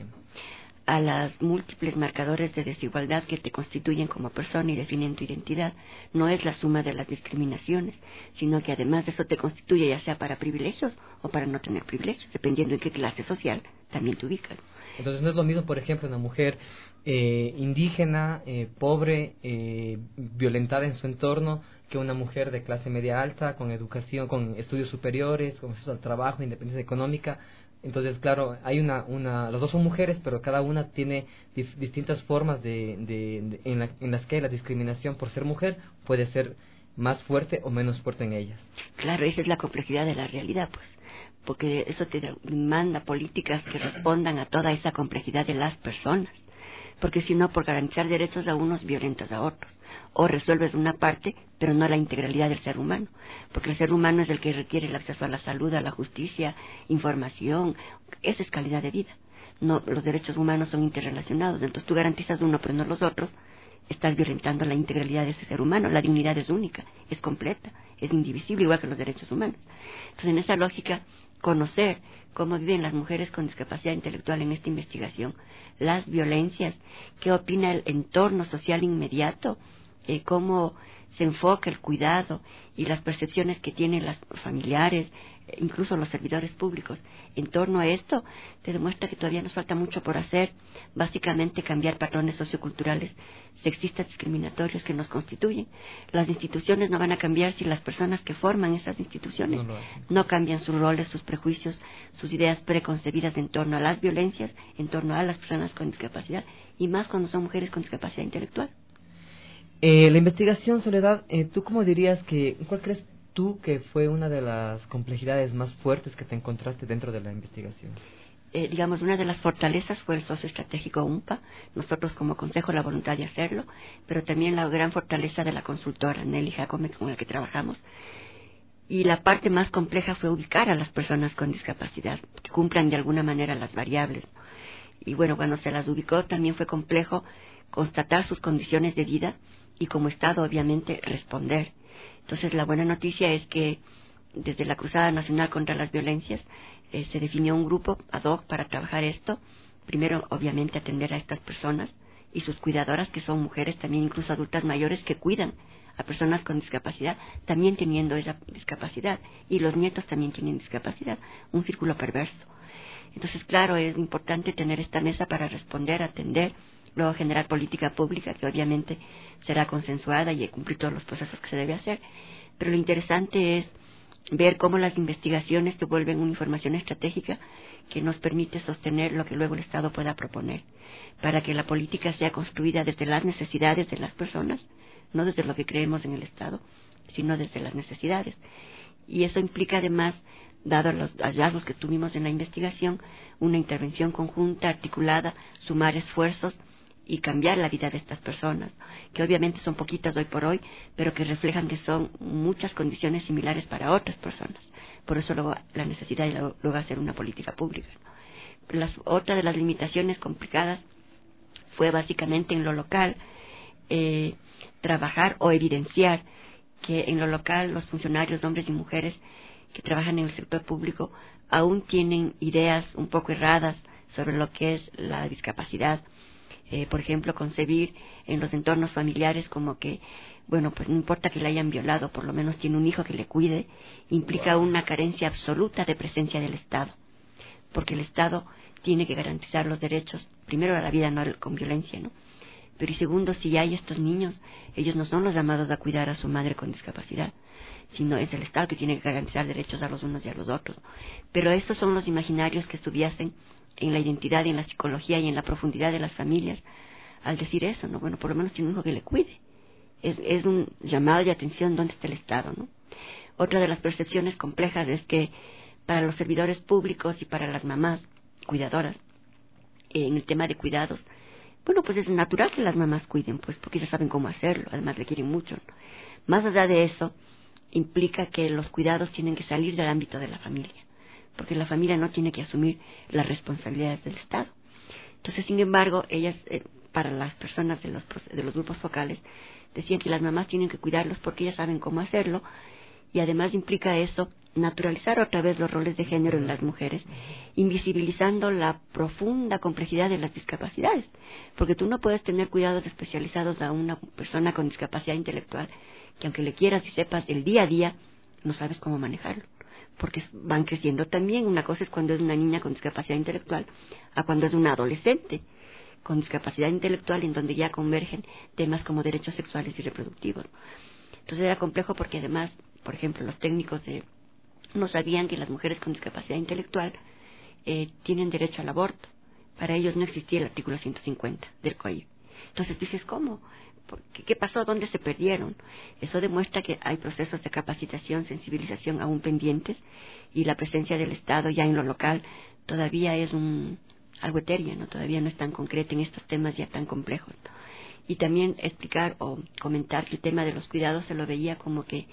A las múltiples marcadores de desigualdad que te constituyen como persona y definen tu identidad. No es la suma de las discriminaciones, sino que además de eso te constituye ya sea para privilegios o para no tener privilegios, dependiendo en qué clase social también te ubicas. Entonces no es lo mismo, por ejemplo, una mujer eh, indígena, eh, pobre, eh, violentada en su entorno, que una mujer de clase media alta, con educación, con estudios superiores, con acceso al trabajo, independencia económica. Entonces, claro, hay una, una, las dos son mujeres, pero cada una tiene dif, distintas formas de, de, de en, la, en las que la discriminación por ser mujer puede ser más fuerte o menos fuerte en ellas. Claro, esa es la complejidad de la realidad, pues, porque eso te demanda políticas que respondan a toda esa complejidad de las personas, porque si no, por garantizar derechos a unos violentas a otros, o resuelves una parte, pero no la integralidad del ser humano, porque el ser humano es el que requiere el acceso a la salud, a la justicia, información, esa es calidad de vida. No, los derechos humanos son interrelacionados, entonces tú garantizas uno, pero no los otros, estás violentando la integralidad de ese ser humano. La dignidad es única, es completa, es indivisible, igual que los derechos humanos. Entonces, en esa lógica, conocer cómo viven las mujeres con discapacidad intelectual en esta investigación, las violencias, qué opina el entorno social inmediato, eh, cómo se enfoca el cuidado y las percepciones que tienen los familiares, incluso los servidores públicos en torno a esto, te demuestra que todavía nos falta mucho por hacer, básicamente cambiar patrones socioculturales sexistas discriminatorios que nos constituyen. Las instituciones no van a cambiar si las personas que forman esas instituciones no, no cambian sus roles, sus prejuicios, sus ideas preconcebidas en torno a las violencias, en torno a las personas con discapacidad, y más cuando son mujeres con discapacidad intelectual. Eh, la investigación, Soledad, eh, ¿tú cómo dirías que, cuál crees tú que fue una de las complejidades más fuertes que te encontraste dentro de la investigación? Eh, digamos, una de las fortalezas fue el socio estratégico U M P A, nosotros como consejo la voluntad de hacerlo, pero también la gran fortaleza de la consultora Nelly Jacome, con la que trabajamos. Y la parte más compleja fue ubicar a las personas con discapacidad, que cumplan de alguna manera las variables. Y bueno, cuando se las ubicó también fue complejo constatar sus condiciones de vida y como Estado obviamente responder. Entonces la buena noticia es que desde la Cruzada Nacional contra las Violencias eh, se definió un grupo ad hoc para trabajar esto. Primero, obviamente, atender a estas personas y sus cuidadoras, que son mujeres también, incluso adultas mayores, que cuidan a personas con discapacidad, también teniendo esa discapacidad. Y los nietos también tienen discapacidad, un círculo perverso. Entonces, claro, es importante tener esta mesa para responder, atender, luego generar política pública que obviamente será consensuada y cumplir todos los procesos que se debe hacer. Pero lo interesante es ver cómo las investigaciones se vuelven una información estratégica que nos permite sostener lo que luego el Estado pueda proponer, para que la política sea construida desde las necesidades de las personas, no desde lo que creemos en el Estado, sino desde las necesidades. Y eso implica además, dado los hallazgos que tuvimos en la investigación, una intervención conjunta, articulada, sumar esfuerzos y cambiar la vida de estas personas, que obviamente son poquitas hoy por hoy, pero que reflejan que son muchas condiciones similares para otras personas. Por eso luego la necesidad de luego hacer una política pública. Las, otra de las limitaciones complicadas fue básicamente en lo local, eh, trabajar o evidenciar que en lo local los funcionarios, hombres y mujeres que trabajan en el sector público, aún tienen ideas un poco erradas sobre lo que es la discapacidad. Eh, por ejemplo, concebir en los entornos familiares como que, bueno, pues no importa que le hayan violado, por lo menos tiene un hijo que le cuide, implica una carencia absoluta de presencia del Estado, porque el Estado tiene que garantizar los derechos, primero a la vida, no con violencia, ¿no? Pero y segundo, si hay estos niños, ellos no son los llamados a cuidar a su madre con discapacidad, sino es el Estado que tiene que garantizar derechos a los unos y a los otros. Pero esos son los imaginarios que estuviesen en la identidad y en la psicología y en la profundidad de las familias al decir eso, ¿no? Bueno, por lo menos tiene uno que le cuide. es, es un llamado de atención dónde está el Estado, ¿no? Otra de las percepciones complejas es que para los servidores públicos y para las mamás cuidadoras, eh, en el tema de cuidados, bueno, pues es natural que las mamás cuiden, pues porque ya saben cómo hacerlo, además le quieren mucho, ¿no? Más allá de eso, implica que los cuidados tienen que salir del ámbito de la familia, porque la familia no tiene que asumir las responsabilidades del Estado. Entonces, sin embargo, ellas, eh, para las personas de los, de los grupos focales, decían que las mamás tienen que cuidarlos porque ellas saben cómo hacerlo, y además implica eso naturalizar otra vez los roles de género en las mujeres, invisibilizando la profunda complejidad de las discapacidades, porque tú no puedes tener cuidados especializados a una persona con discapacidad intelectual que aunque le quieras y sepas el día a día, no sabes cómo manejarlo, porque van creciendo también. Una cosa es cuando es una niña con discapacidad intelectual a cuando es una adolescente con discapacidad intelectual, en donde ya convergen temas como derechos sexuales y reproductivos. Entonces era complejo porque además, por ejemplo, los técnicos de no sabían que las mujeres con discapacidad intelectual eh, tienen derecho al aborto. Para ellos no existía el artículo ciento cincuenta del C O I. Entonces dices, ¿cómo? ¿Qué, ¿Qué pasó? ¿Dónde se perdieron? Eso demuestra que hay procesos de capacitación, sensibilización aún pendientes, y la presencia del Estado ya en lo local todavía es un algo etéreo, ¿no? Todavía no es tan concreto en estos temas ya tan complejos. Y también explicar o comentar que el tema de los cuidados se lo veía como que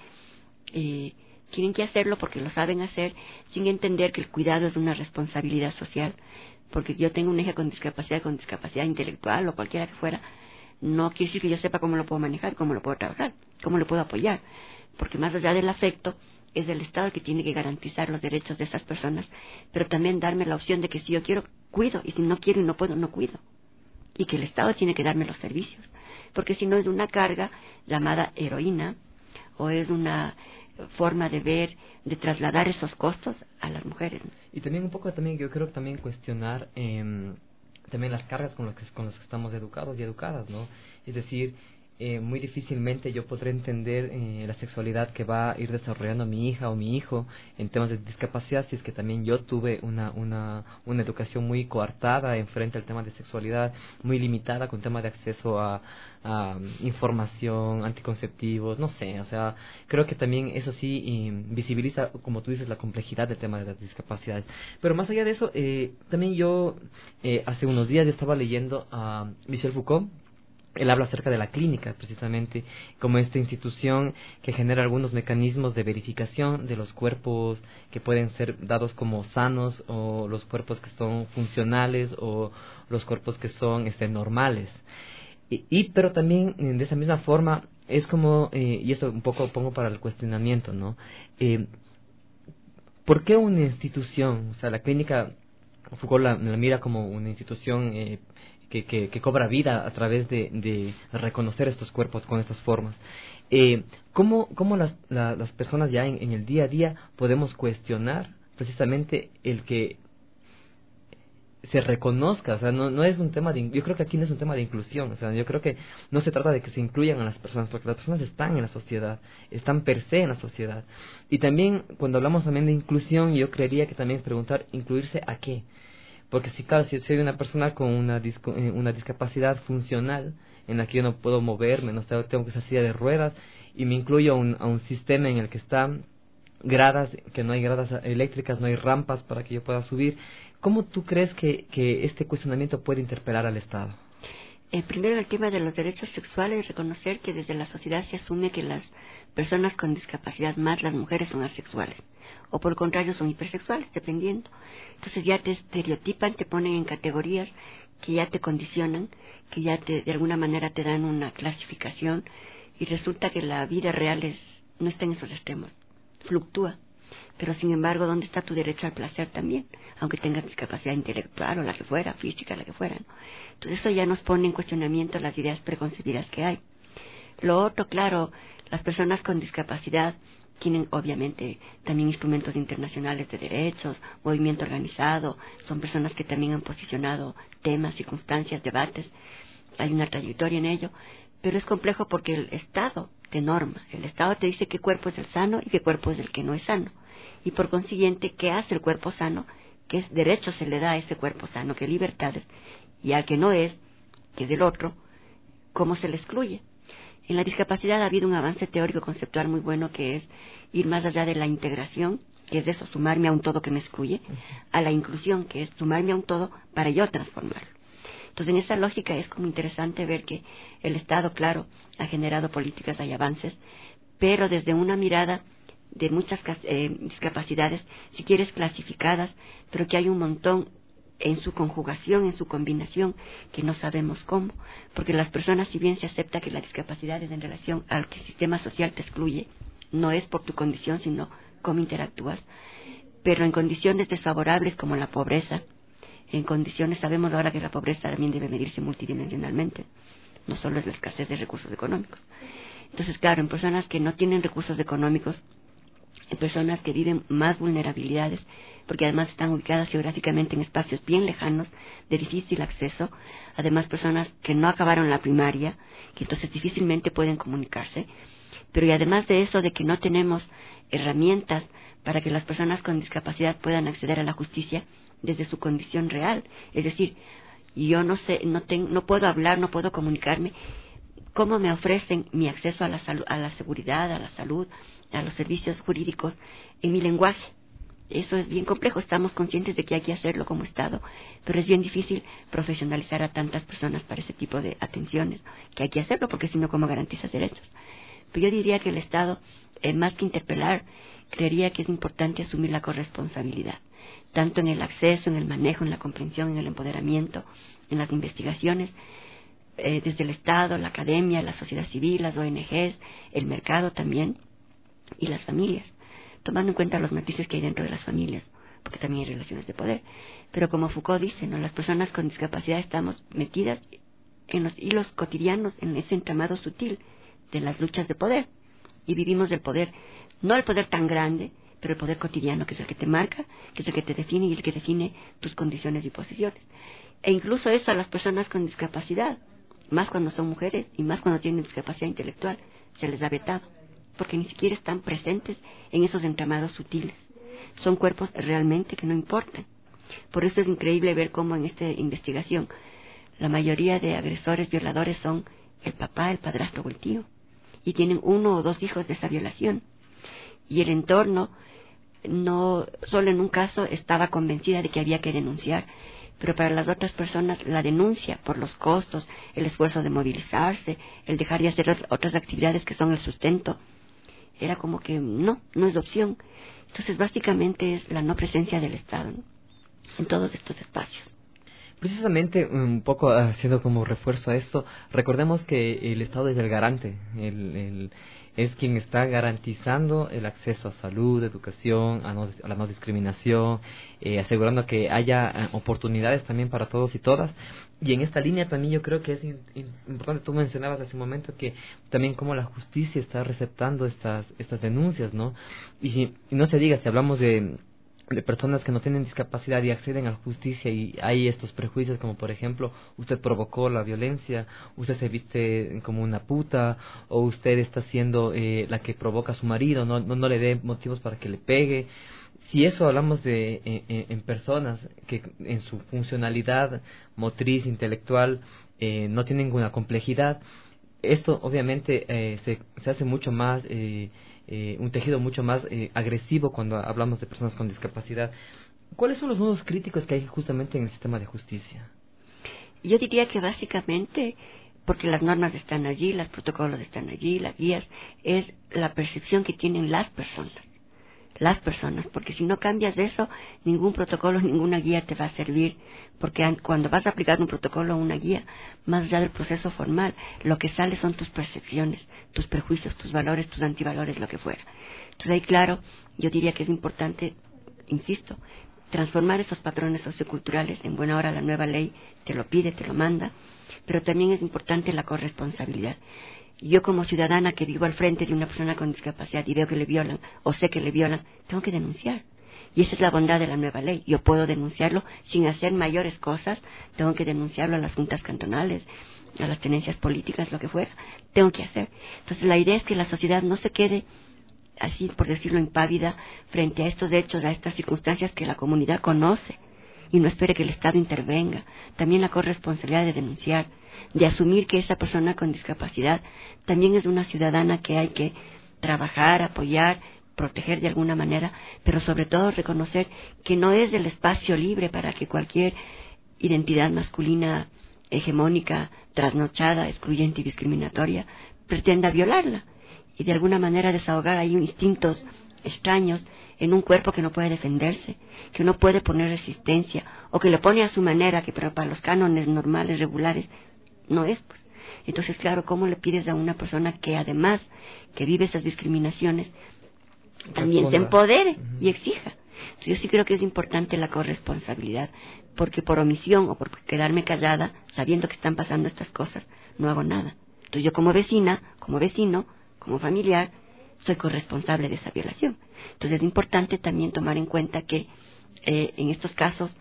eh, tienen que hacerlo porque lo saben hacer, sin entender que el cuidado es una responsabilidad social. Porque yo tengo una hija con discapacidad, con discapacidad intelectual o cualquiera que fuera, no quiere decir que yo sepa cómo lo puedo manejar, cómo lo puedo trabajar, cómo lo puedo apoyar. Porque más allá del afecto, es el Estado el que tiene que garantizar los derechos de esas personas, pero también darme la opción de que si yo quiero, cuido, y si no quiero y no puedo, no cuido. Y que el Estado tiene que darme los servicios. Porque si no es una carga llamada heroína, o es una forma de ver, de trasladar esos costos a las mujeres. Y también un poco también yo creo que también cuestionar eh, también las cargas con las que con las que estamos educados y educadas, ¿no? Es decir, eh, muy difícilmente yo podré entender eh, la sexualidad que va a ir desarrollando mi hija o mi hijo en temas de discapacidad, si es que también yo tuve una una una educación muy coartada en frente al tema de sexualidad, muy limitada con tema de acceso a, a información, anticonceptivos, no sé, o sea, creo que también eso sí eh, visibiliza, como tú dices, la complejidad del tema de las discapacidades. Pero más allá de eso, eh, también yo eh, hace unos días yo estaba leyendo a Michel Foucault. Él habla acerca de la clínica, precisamente, como esta institución que genera algunos mecanismos de verificación de los cuerpos que pueden ser dados como sanos, o los cuerpos que son funcionales, o los cuerpos que son este, normales. Y, y pero también, de esa misma forma, es como, eh, y esto un poco pongo para el cuestionamiento, ¿no? Eh, ¿Por qué una institución, o sea, la clínica, Foucault la, la mira como una institución eh, Que, que, que cobra vida a través de, de reconocer estos cuerpos con estas formas? Eh, ¿Cómo, cómo las, la, las personas ya en, en el día a día podemos cuestionar precisamente el que se reconozca? O sea, no, no es un tema de... Yo creo que aquí no es un tema de inclusión. O sea, yo creo que no se trata de que se incluyan a las personas, porque las personas están en la sociedad, están per se en la sociedad. Y también, cuando hablamos también de inclusión, yo creería que también es preguntar, ¿incluirse a qué? Porque si, claro, si soy una persona con una, disco, una discapacidad funcional en la que yo no puedo moverme, no tengo que usar silla de ruedas, y me incluyo a un, a un sistema en el que están gradas, que no hay gradas eléctricas, no hay rampas para que yo pueda subir, ¿cómo tú crees que, que este cuestionamiento puede interpelar al Estado? Eh, primero, el tema de los derechos sexuales, reconocer que desde la sociedad se asume que las personas con discapacidad, más las mujeres, son asexuales, o por el contrario son hipersexuales, dependiendo. Entonces ya te estereotipan, te ponen en categorías que ya te condicionan, que ya te, de alguna manera te dan una clasificación, y resulta que la vida real es, no está en esos extremos, fluctúa. Pero sin embargo, ¿dónde está tu derecho al placer también? Aunque tengas discapacidad intelectual o la que fuera, física, la que fuera, ¿no? Entonces eso ya nos pone en cuestionamiento las ideas preconcebidas que hay. Lo otro, claro, las personas con discapacidad tienen obviamente también instrumentos internacionales de derechos, movimiento organizado, son personas que también han posicionado temas, circunstancias, debates, hay una trayectoria en ello, pero es complejo porque el Estado te norma, el Estado te dice qué cuerpo es el sano y qué cuerpo es el que no es sano, y por consiguiente, qué hace el cuerpo sano, qué derecho se le da a ese cuerpo sano, qué libertades, y al que no es, que es del otro, cómo se le excluye. En la discapacidad ha habido un avance teórico conceptual muy bueno, que es ir más allá de la integración, que es eso, sumarme a un todo que me excluye, a la inclusión, que es sumarme a un todo para yo transformarlo. Entonces, en esa lógica es como interesante ver que el Estado, claro, ha generado políticas, hay avances, pero desde una mirada de muchas eh, discapacidades, si quieres clasificadas, pero que hay un montón en su conjugación, en su combinación, que no sabemos cómo, porque las personas, si bien se acepta que la discapacidad es en relación al que el sistema social te excluye, no es por tu condición, sino cómo interactúas, pero en condiciones desfavorables como la pobreza, en condiciones, sabemos ahora que la pobreza también debe medirse multidimensionalmente, no solo es la escasez de recursos económicos. Entonces, claro, en personas que no tienen recursos económicos, en personas que viven más vulnerabilidades, porque además están ubicadas geográficamente en espacios bien lejanos, de difícil acceso, además personas que no acabaron la primaria, que entonces difícilmente pueden comunicarse, pero y además de eso, de que no tenemos herramientas para que las personas con discapacidad puedan acceder a la justicia desde su condición real, es decir, yo no sé, no tengo, no puedo hablar, no puedo comunicarme, ¿cómo me ofrecen mi acceso a la salud, a la seguridad, a la salud, a los servicios jurídicos en mi lenguaje? Eso es bien complejo, estamos conscientes de que hay que hacerlo como Estado, pero es bien difícil profesionalizar a tantas personas para ese tipo de atenciones, que hay que hacerlo, porque si no, ¿cómo garantizas derechos? Pero yo diría que el Estado, eh, más que interpelar, creería que es importante asumir la corresponsabilidad, tanto en el acceso, en el manejo, en la comprensión, en el empoderamiento, en las investigaciones, eh, desde el Estado, la academia, la sociedad civil, las O N Ges, el mercado también, y las familias, tomando en cuenta los matices que hay dentro de las familias, porque también hay relaciones de poder. Pero como Foucault dice, ¿no?, las personas con discapacidad estamos metidas en los hilos cotidianos, en ese entramado sutil de las luchas de poder, y vivimos del poder, no el poder tan grande, pero el poder cotidiano, que es el que te marca, que es el que te define y el que define tus condiciones y posiciones. E incluso eso a las personas con discapacidad, más cuando son mujeres y más cuando tienen discapacidad intelectual, se les ha vetado, porque ni siquiera están presentes en esos entramados sutiles. Son cuerpos realmente que no importan. Por eso es increíble ver cómo en esta investigación la mayoría de agresores, violadores son el papá, el padrastro o el tío, y tienen uno o dos hijos de esa violación. Y el entorno, no solo en un caso estaba convencida de que había que denunciar, pero para las otras personas la denuncia por los costos, el esfuerzo de movilizarse, el dejar de hacer otras actividades que son el sustento, era como que no, no es opción. Entonces básicamente es la no presencia del Estado, ¿no?, en todos estos espacios. Precisamente, un poco haciendo como refuerzo a esto, recordemos que el Estado es el garante, el, el, es quien está garantizando el acceso a salud, educación, a, no, a la no discriminación, eh, asegurando que haya eh, oportunidades también para todos y todas. Y en esta línea también yo creo que es in, in, importante, tú mencionabas hace un momento que también cómo la justicia está receptando estas estas denuncias, ¿no? Y, y no se diga, si hablamos de... de personas que no tienen discapacidad y acceden a la justicia y hay estos prejuicios como por ejemplo, usted provocó la violencia, usted se viste como una puta, o usted está siendo eh, la que provoca a su marido, no, no, no le dé motivos para que le pegue. Si eso hablamos de eh, en personas que en su funcionalidad motriz, intelectual, eh, no tienen ninguna complejidad, esto obviamente eh, se, se hace mucho más... Eh, Eh, un tejido mucho más eh, agresivo cuando hablamos de personas con discapacidad. ¿Cuáles son los nudos críticos que hay justamente en el sistema de justicia? Yo diría que básicamente, porque las normas están allí, los protocolos están allí, las guías, es la percepción que tienen las personas. Las personas, porque si no cambias de eso, ningún protocolo, ninguna guía te va a servir, porque cuando vas a aplicar un protocolo o una guía, más allá del proceso formal, lo que sale son tus percepciones, tus prejuicios, tus valores, tus antivalores, lo que fuera. Entonces ahí, claro, yo diría que es importante, insisto, transformar esos patrones socioculturales. En buena hora la nueva ley te lo pide, te lo manda, pero también es importante la corresponsabilidad. Yo como ciudadana que vivo al frente de una persona con discapacidad y veo que le violan o sé que le violan, tengo que denunciar. Y esa es la bondad de la nueva ley. Yo puedo denunciarlo sin hacer mayores cosas. Tengo que denunciarlo a las juntas cantonales, a las tenencias políticas, lo que fuera. Tengo que hacer. Entonces la idea es que la sociedad no se quede así, por decirlo, impávida frente a estos hechos, a estas circunstancias que la comunidad conoce y no espere que el Estado intervenga. También la corresponsabilidad de denunciar. de asumir que esa persona con discapacidad también es una ciudadana que hay que trabajar, apoyar, proteger de alguna manera, pero sobre todo reconocer que no es el espacio libre para que cualquier identidad masculina hegemónica, trasnochada, excluyente y discriminatoria pretenda violarla y de alguna manera desahogar ahí instintos extraños en un cuerpo que no puede defenderse, que no puede poner resistencia o que le pone a su manera, que pero para los cánones normales, regulares, no es, pues. Entonces, claro, ¿cómo le pides a una persona que además que vive esas discriminaciones también se empodere uh-huh. y exija? Entonces, yo sí creo que es importante la corresponsabilidad, porque por omisión o por quedarme callada, sabiendo que están pasando estas cosas, no hago nada. Entonces, yo como vecina, como vecino, como familiar, soy corresponsable de esa violación. Entonces, es importante también tomar en cuenta que eh, en estos casos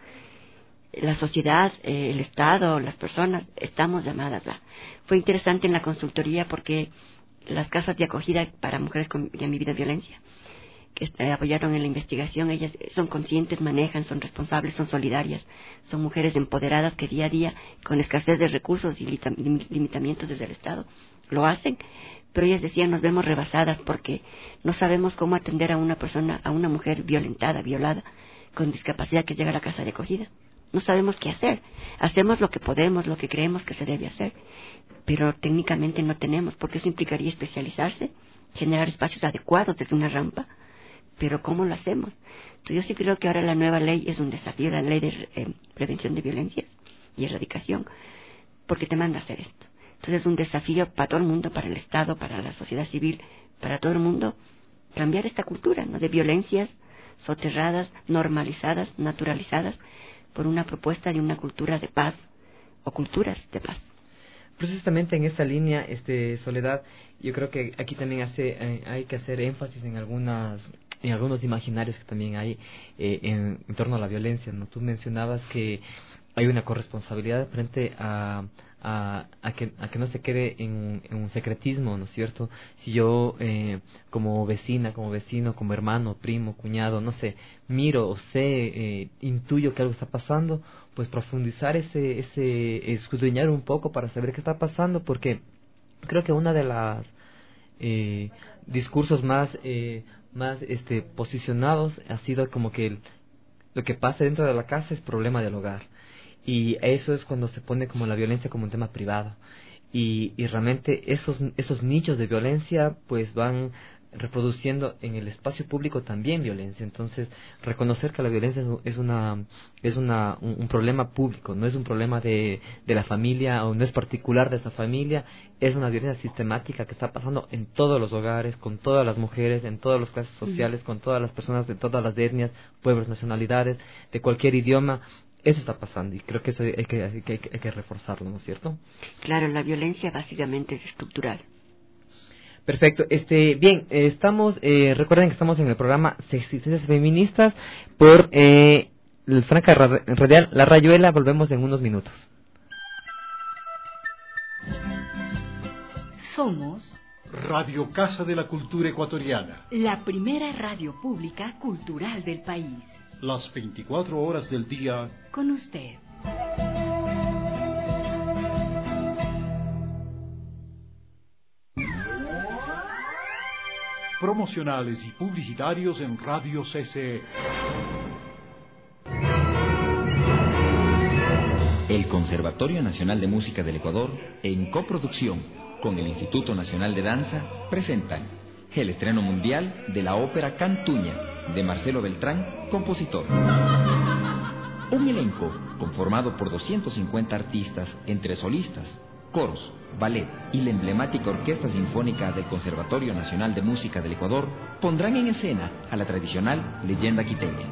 la sociedad, eh, el Estado, las personas, estamos llamadas a... Fue interesante en la consultoría porque las casas de acogida para mujeres con, que han vivido violencia, que eh, apoyaron en la investigación, ellas son conscientes, manejan, son responsables, son solidarias, son mujeres empoderadas que día a día, con escasez de recursos y limitamientos desde el Estado, lo hacen, pero ellas decían, nos vemos rebasadas porque no sabemos cómo atender a una persona, a una mujer violentada, violada, con discapacidad que llega a la casa de acogida. No sabemos qué hacer. Hacemos lo que podemos, lo que creemos que se debe hacer, pero técnicamente no tenemos, porque eso implicaría especializarse, generar espacios adecuados desde una rampa, pero ¿cómo lo hacemos? Entonces yo sí creo que ahora la nueva ley es un desafío, la ley de eh, prevención de violencias y erradicación, porque te manda a hacer esto. Entonces es un desafío para todo el mundo, para el Estado, para la sociedad civil, para todo el mundo, cambiar esta cultura, ¿no?, de violencias soterradas, normalizadas, naturalizadas, por una propuesta de una cultura de paz o culturas de paz. Precisamente en esa línea, este Soledad, yo creo que aquí también hace, eh, hay que hacer énfasis en algunas en algunos imaginarios que también hay eh, en, en torno a la violencia, ¿no? Tú mencionabas que hay una corresponsabilidad frente a, a, a, que, a que no se quede en, en un secretismo, ¿no es cierto? Si yo, eh, como vecina, como vecino, como hermano, primo, cuñado, no sé, miro o sé, eh, intuyo que algo está pasando, pues profundizar ese, ese, escudriñar un poco para saber qué está pasando, porque creo que una de las eh, discursos más, eh, más este, posicionados ha sido como que el, lo que pasa dentro de la casa es problema del hogar. Y eso es cuando se pone como la violencia como un tema privado. Y, y realmente esos, esos nichos de violencia pues van reproduciendo en el espacio público también violencia. Entonces, reconocer que la violencia es una es una un, un problema público, no es un problema de, de la familia o no es particular de esa familia, es una violencia sistemática que está pasando en todos los hogares, con todas las mujeres, en todas las clases sociales, sí, con todas las personas de todas las etnias, pueblos, nacionalidades, de cualquier idioma. Eso está pasando y creo que eso hay que, hay que, hay que reforzarlo, ¿no es cierto? Claro, la violencia básicamente es estructural. Perfecto. Este, bien, eh, estamos, eh, recuerden que estamos en el programa Existencias Feministas por eh, el Franca Radial La Rayuela. Volvemos en unos minutos. Somos Radio Casa de la Cultura Ecuatoriana, la primera radio pública cultural del país. Las veinticuatro horas del día con usted. Promocionales y publicitarios en Radio C C E. El Conservatorio Nacional de Música del Ecuador, en coproducción con el Instituto Nacional de Danza, presentan el estreno mundial de la ópera Cantuña, de Marcelo Beltrán, compositor. Un elenco conformado por doscientos cincuenta artistas entre solistas, coros, ballet y la emblemática Orquesta Sinfónica del Conservatorio Nacional de Música del Ecuador pondrán en escena a la tradicional leyenda quiteña.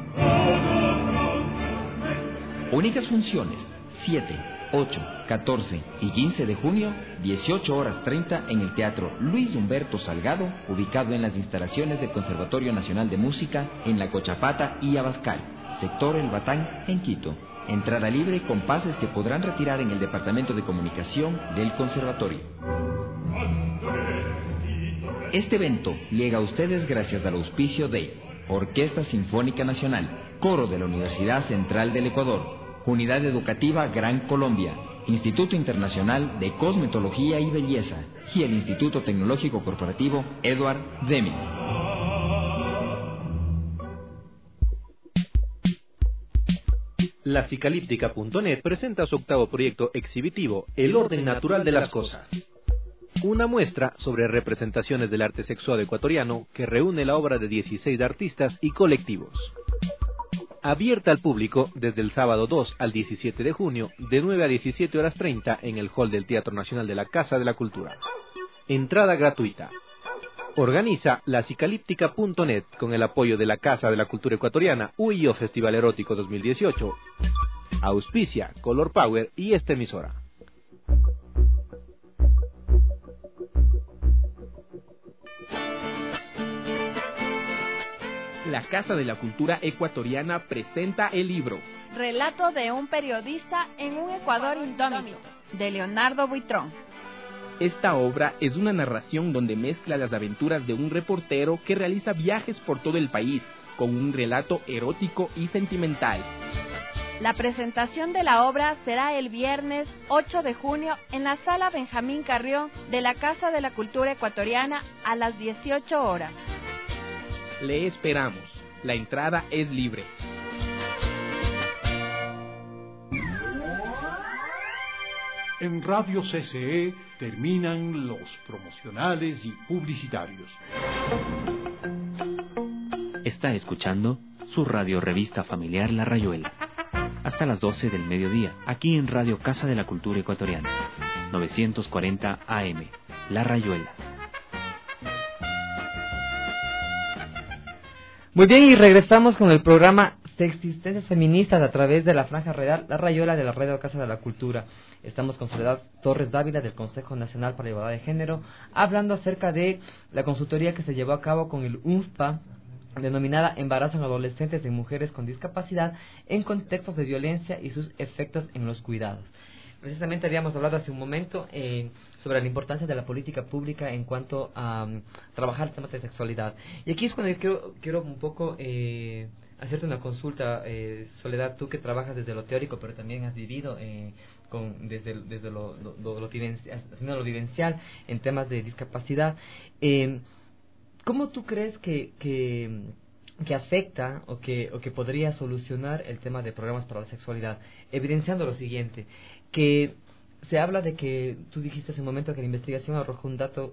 Únicas funciones, siete, ocho, catorce y quince de junio, dieciocho horas treinta en el Teatro Luis Humberto Salgado, ubicado en las instalaciones del Conservatorio Nacional de Música en La Cochapata y Abascal, sector El Batán, en Quito. Entrada libre con pases que podrán retirar en el Departamento de Comunicación del Conservatorio. Este evento llega a ustedes gracias al auspicio de Orquesta Sinfónica Nacional, Coro de la Universidad Central del Ecuador, Unidad Educativa Gran Colombia, Instituto Internacional de Cosmetología y Belleza y el Instituto Tecnológico Corporativo Edward Deming. La Cicalíptica punto net presenta su octavo proyecto exhibitivo, El orden natural de las cosas. Una muestra sobre representaciones del arte sexual ecuatoriano que reúne la obra de dieciséis artistas y colectivos. Abierta al público desde el sábado dos al diecisiete de junio, de nueve a diecisiete horas treinta en el hall del Teatro Nacional de la Casa de la Cultura. Entrada gratuita. Organiza la Cicalíptica punto net con el apoyo de la Casa de la Cultura Ecuatoriana, U I O Festival Erótico dos mil dieciocho. Auspicia Color Power y esta emisora. La Casa de la Cultura Ecuatoriana presenta el libro Relato de un periodista en un Ecuador indómito, de Leonardo Buitrón. Esta obra es una narración donde mezcla las aventuras de un reportero que realiza viajes por todo el país, con un relato erótico y sentimental. La presentación de la obra será el viernes ocho de junio en la Sala Benjamín Carrión de la Casa de la Cultura Ecuatoriana a las dieciocho horas. Le esperamos. La entrada es libre. En Radio C C E terminan los promocionales y publicitarios. Está escuchando su radio revista familiar La Rayuela. Hasta las doce del mediodía, aquí en Radio Casa de la Cultura Ecuatoriana. novecientos cuarenta A M. La Rayuela. Muy bien, y regresamos con el programa Existencias Feministas a través de la Franja Radial La Rayuela de la Radio Casa de la Cultura. Estamos con Soledad Torres Dávila del Consejo Nacional para la Igualdad de Género, hablando acerca de la consultoría que se llevó a cabo con el U N F P A, denominada Embarazo en Adolescentes de Mujeres con Discapacidad en contextos de violencia y sus efectos en los cuidados. Precisamente habíamos hablado hace un momento eh, sobre la importancia de la política pública en cuanto a um, trabajar temas de sexualidad. Y aquí es cuando yo quiero, quiero un poco eh, hacerte una consulta, eh, Soledad, tú que trabajas desde lo teórico, pero también has vivido eh, con, desde, desde lo, lo, lo, lo, vivencial, lo vivencial en temas de discapacidad. Eh, ¿Cómo tú crees que... que que afecta o que, o que podría solucionar el tema de programas para la sexualidad, evidenciando lo siguiente, que se habla de que, tú dijiste hace un momento que la investigación arrojó un dato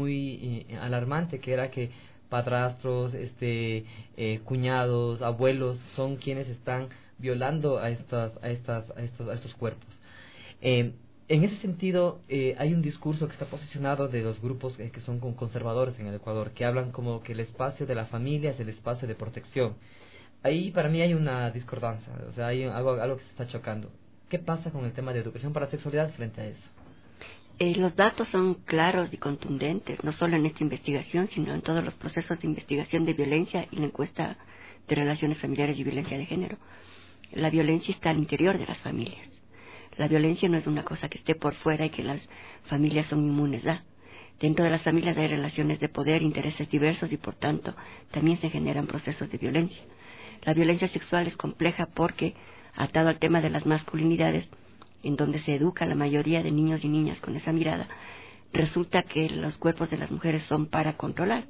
muy eh, alarmante, que era que padrastros, este, eh, cuñados, abuelos son quienes están violando a estas, a estas, a estos, a estos cuerpos. Eh, En ese sentido, eh, hay un discurso que está posicionado de los grupos eh, que son conservadores en el Ecuador, que hablan como que el espacio de la familia es el espacio de protección. Ahí para mí hay una discordancia, o sea, hay algo, algo que se está chocando. ¿Qué pasa con el tema de educación para la sexualidad frente a eso? Eh, los datos son claros y contundentes, no solo en esta investigación, sino en todos los procesos de investigación de violencia y la encuesta de relaciones familiares y violencia de género. La violencia está al interior de las familias. La violencia no es una cosa que esté por fuera y que las familias son inmunes a. Dentro de las familias hay relaciones de poder, intereses diversos y por tanto también se generan procesos de violencia. La violencia sexual es compleja porque, atado al tema de las masculinidades, en donde se educa a la mayoría de niños y niñas con esa mirada, resulta que los cuerpos de las mujeres son para controlar.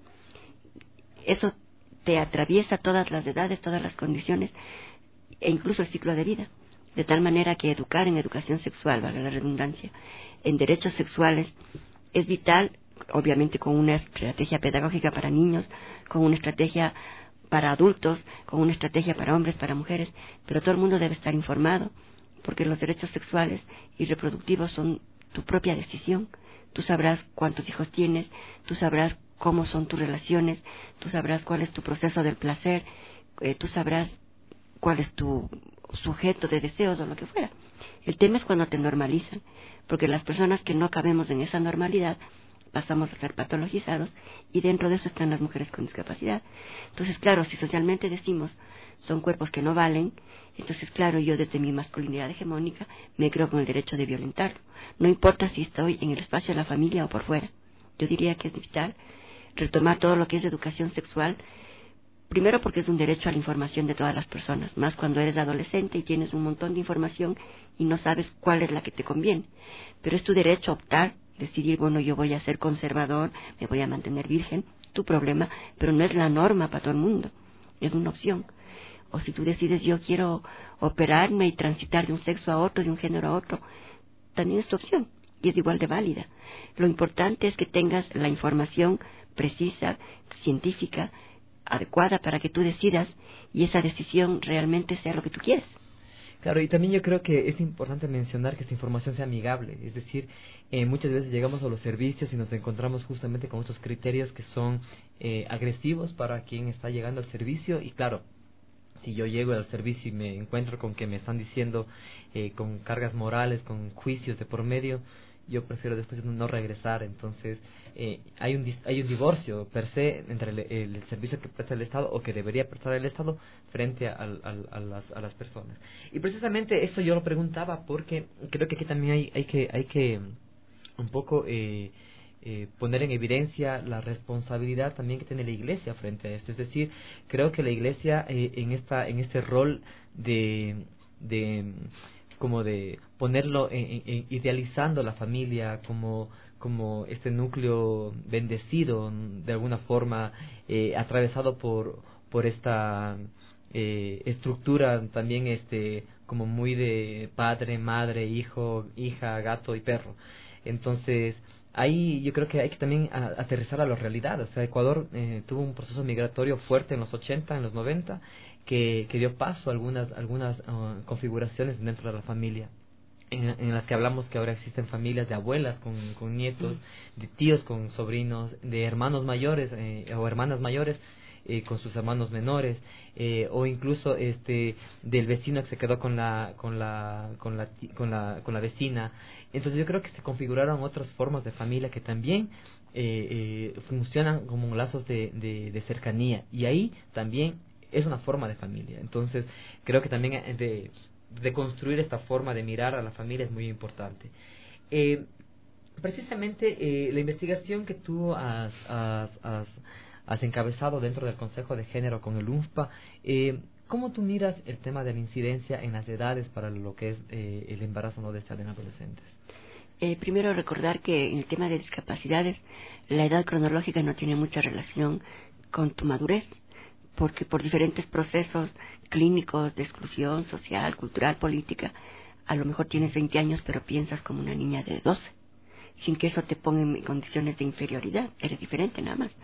Eso te atraviesa todas las edades, todas las condiciones e incluso el ciclo de vida. De tal manera que educar en educación sexual, valga la redundancia, en derechos sexuales es vital, obviamente con una estrategia pedagógica para niños, con una estrategia para adultos, con una estrategia para hombres, para mujeres, pero todo el mundo debe estar informado, porque los derechos sexuales y reproductivos son tu propia decisión. Tú sabrás cuántos hijos tienes, tú sabrás cómo son tus relaciones, tú sabrás cuál es tu proceso del placer, eh, tú sabrás cuál es tu sujeto de deseos o lo que fuera. El tema es cuando te normalizan, porque las personas que no cabemos en esa normalidad pasamos a ser patologizados y dentro de eso están las mujeres con discapacidad. Entonces, claro, si socialmente decimos son cuerpos que no valen, entonces, claro, yo desde mi masculinidad hegemónica me creo con el derecho de violentarlo. No importa si estoy en el espacio de la familia o por fuera. Yo diría que es vital retomar todo lo que es educación sexual Primero porque es un derecho a la información de todas las personas, más cuando eres adolescente y tienes un montón de información y no sabes cuál es la que te conviene. Pero es tu derecho a optar, decidir, bueno, yo voy a ser conservador, me voy a mantener virgen, tu problema, pero no es la norma para todo el mundo, es una opción. O si tú decides, yo quiero operarme y transitar de un sexo a otro, de un género a otro, también es tu opción y es igual de válida. Lo importante es que tengas la información precisa, científica, adecuada para que tú decidas y esa decisión realmente sea lo que tú quieres. Claro, y también yo creo que es importante mencionar que esta información sea amigable, es decir, eh, muchas veces llegamos a los servicios y nos encontramos justamente con estos criterios que son eh, agresivos para quien está llegando al servicio y claro, si yo llego al servicio y me encuentro con que me están diciendo eh, con cargas morales, con juicios de por medio, yo prefiero después no regresar. Entonces eh, hay un hay un divorcio per se entre el, el servicio que presta el Estado o que debería prestar el Estado frente a, a, a, las, a las personas. Y precisamente eso yo lo preguntaba porque creo que aquí también hay, hay que hay que un poco eh, eh, poner en evidencia la responsabilidad también que tiene la Iglesia frente a esto. Es decir, creo que la Iglesia eh, en esta en este rol de de como de ponerlo en, en, idealizando la familia como como este núcleo bendecido de alguna forma eh, atravesado por por esta eh, estructura también este como muy de padre, madre, hijo, hija, gato y perro. Entonces ahí yo creo que hay que también a, aterrizar a la realidad. O sea, Ecuador eh, tuvo un proceso migratorio fuerte en los ochenta, en los noventa, que, que dio paso a algunas, algunas uh, configuraciones dentro de la familia, en, en las que hablamos que ahora existen familias de abuelas con, con nietos, de tíos con sobrinos, de hermanos mayores eh, o hermanas mayores eh, con sus hermanos menores, eh, o incluso este del vecino que se quedó con la con la con la con la con la vecina. Entonces yo creo que se configuraron otras formas de familia que también eh, eh, funcionan como lazos de, de, de cercanía, y ahí también es una forma de familia. Entonces creo que también de, de construir esta forma de mirar a la familia es muy importante. Eh, precisamente eh, la investigación que tú has, has, has, has encabezado dentro del Consejo de Género con el U N F P A, eh, ¿cómo tú miras el tema de la incidencia en las edades para lo que es eh, el embarazo no deseado en adolescentes? Eh, primero recordar que en el tema de discapacidades la edad cronológica no tiene mucha relación con tu madurez, porque por diferentes procesos clínicos de exclusión social, cultural, política, a lo mejor tienes veinte años pero piensas como una niña de doce, sin que eso te ponga en condiciones de inferioridad, eres diferente nada más.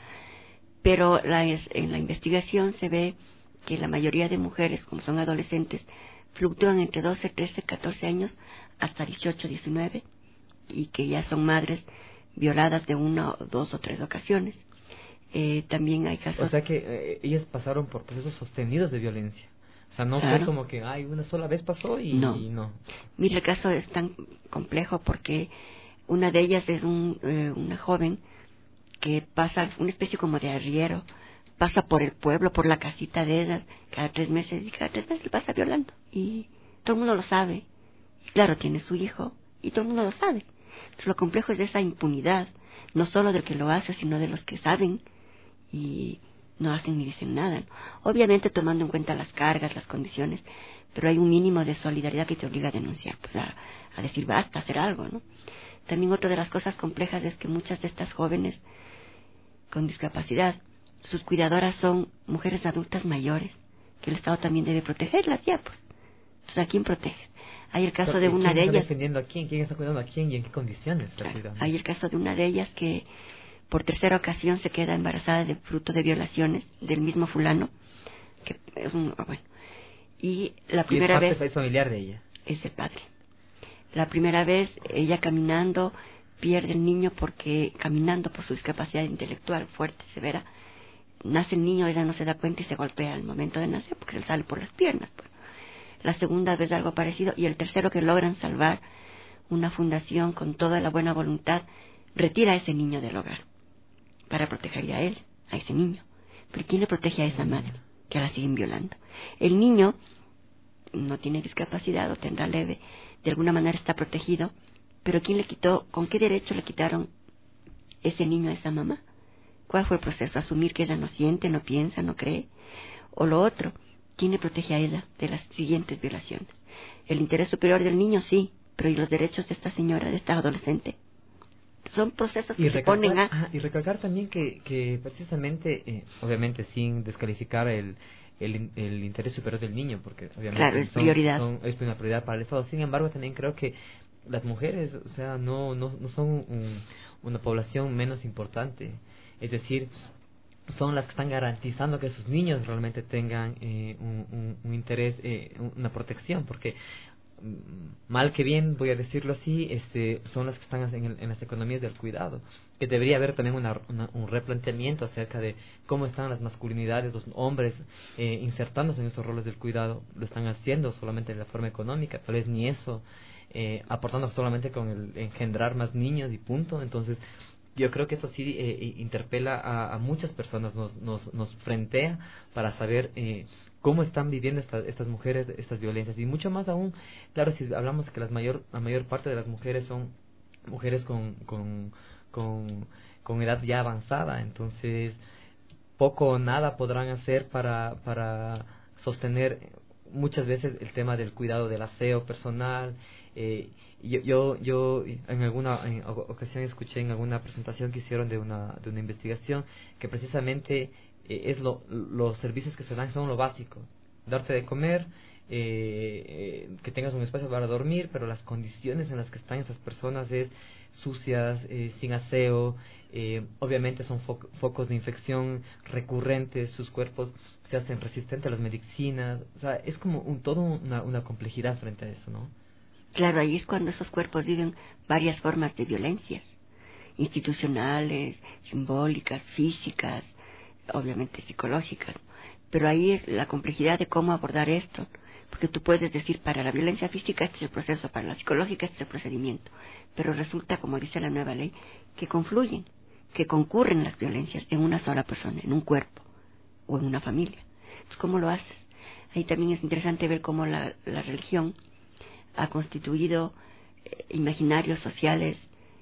Pero la, en la investigación se ve que la mayoría de mujeres, como son adolescentes, fluctúan entre doce, trece, catorce años hasta dieciocho, diecinueve, y que ya son madres violadas de una, dos o tres ocasiones. Eh, también hay casos... O sea que eh, ellas pasaron por procesos sostenidos de violencia. O sea, no claro. Fue como que, ay, una sola vez pasó y no. y no. Mira, el caso es tan complejo porque una de ellas es un, eh, una joven que pasa, una especie como de arriero, pasa por el pueblo, por la casita de ellas, cada tres meses, y cada tres meses le pasa violando. Y todo el mundo lo sabe. Y claro, tiene su hijo, y todo el mundo lo sabe. Entonces, lo complejo es de esa impunidad, no solo del que lo hace, sino de los que saben y no hacen ni dicen nada, ¿no? Obviamente tomando en cuenta las cargas, las condiciones, pero hay un mínimo de solidaridad que te obliga a denunciar, pues a, a decir basta, hacer algo, ¿no? También otra de las cosas complejas es que muchas de estas jóvenes con discapacidad, sus cuidadoras son mujeres adultas mayores, que el Estado también debe protegerlas ya, pues. Entonces, ¿a quién protege? Hay el caso de una de ellas... ¿Quién está defendiendo a quién? ¿Quién está cuidando a quién? ¿Y en qué condiciones está cuidando? Hay el caso de una de ellas que por tercera ocasión se queda embarazada de fruto de violaciones del mismo fulano, que es un... bueno, y la primera ¿Y es vez... es familiar de ella? Es el padre. La primera vez, ella caminando, pierde el niño porque, caminando por su discapacidad intelectual fuerte, severa, nace el niño, ella no se da cuenta y se golpea al momento de nacer porque se sale por las piernas, pues. La segunda vez algo parecido, y el tercero que logran salvar, una fundación con toda la buena voluntad retira a ese niño del hogar para protegerle a él, a ese niño. Pero ¿quién le protege a esa madre que la siguen violando? El niño no tiene discapacidad o tendrá leve, de alguna manera está protegido, pero ¿quién le quitó, con qué derecho le quitaron ese niño a esa mamá? ¿Cuál fue el proceso? Asumir que ella no siente, no piensa, no cree. O lo otro, ¿quién le protege a ella de las siguientes violaciones? El interés superior del niño, sí, pero ¿y los derechos de esta señora, de esta adolescente? Son procesos que y se recalcar, ponen a... ajá, y recalcar también que, que precisamente, eh, obviamente sin descalificar el, el, el interés superior del niño, porque obviamente claro, es son, prioridad. son, es una prioridad para el Estado. Sin embargo, también creo que las mujeres, o sea, no, no, no son un, una población menos importante. Es decir, son las que están garantizando que sus niños realmente tengan eh, un, un, un interés, eh, una protección, porque mal que bien, voy a decirlo así, este, son las que están en, el, en las economías del cuidado, que debería haber también una, una, un replanteamiento acerca de cómo están las masculinidades, los hombres eh, insertándose en esos roles del cuidado. Lo están haciendo solamente de la forma económica, tal vez ni eso, eh, aportando solamente con el engendrar más niños y punto. Entonces yo creo que eso sí eh, interpela a, a muchas personas, nos, nos, nos frentea para saber eh, cómo están viviendo esta, estas mujeres estas violencias. Y mucho más aún, claro, si hablamos de que las mayor, la mayor parte de las mujeres son mujeres con, con, con, con edad ya avanzada, entonces poco o nada podrán hacer para, para sostener muchas veces el tema del cuidado del aseo personal. Eh, yo, yo, yo en alguna en ocasión escuché en alguna presentación que hicieron de una, de una investigación que precisamente eh, es lo, los servicios que se dan son lo básico: darte de comer, eh, eh, que tengas un espacio para dormir, pero las condiciones en las que están esas personas es sucias, eh, sin aseo, eh, obviamente son fo focos de infección recurrentes, sus cuerpos se hacen resistentes a las medicinas, o sea, es como un, todo una, una complejidad frente a eso, ¿no? Claro, ahí es cuando esos cuerpos viven varias formas de violencias, institucionales, simbólicas, físicas, obviamente psicológicas, pero ahí es la complejidad de cómo abordar esto, porque tú puedes decir, para la violencia física este es el proceso, para la psicológica este es el procedimiento, pero resulta, como dice la nueva ley, que confluyen, que concurren las violencias en una sola persona, en un cuerpo o en una familia. Entonces, ¿cómo lo haces? Ahí también es interesante ver cómo la, la religión ha constituido eh, imaginarios sociales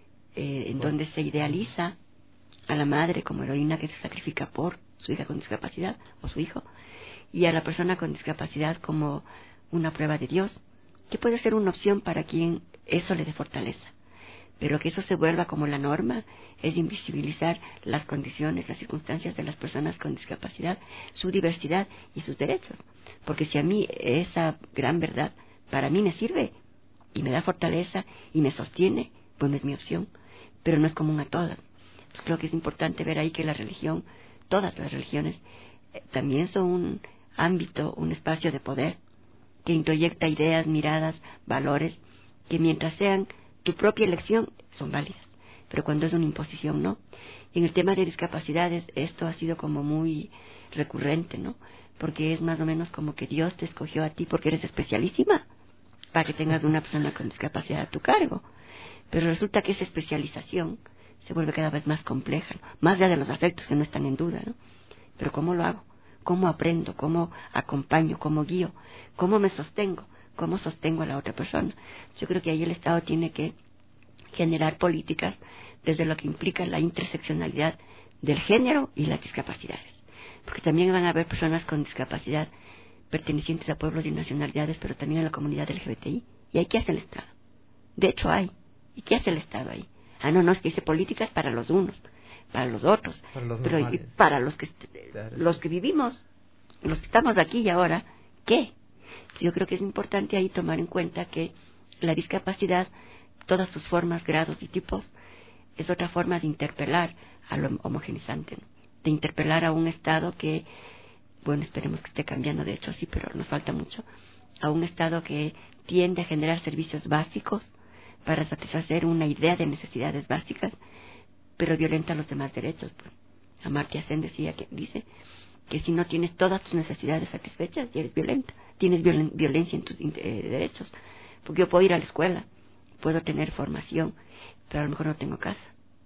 eh, en donde se idealiza a la madre como heroína que se sacrifica por su hija con discapacidad o su hijo, y a la persona con discapacidad como una prueba de Dios, que puede ser una opción para quien eso le dé fortaleza. Pero que eso se vuelva como la norma es invisibilizar las condiciones, las circunstancias de las personas con discapacidad, su diversidad y sus derechos. Porque si a mí esa gran verdad para mí me sirve y me da fortaleza y me sostiene, pues no es mi opción, pero no es común a todas. Entonces creo que es importante ver ahí que la religión, todas las religiones, eh, también son un ámbito, un espacio de poder que introyecta ideas, miradas, valores, que mientras sean tu propia elección son válidas, pero cuando es una imposición no. En el tema de discapacidades esto ha sido como muy recurrente, ¿no? Porque es más o menos como que Dios te escogió a ti porque eres especialísima para que tengas una persona con discapacidad a tu cargo, pero resulta que esa especialización se vuelve cada vez más compleja, ¿no? Más allá de los afectos que no están en duda, ¿no? Pero ¿cómo lo hago? ¿Cómo aprendo? ¿Cómo acompaño? ¿Cómo guío? ¿Cómo me sostengo? ¿Cómo sostengo a la otra persona? Yo creo que ahí el Estado tiene que generar políticas desde lo que implica la interseccionalidad del género y las discapacidades, porque también van a haber personas con discapacidad pertenecientes a pueblos y nacionalidades, pero también a la comunidad L G B T I. ¿Y ahí qué hace el Estado? De hecho hay. ¿Y qué hace el Estado ahí? Ah, no, no, es que dice políticas para los unos, para los otros, para los pero normales. y para los que Claro, los sí. que vivimos, los que estamos aquí y ahora, ¿qué? Yo creo que es importante ahí tomar en cuenta que la discapacidad, todas sus formas, grados y tipos, es otra forma de interpelar a lo homogenizante, ¿no? De interpelar a un Estado que, bueno, esperemos que esté cambiando, de hecho sí, pero nos falta mucho, a un Estado que tiende a generar servicios básicos para satisfacer una idea de necesidades básicas, pero violenta los demás derechos. Pues Amartya Sen decía que dice que si no tienes todas tus necesidades satisfechas, ya eres violenta, tienes violen violencia en tus eh, derechos. Porque yo puedo ir a la escuela, puedo tener formación, pero a lo mejor no tengo casa,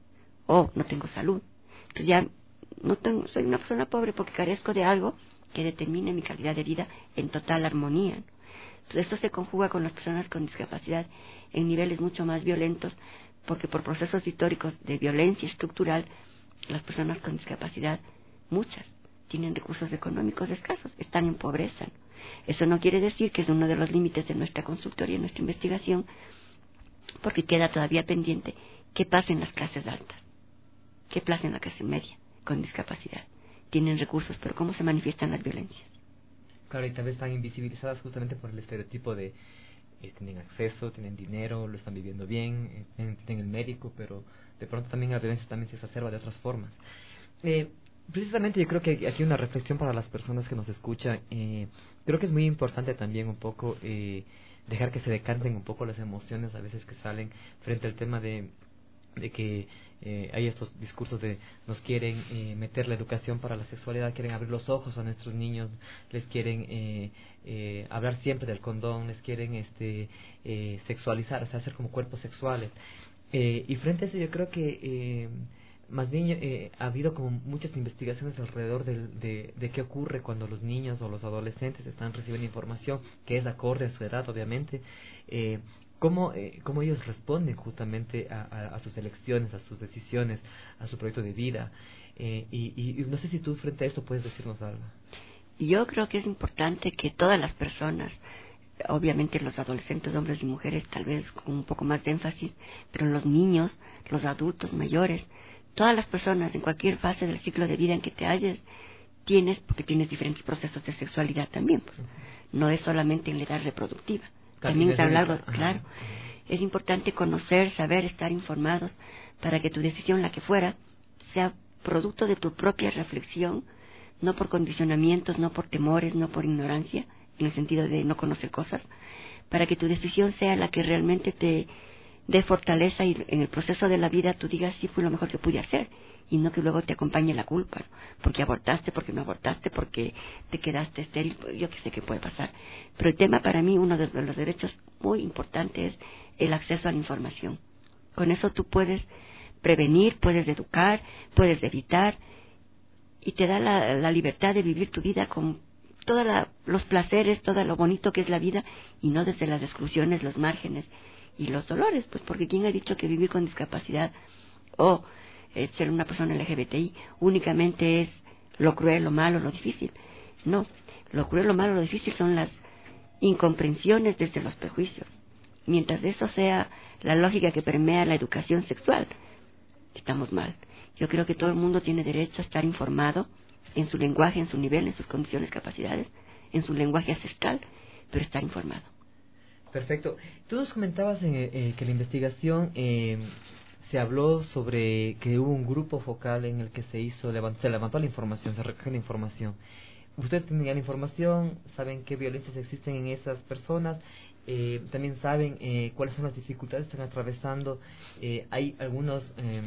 o no tengo salud. Entonces ya no tengo, soy una persona pobre porque carezco de algo que determine mi calidad de vida en total armonía. Entonces esto se conjuga con las personas con discapacidad en niveles mucho más violentos, porque por procesos históricos de violencia estructural Las personas con discapacidad, muchas, tienen recursos económicos escasos, están en pobreza. Eso no quiere decir que es uno de los límites de nuestra consultoría, nuestra investigación, porque queda todavía pendiente qué pasa en las clases altas, qué pasa en la clase media con discapacidad. Tienen recursos, pero cómo se manifiestan las violencias. Claro, y tal vez están invisibilizadas justamente por el estereotipo de eh, tienen acceso, tienen dinero, lo están viviendo bien, eh, tienen, tienen el médico, pero de pronto también la violencia también se exacerba de otras formas. Eh, precisamente yo creo que aquí una reflexión para las personas que nos escuchan. Eh, creo que es muy importante también un poco eh, dejar que se decanten un poco las emociones a veces que salen frente al tema de, de que eh, hay estos discursos de nos quieren eh, meter la educación para la sexualidad, quieren abrir los ojos a nuestros niños, les quieren eh, eh, hablar siempre del condón, les quieren este eh, sexualizar, o sea, hacer como cuerpos sexuales. Eh, y frente a eso yo creo que eh, más bien eh, ha habido como muchas investigaciones alrededor del, de, de qué ocurre cuando los niños o los adolescentes están recibiendo información que es acorde a su edad, obviamente, eh, cómo, eh, cómo ellos responden justamente a, a, a sus elecciones, a sus decisiones, a su proyecto de vida. Eh, y, y, y no sé si tú frente a esto puedes decirnos algo. Yo creo que es importante que todas las personas, obviamente los adolescentes, hombres y mujeres, tal vez con un poco más de énfasis, pero los niños, los adultos mayores, todas las personas en cualquier fase del ciclo de vida en que te halles, tienes, porque tienes diferentes procesos de sexualidad también, pues. Uh-huh. No es solamente en la edad reproductiva, también es a lo largo, uh-huh. Claro. Es importante conocer, saber, estar informados para que tu decisión, la que fuera, sea producto de tu propia reflexión, no por condicionamientos, no por temores, no por ignorancia, en el sentido de no conocer cosas, para que tu decisión sea la que realmente te dé fortaleza y en el proceso de la vida tú digas sí fue lo mejor que pude hacer y no que luego te acompañe la culpa, ¿no? Porque abortaste, porque no abortaste, porque te quedaste estéril, yo que sé qué puede pasar. Pero el tema para mí, uno de los derechos muy importantes es el acceso a la información. Con eso tú puedes prevenir, puedes educar, puedes evitar y te da la, la libertad de vivir tu vida con todos los placeres, todo lo bonito que es la vida y no desde las exclusiones, los márgenes y los dolores, pues porque ¿quién ha dicho que vivir con discapacidad o eh, ser una persona L G B T I únicamente es lo cruel, lo malo, lo difícil? No, lo cruel, lo malo, lo difícil son las incomprensiones desde los prejuicios. Mientras eso sea la lógica que permea la educación sexual, estamos mal. Yo creo que todo el mundo tiene derecho a estar informado en su lenguaje, en su nivel, en sus condiciones, capacidades, en su lenguaje ancestral, pero estar informado. Perfecto. Tú nos comentabas eh, eh, que la investigación eh, se habló sobre que hubo un grupo focal en el que se hizo, levant, se levantó la información, se recogió la información. Ustedes tienen ya la información, saben qué violencias existen en esas personas, eh, también saben eh, cuáles son las dificultades que están atravesando. Eh, hay algunos eh,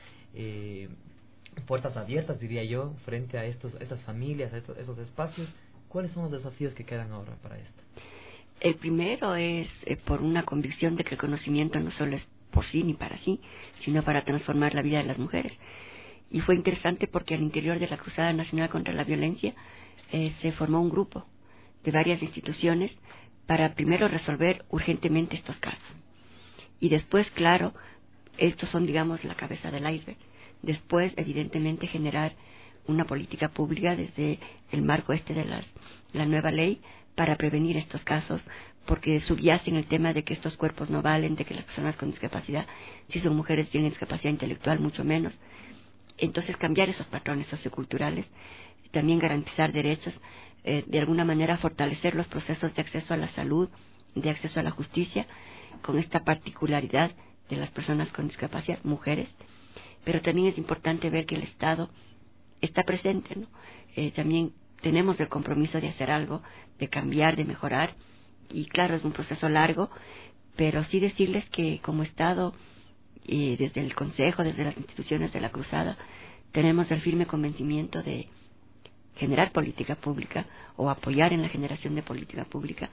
eh, puertas abiertas, diría yo, frente a estos, estas familias, a estos, estos espacios. ¿Cuáles son los desafíos que quedan ahora para esto? El primero es eh, por una convicción de que el conocimiento no solo es por sí ni para sí, sino para transformar la vida de las mujeres. Y fue interesante porque al interior de la Cruzada Nacional contra la Violencia eh, se formó un grupo de varias instituciones para primero resolver urgentemente estos casos. Y después, claro, estos son, digamos, la cabeza del iceberg. Después, evidentemente, generar una política pública desde el marco este de las, la nueva ley para prevenir estos casos, porque subyacen el tema de que estos cuerpos no valen, de que las personas con discapacidad, si son mujeres tienen discapacidad intelectual, mucho menos. Entonces, cambiar esos patrones socioculturales, también garantizar derechos, eh, de alguna manera fortalecer los procesos de acceso a la salud, de acceso a la justicia, con esta particularidad de las personas con discapacidad, mujeres. Pero también es importante ver que el Estado está presente, ¿no? Eh, también tenemos el compromiso de hacer algo, de cambiar, de mejorar, y claro, es un proceso largo, pero sí decirles que como Estado, eh, desde el Consejo, desde las instituciones de la Cruzada, tenemos el firme convencimiento de generar política pública o apoyar en la generación de política pública,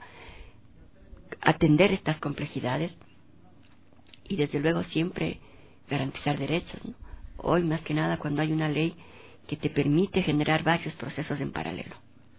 atender estas complejidades y desde luego siempre garantizar derechos, ¿no? Hoy más que nada cuando hay una ley que te permite generar varios procesos en paralelo.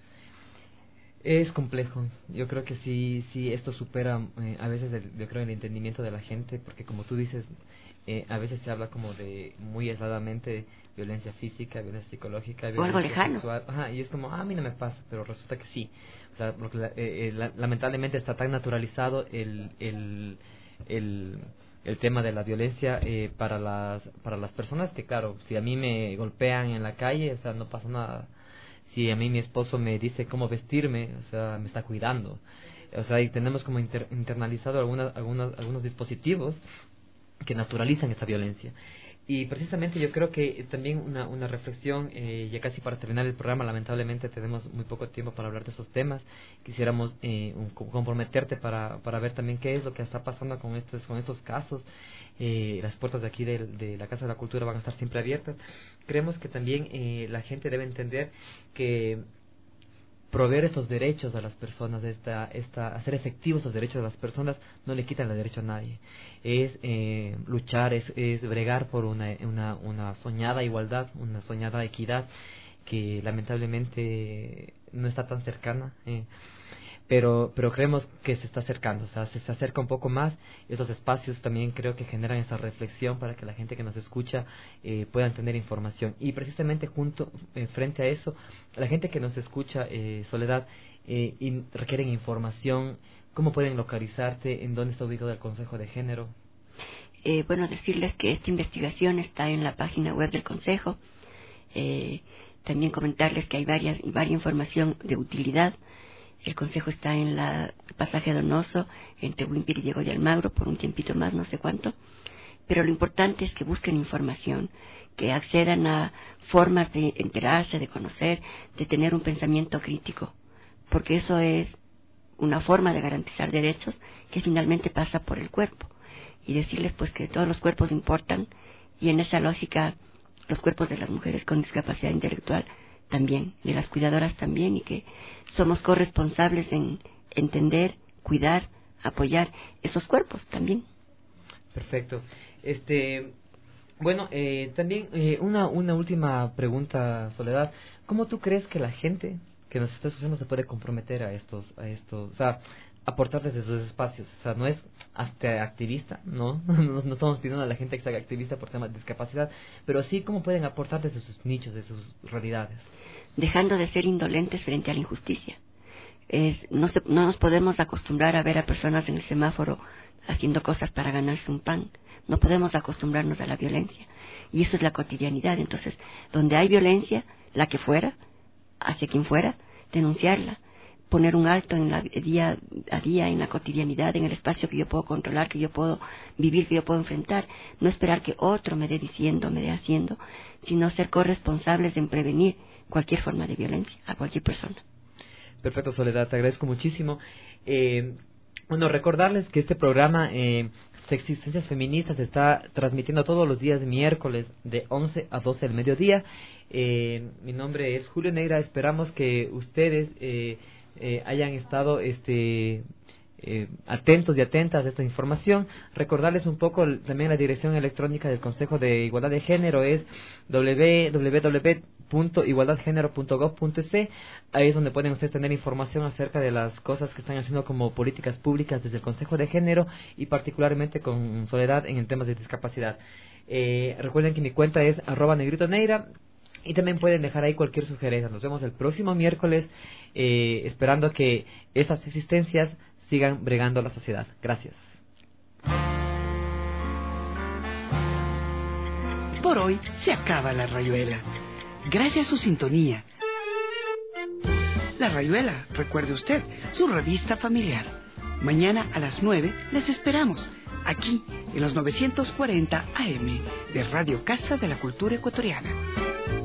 Es complejo. Yo creo que sí, sí esto supera eh, a veces el, yo creo el entendimiento de la gente, porque como tú dices, eh, a veces se habla como de muy aisladamente violencia física, violencia psicológica, violencia o algo lejano. sexual. Ajá, y es como, ah, a mí no me pasa, pero resulta que sí. O sea, porque la, eh, eh, la, lamentablemente está tan naturalizado el el el, el tema de la violencia eh, para las para las personas que, claro, si a mí me golpean en la calle, o sea, no pasa nada. Si a mí mi esposo me dice cómo vestirme, o sea, me está cuidando. O sea, y tenemos como inter, internalizado algunas, algunas, algunos dispositivos que naturalizan esta violencia. Y precisamente yo creo que también una, una reflexión, eh, ya casi para terminar el programa, lamentablemente tenemos muy poco tiempo para hablar de esos temas. Quisiéramos eh, un, comprometerte para, para ver también qué es lo que está pasando con estos, con estos casos. Eh, las puertas de aquí de, de la Casa de la Cultura van a estar siempre abiertas. Creemos que también eh, la gente debe entender que proveer estos derechos a las personas, esta, esta, hacer efectivos esos derechos de las personas, no le quitan el derecho a nadie. Es eh, luchar, es, es bregar por una, una, una soñada igualdad, una soñada equidad que lamentablemente no está tan cercana. Eh. Pero, pero creemos que se está acercando, o sea, se, se acerca un poco más. Esos espacios también creo que generan esa reflexión para que la gente que nos escucha eh, puedan tener información. Y precisamente junto, eh, frente a eso, la gente que nos escucha, eh, Soledad, eh, y requieren información, ¿cómo pueden localizarte? ¿En dónde está ubicado el Consejo de Género? Eh, bueno, decirles que esta investigación está en la página web del Consejo. Eh, también comentarles que hay varias, varias información de utilidad. El Consejo está en la pasaje Donoso, entre Wimpir y Diego de Almagro, por un tiempito más, no sé cuánto. Pero lo importante es que busquen información, que accedan a formas de enterarse, de conocer, de tener un pensamiento crítico. Porque eso es una forma de garantizar derechos que finalmente pasa por el cuerpo. Y decirles pues que todos los cuerpos importan, y en esa lógica los cuerpos de las mujeres con discapacidad intelectual también, de las cuidadoras también, y que somos corresponsables en entender, cuidar, apoyar esos cuerpos también. Perfecto. Este, bueno, eh, también eh, una una última pregunta, Soledad. ¿Cómo tú crees que la gente que nos está escuchando se puede comprometer a estos, a estos, o sea, aportar desde sus espacios? O sea, no es hasta activista, ¿no? No, no estamos pidiendo a la gente que se haga activista por temas de discapacidad, pero sí cómo pueden aportar desde sus nichos, desde sus realidades. Dejando de ser indolentes frente a la injusticia. Es, no, se, no nos podemos acostumbrar a ver a personas en el semáforo haciendo cosas para ganarse un pan. No podemos acostumbrarnos a la violencia. Y eso es la cotidianidad. Entonces, donde hay violencia, la que fuera, hacia quien fuera, denunciarla. Poner un alto en la día a día, en la cotidianidad, en el espacio que yo puedo controlar, que yo puedo vivir, que yo puedo enfrentar. No esperar que otro me dé diciendo, me dé haciendo, sino ser corresponsables en prevenir cualquier forma de violencia a cualquier persona. Perfecto, Soledad, te agradezco muchísimo. Eh, bueno, recordarles que este programa eh, Sexistencias Feministas se está transmitiendo todos los días miércoles de once a doce del mediodía. Eh, mi nombre es Julio Neira. Esperamos que ustedes eh, eh, hayan estado este eh, atentos y atentas a esta información. Recordarles un poco también la dirección electrónica del Consejo de Igualdad de Género es doble u doble u doble u punto igualdad género punto gov punto ce. Ahí es donde pueden ustedes tener información acerca de las cosas que están haciendo como políticas públicas desde el Consejo de Género y particularmente con Soledad en el tema de discapacidad. Eh, recuerden que mi cuenta es arroba negrito neira y también pueden dejar ahí cualquier sugerencia. Nos vemos el próximo miércoles eh, esperando que esas existencias sigan bregando la sociedad. Gracias. Por hoy se acaba la rayuela. Gracias a su sintonía. La Rayuela, recuerde usted, su revista familiar. Mañana a las nueve les esperamos, aquí en los novecientos cuarenta A M de Radio Casa de la Cultura Ecuatoriana.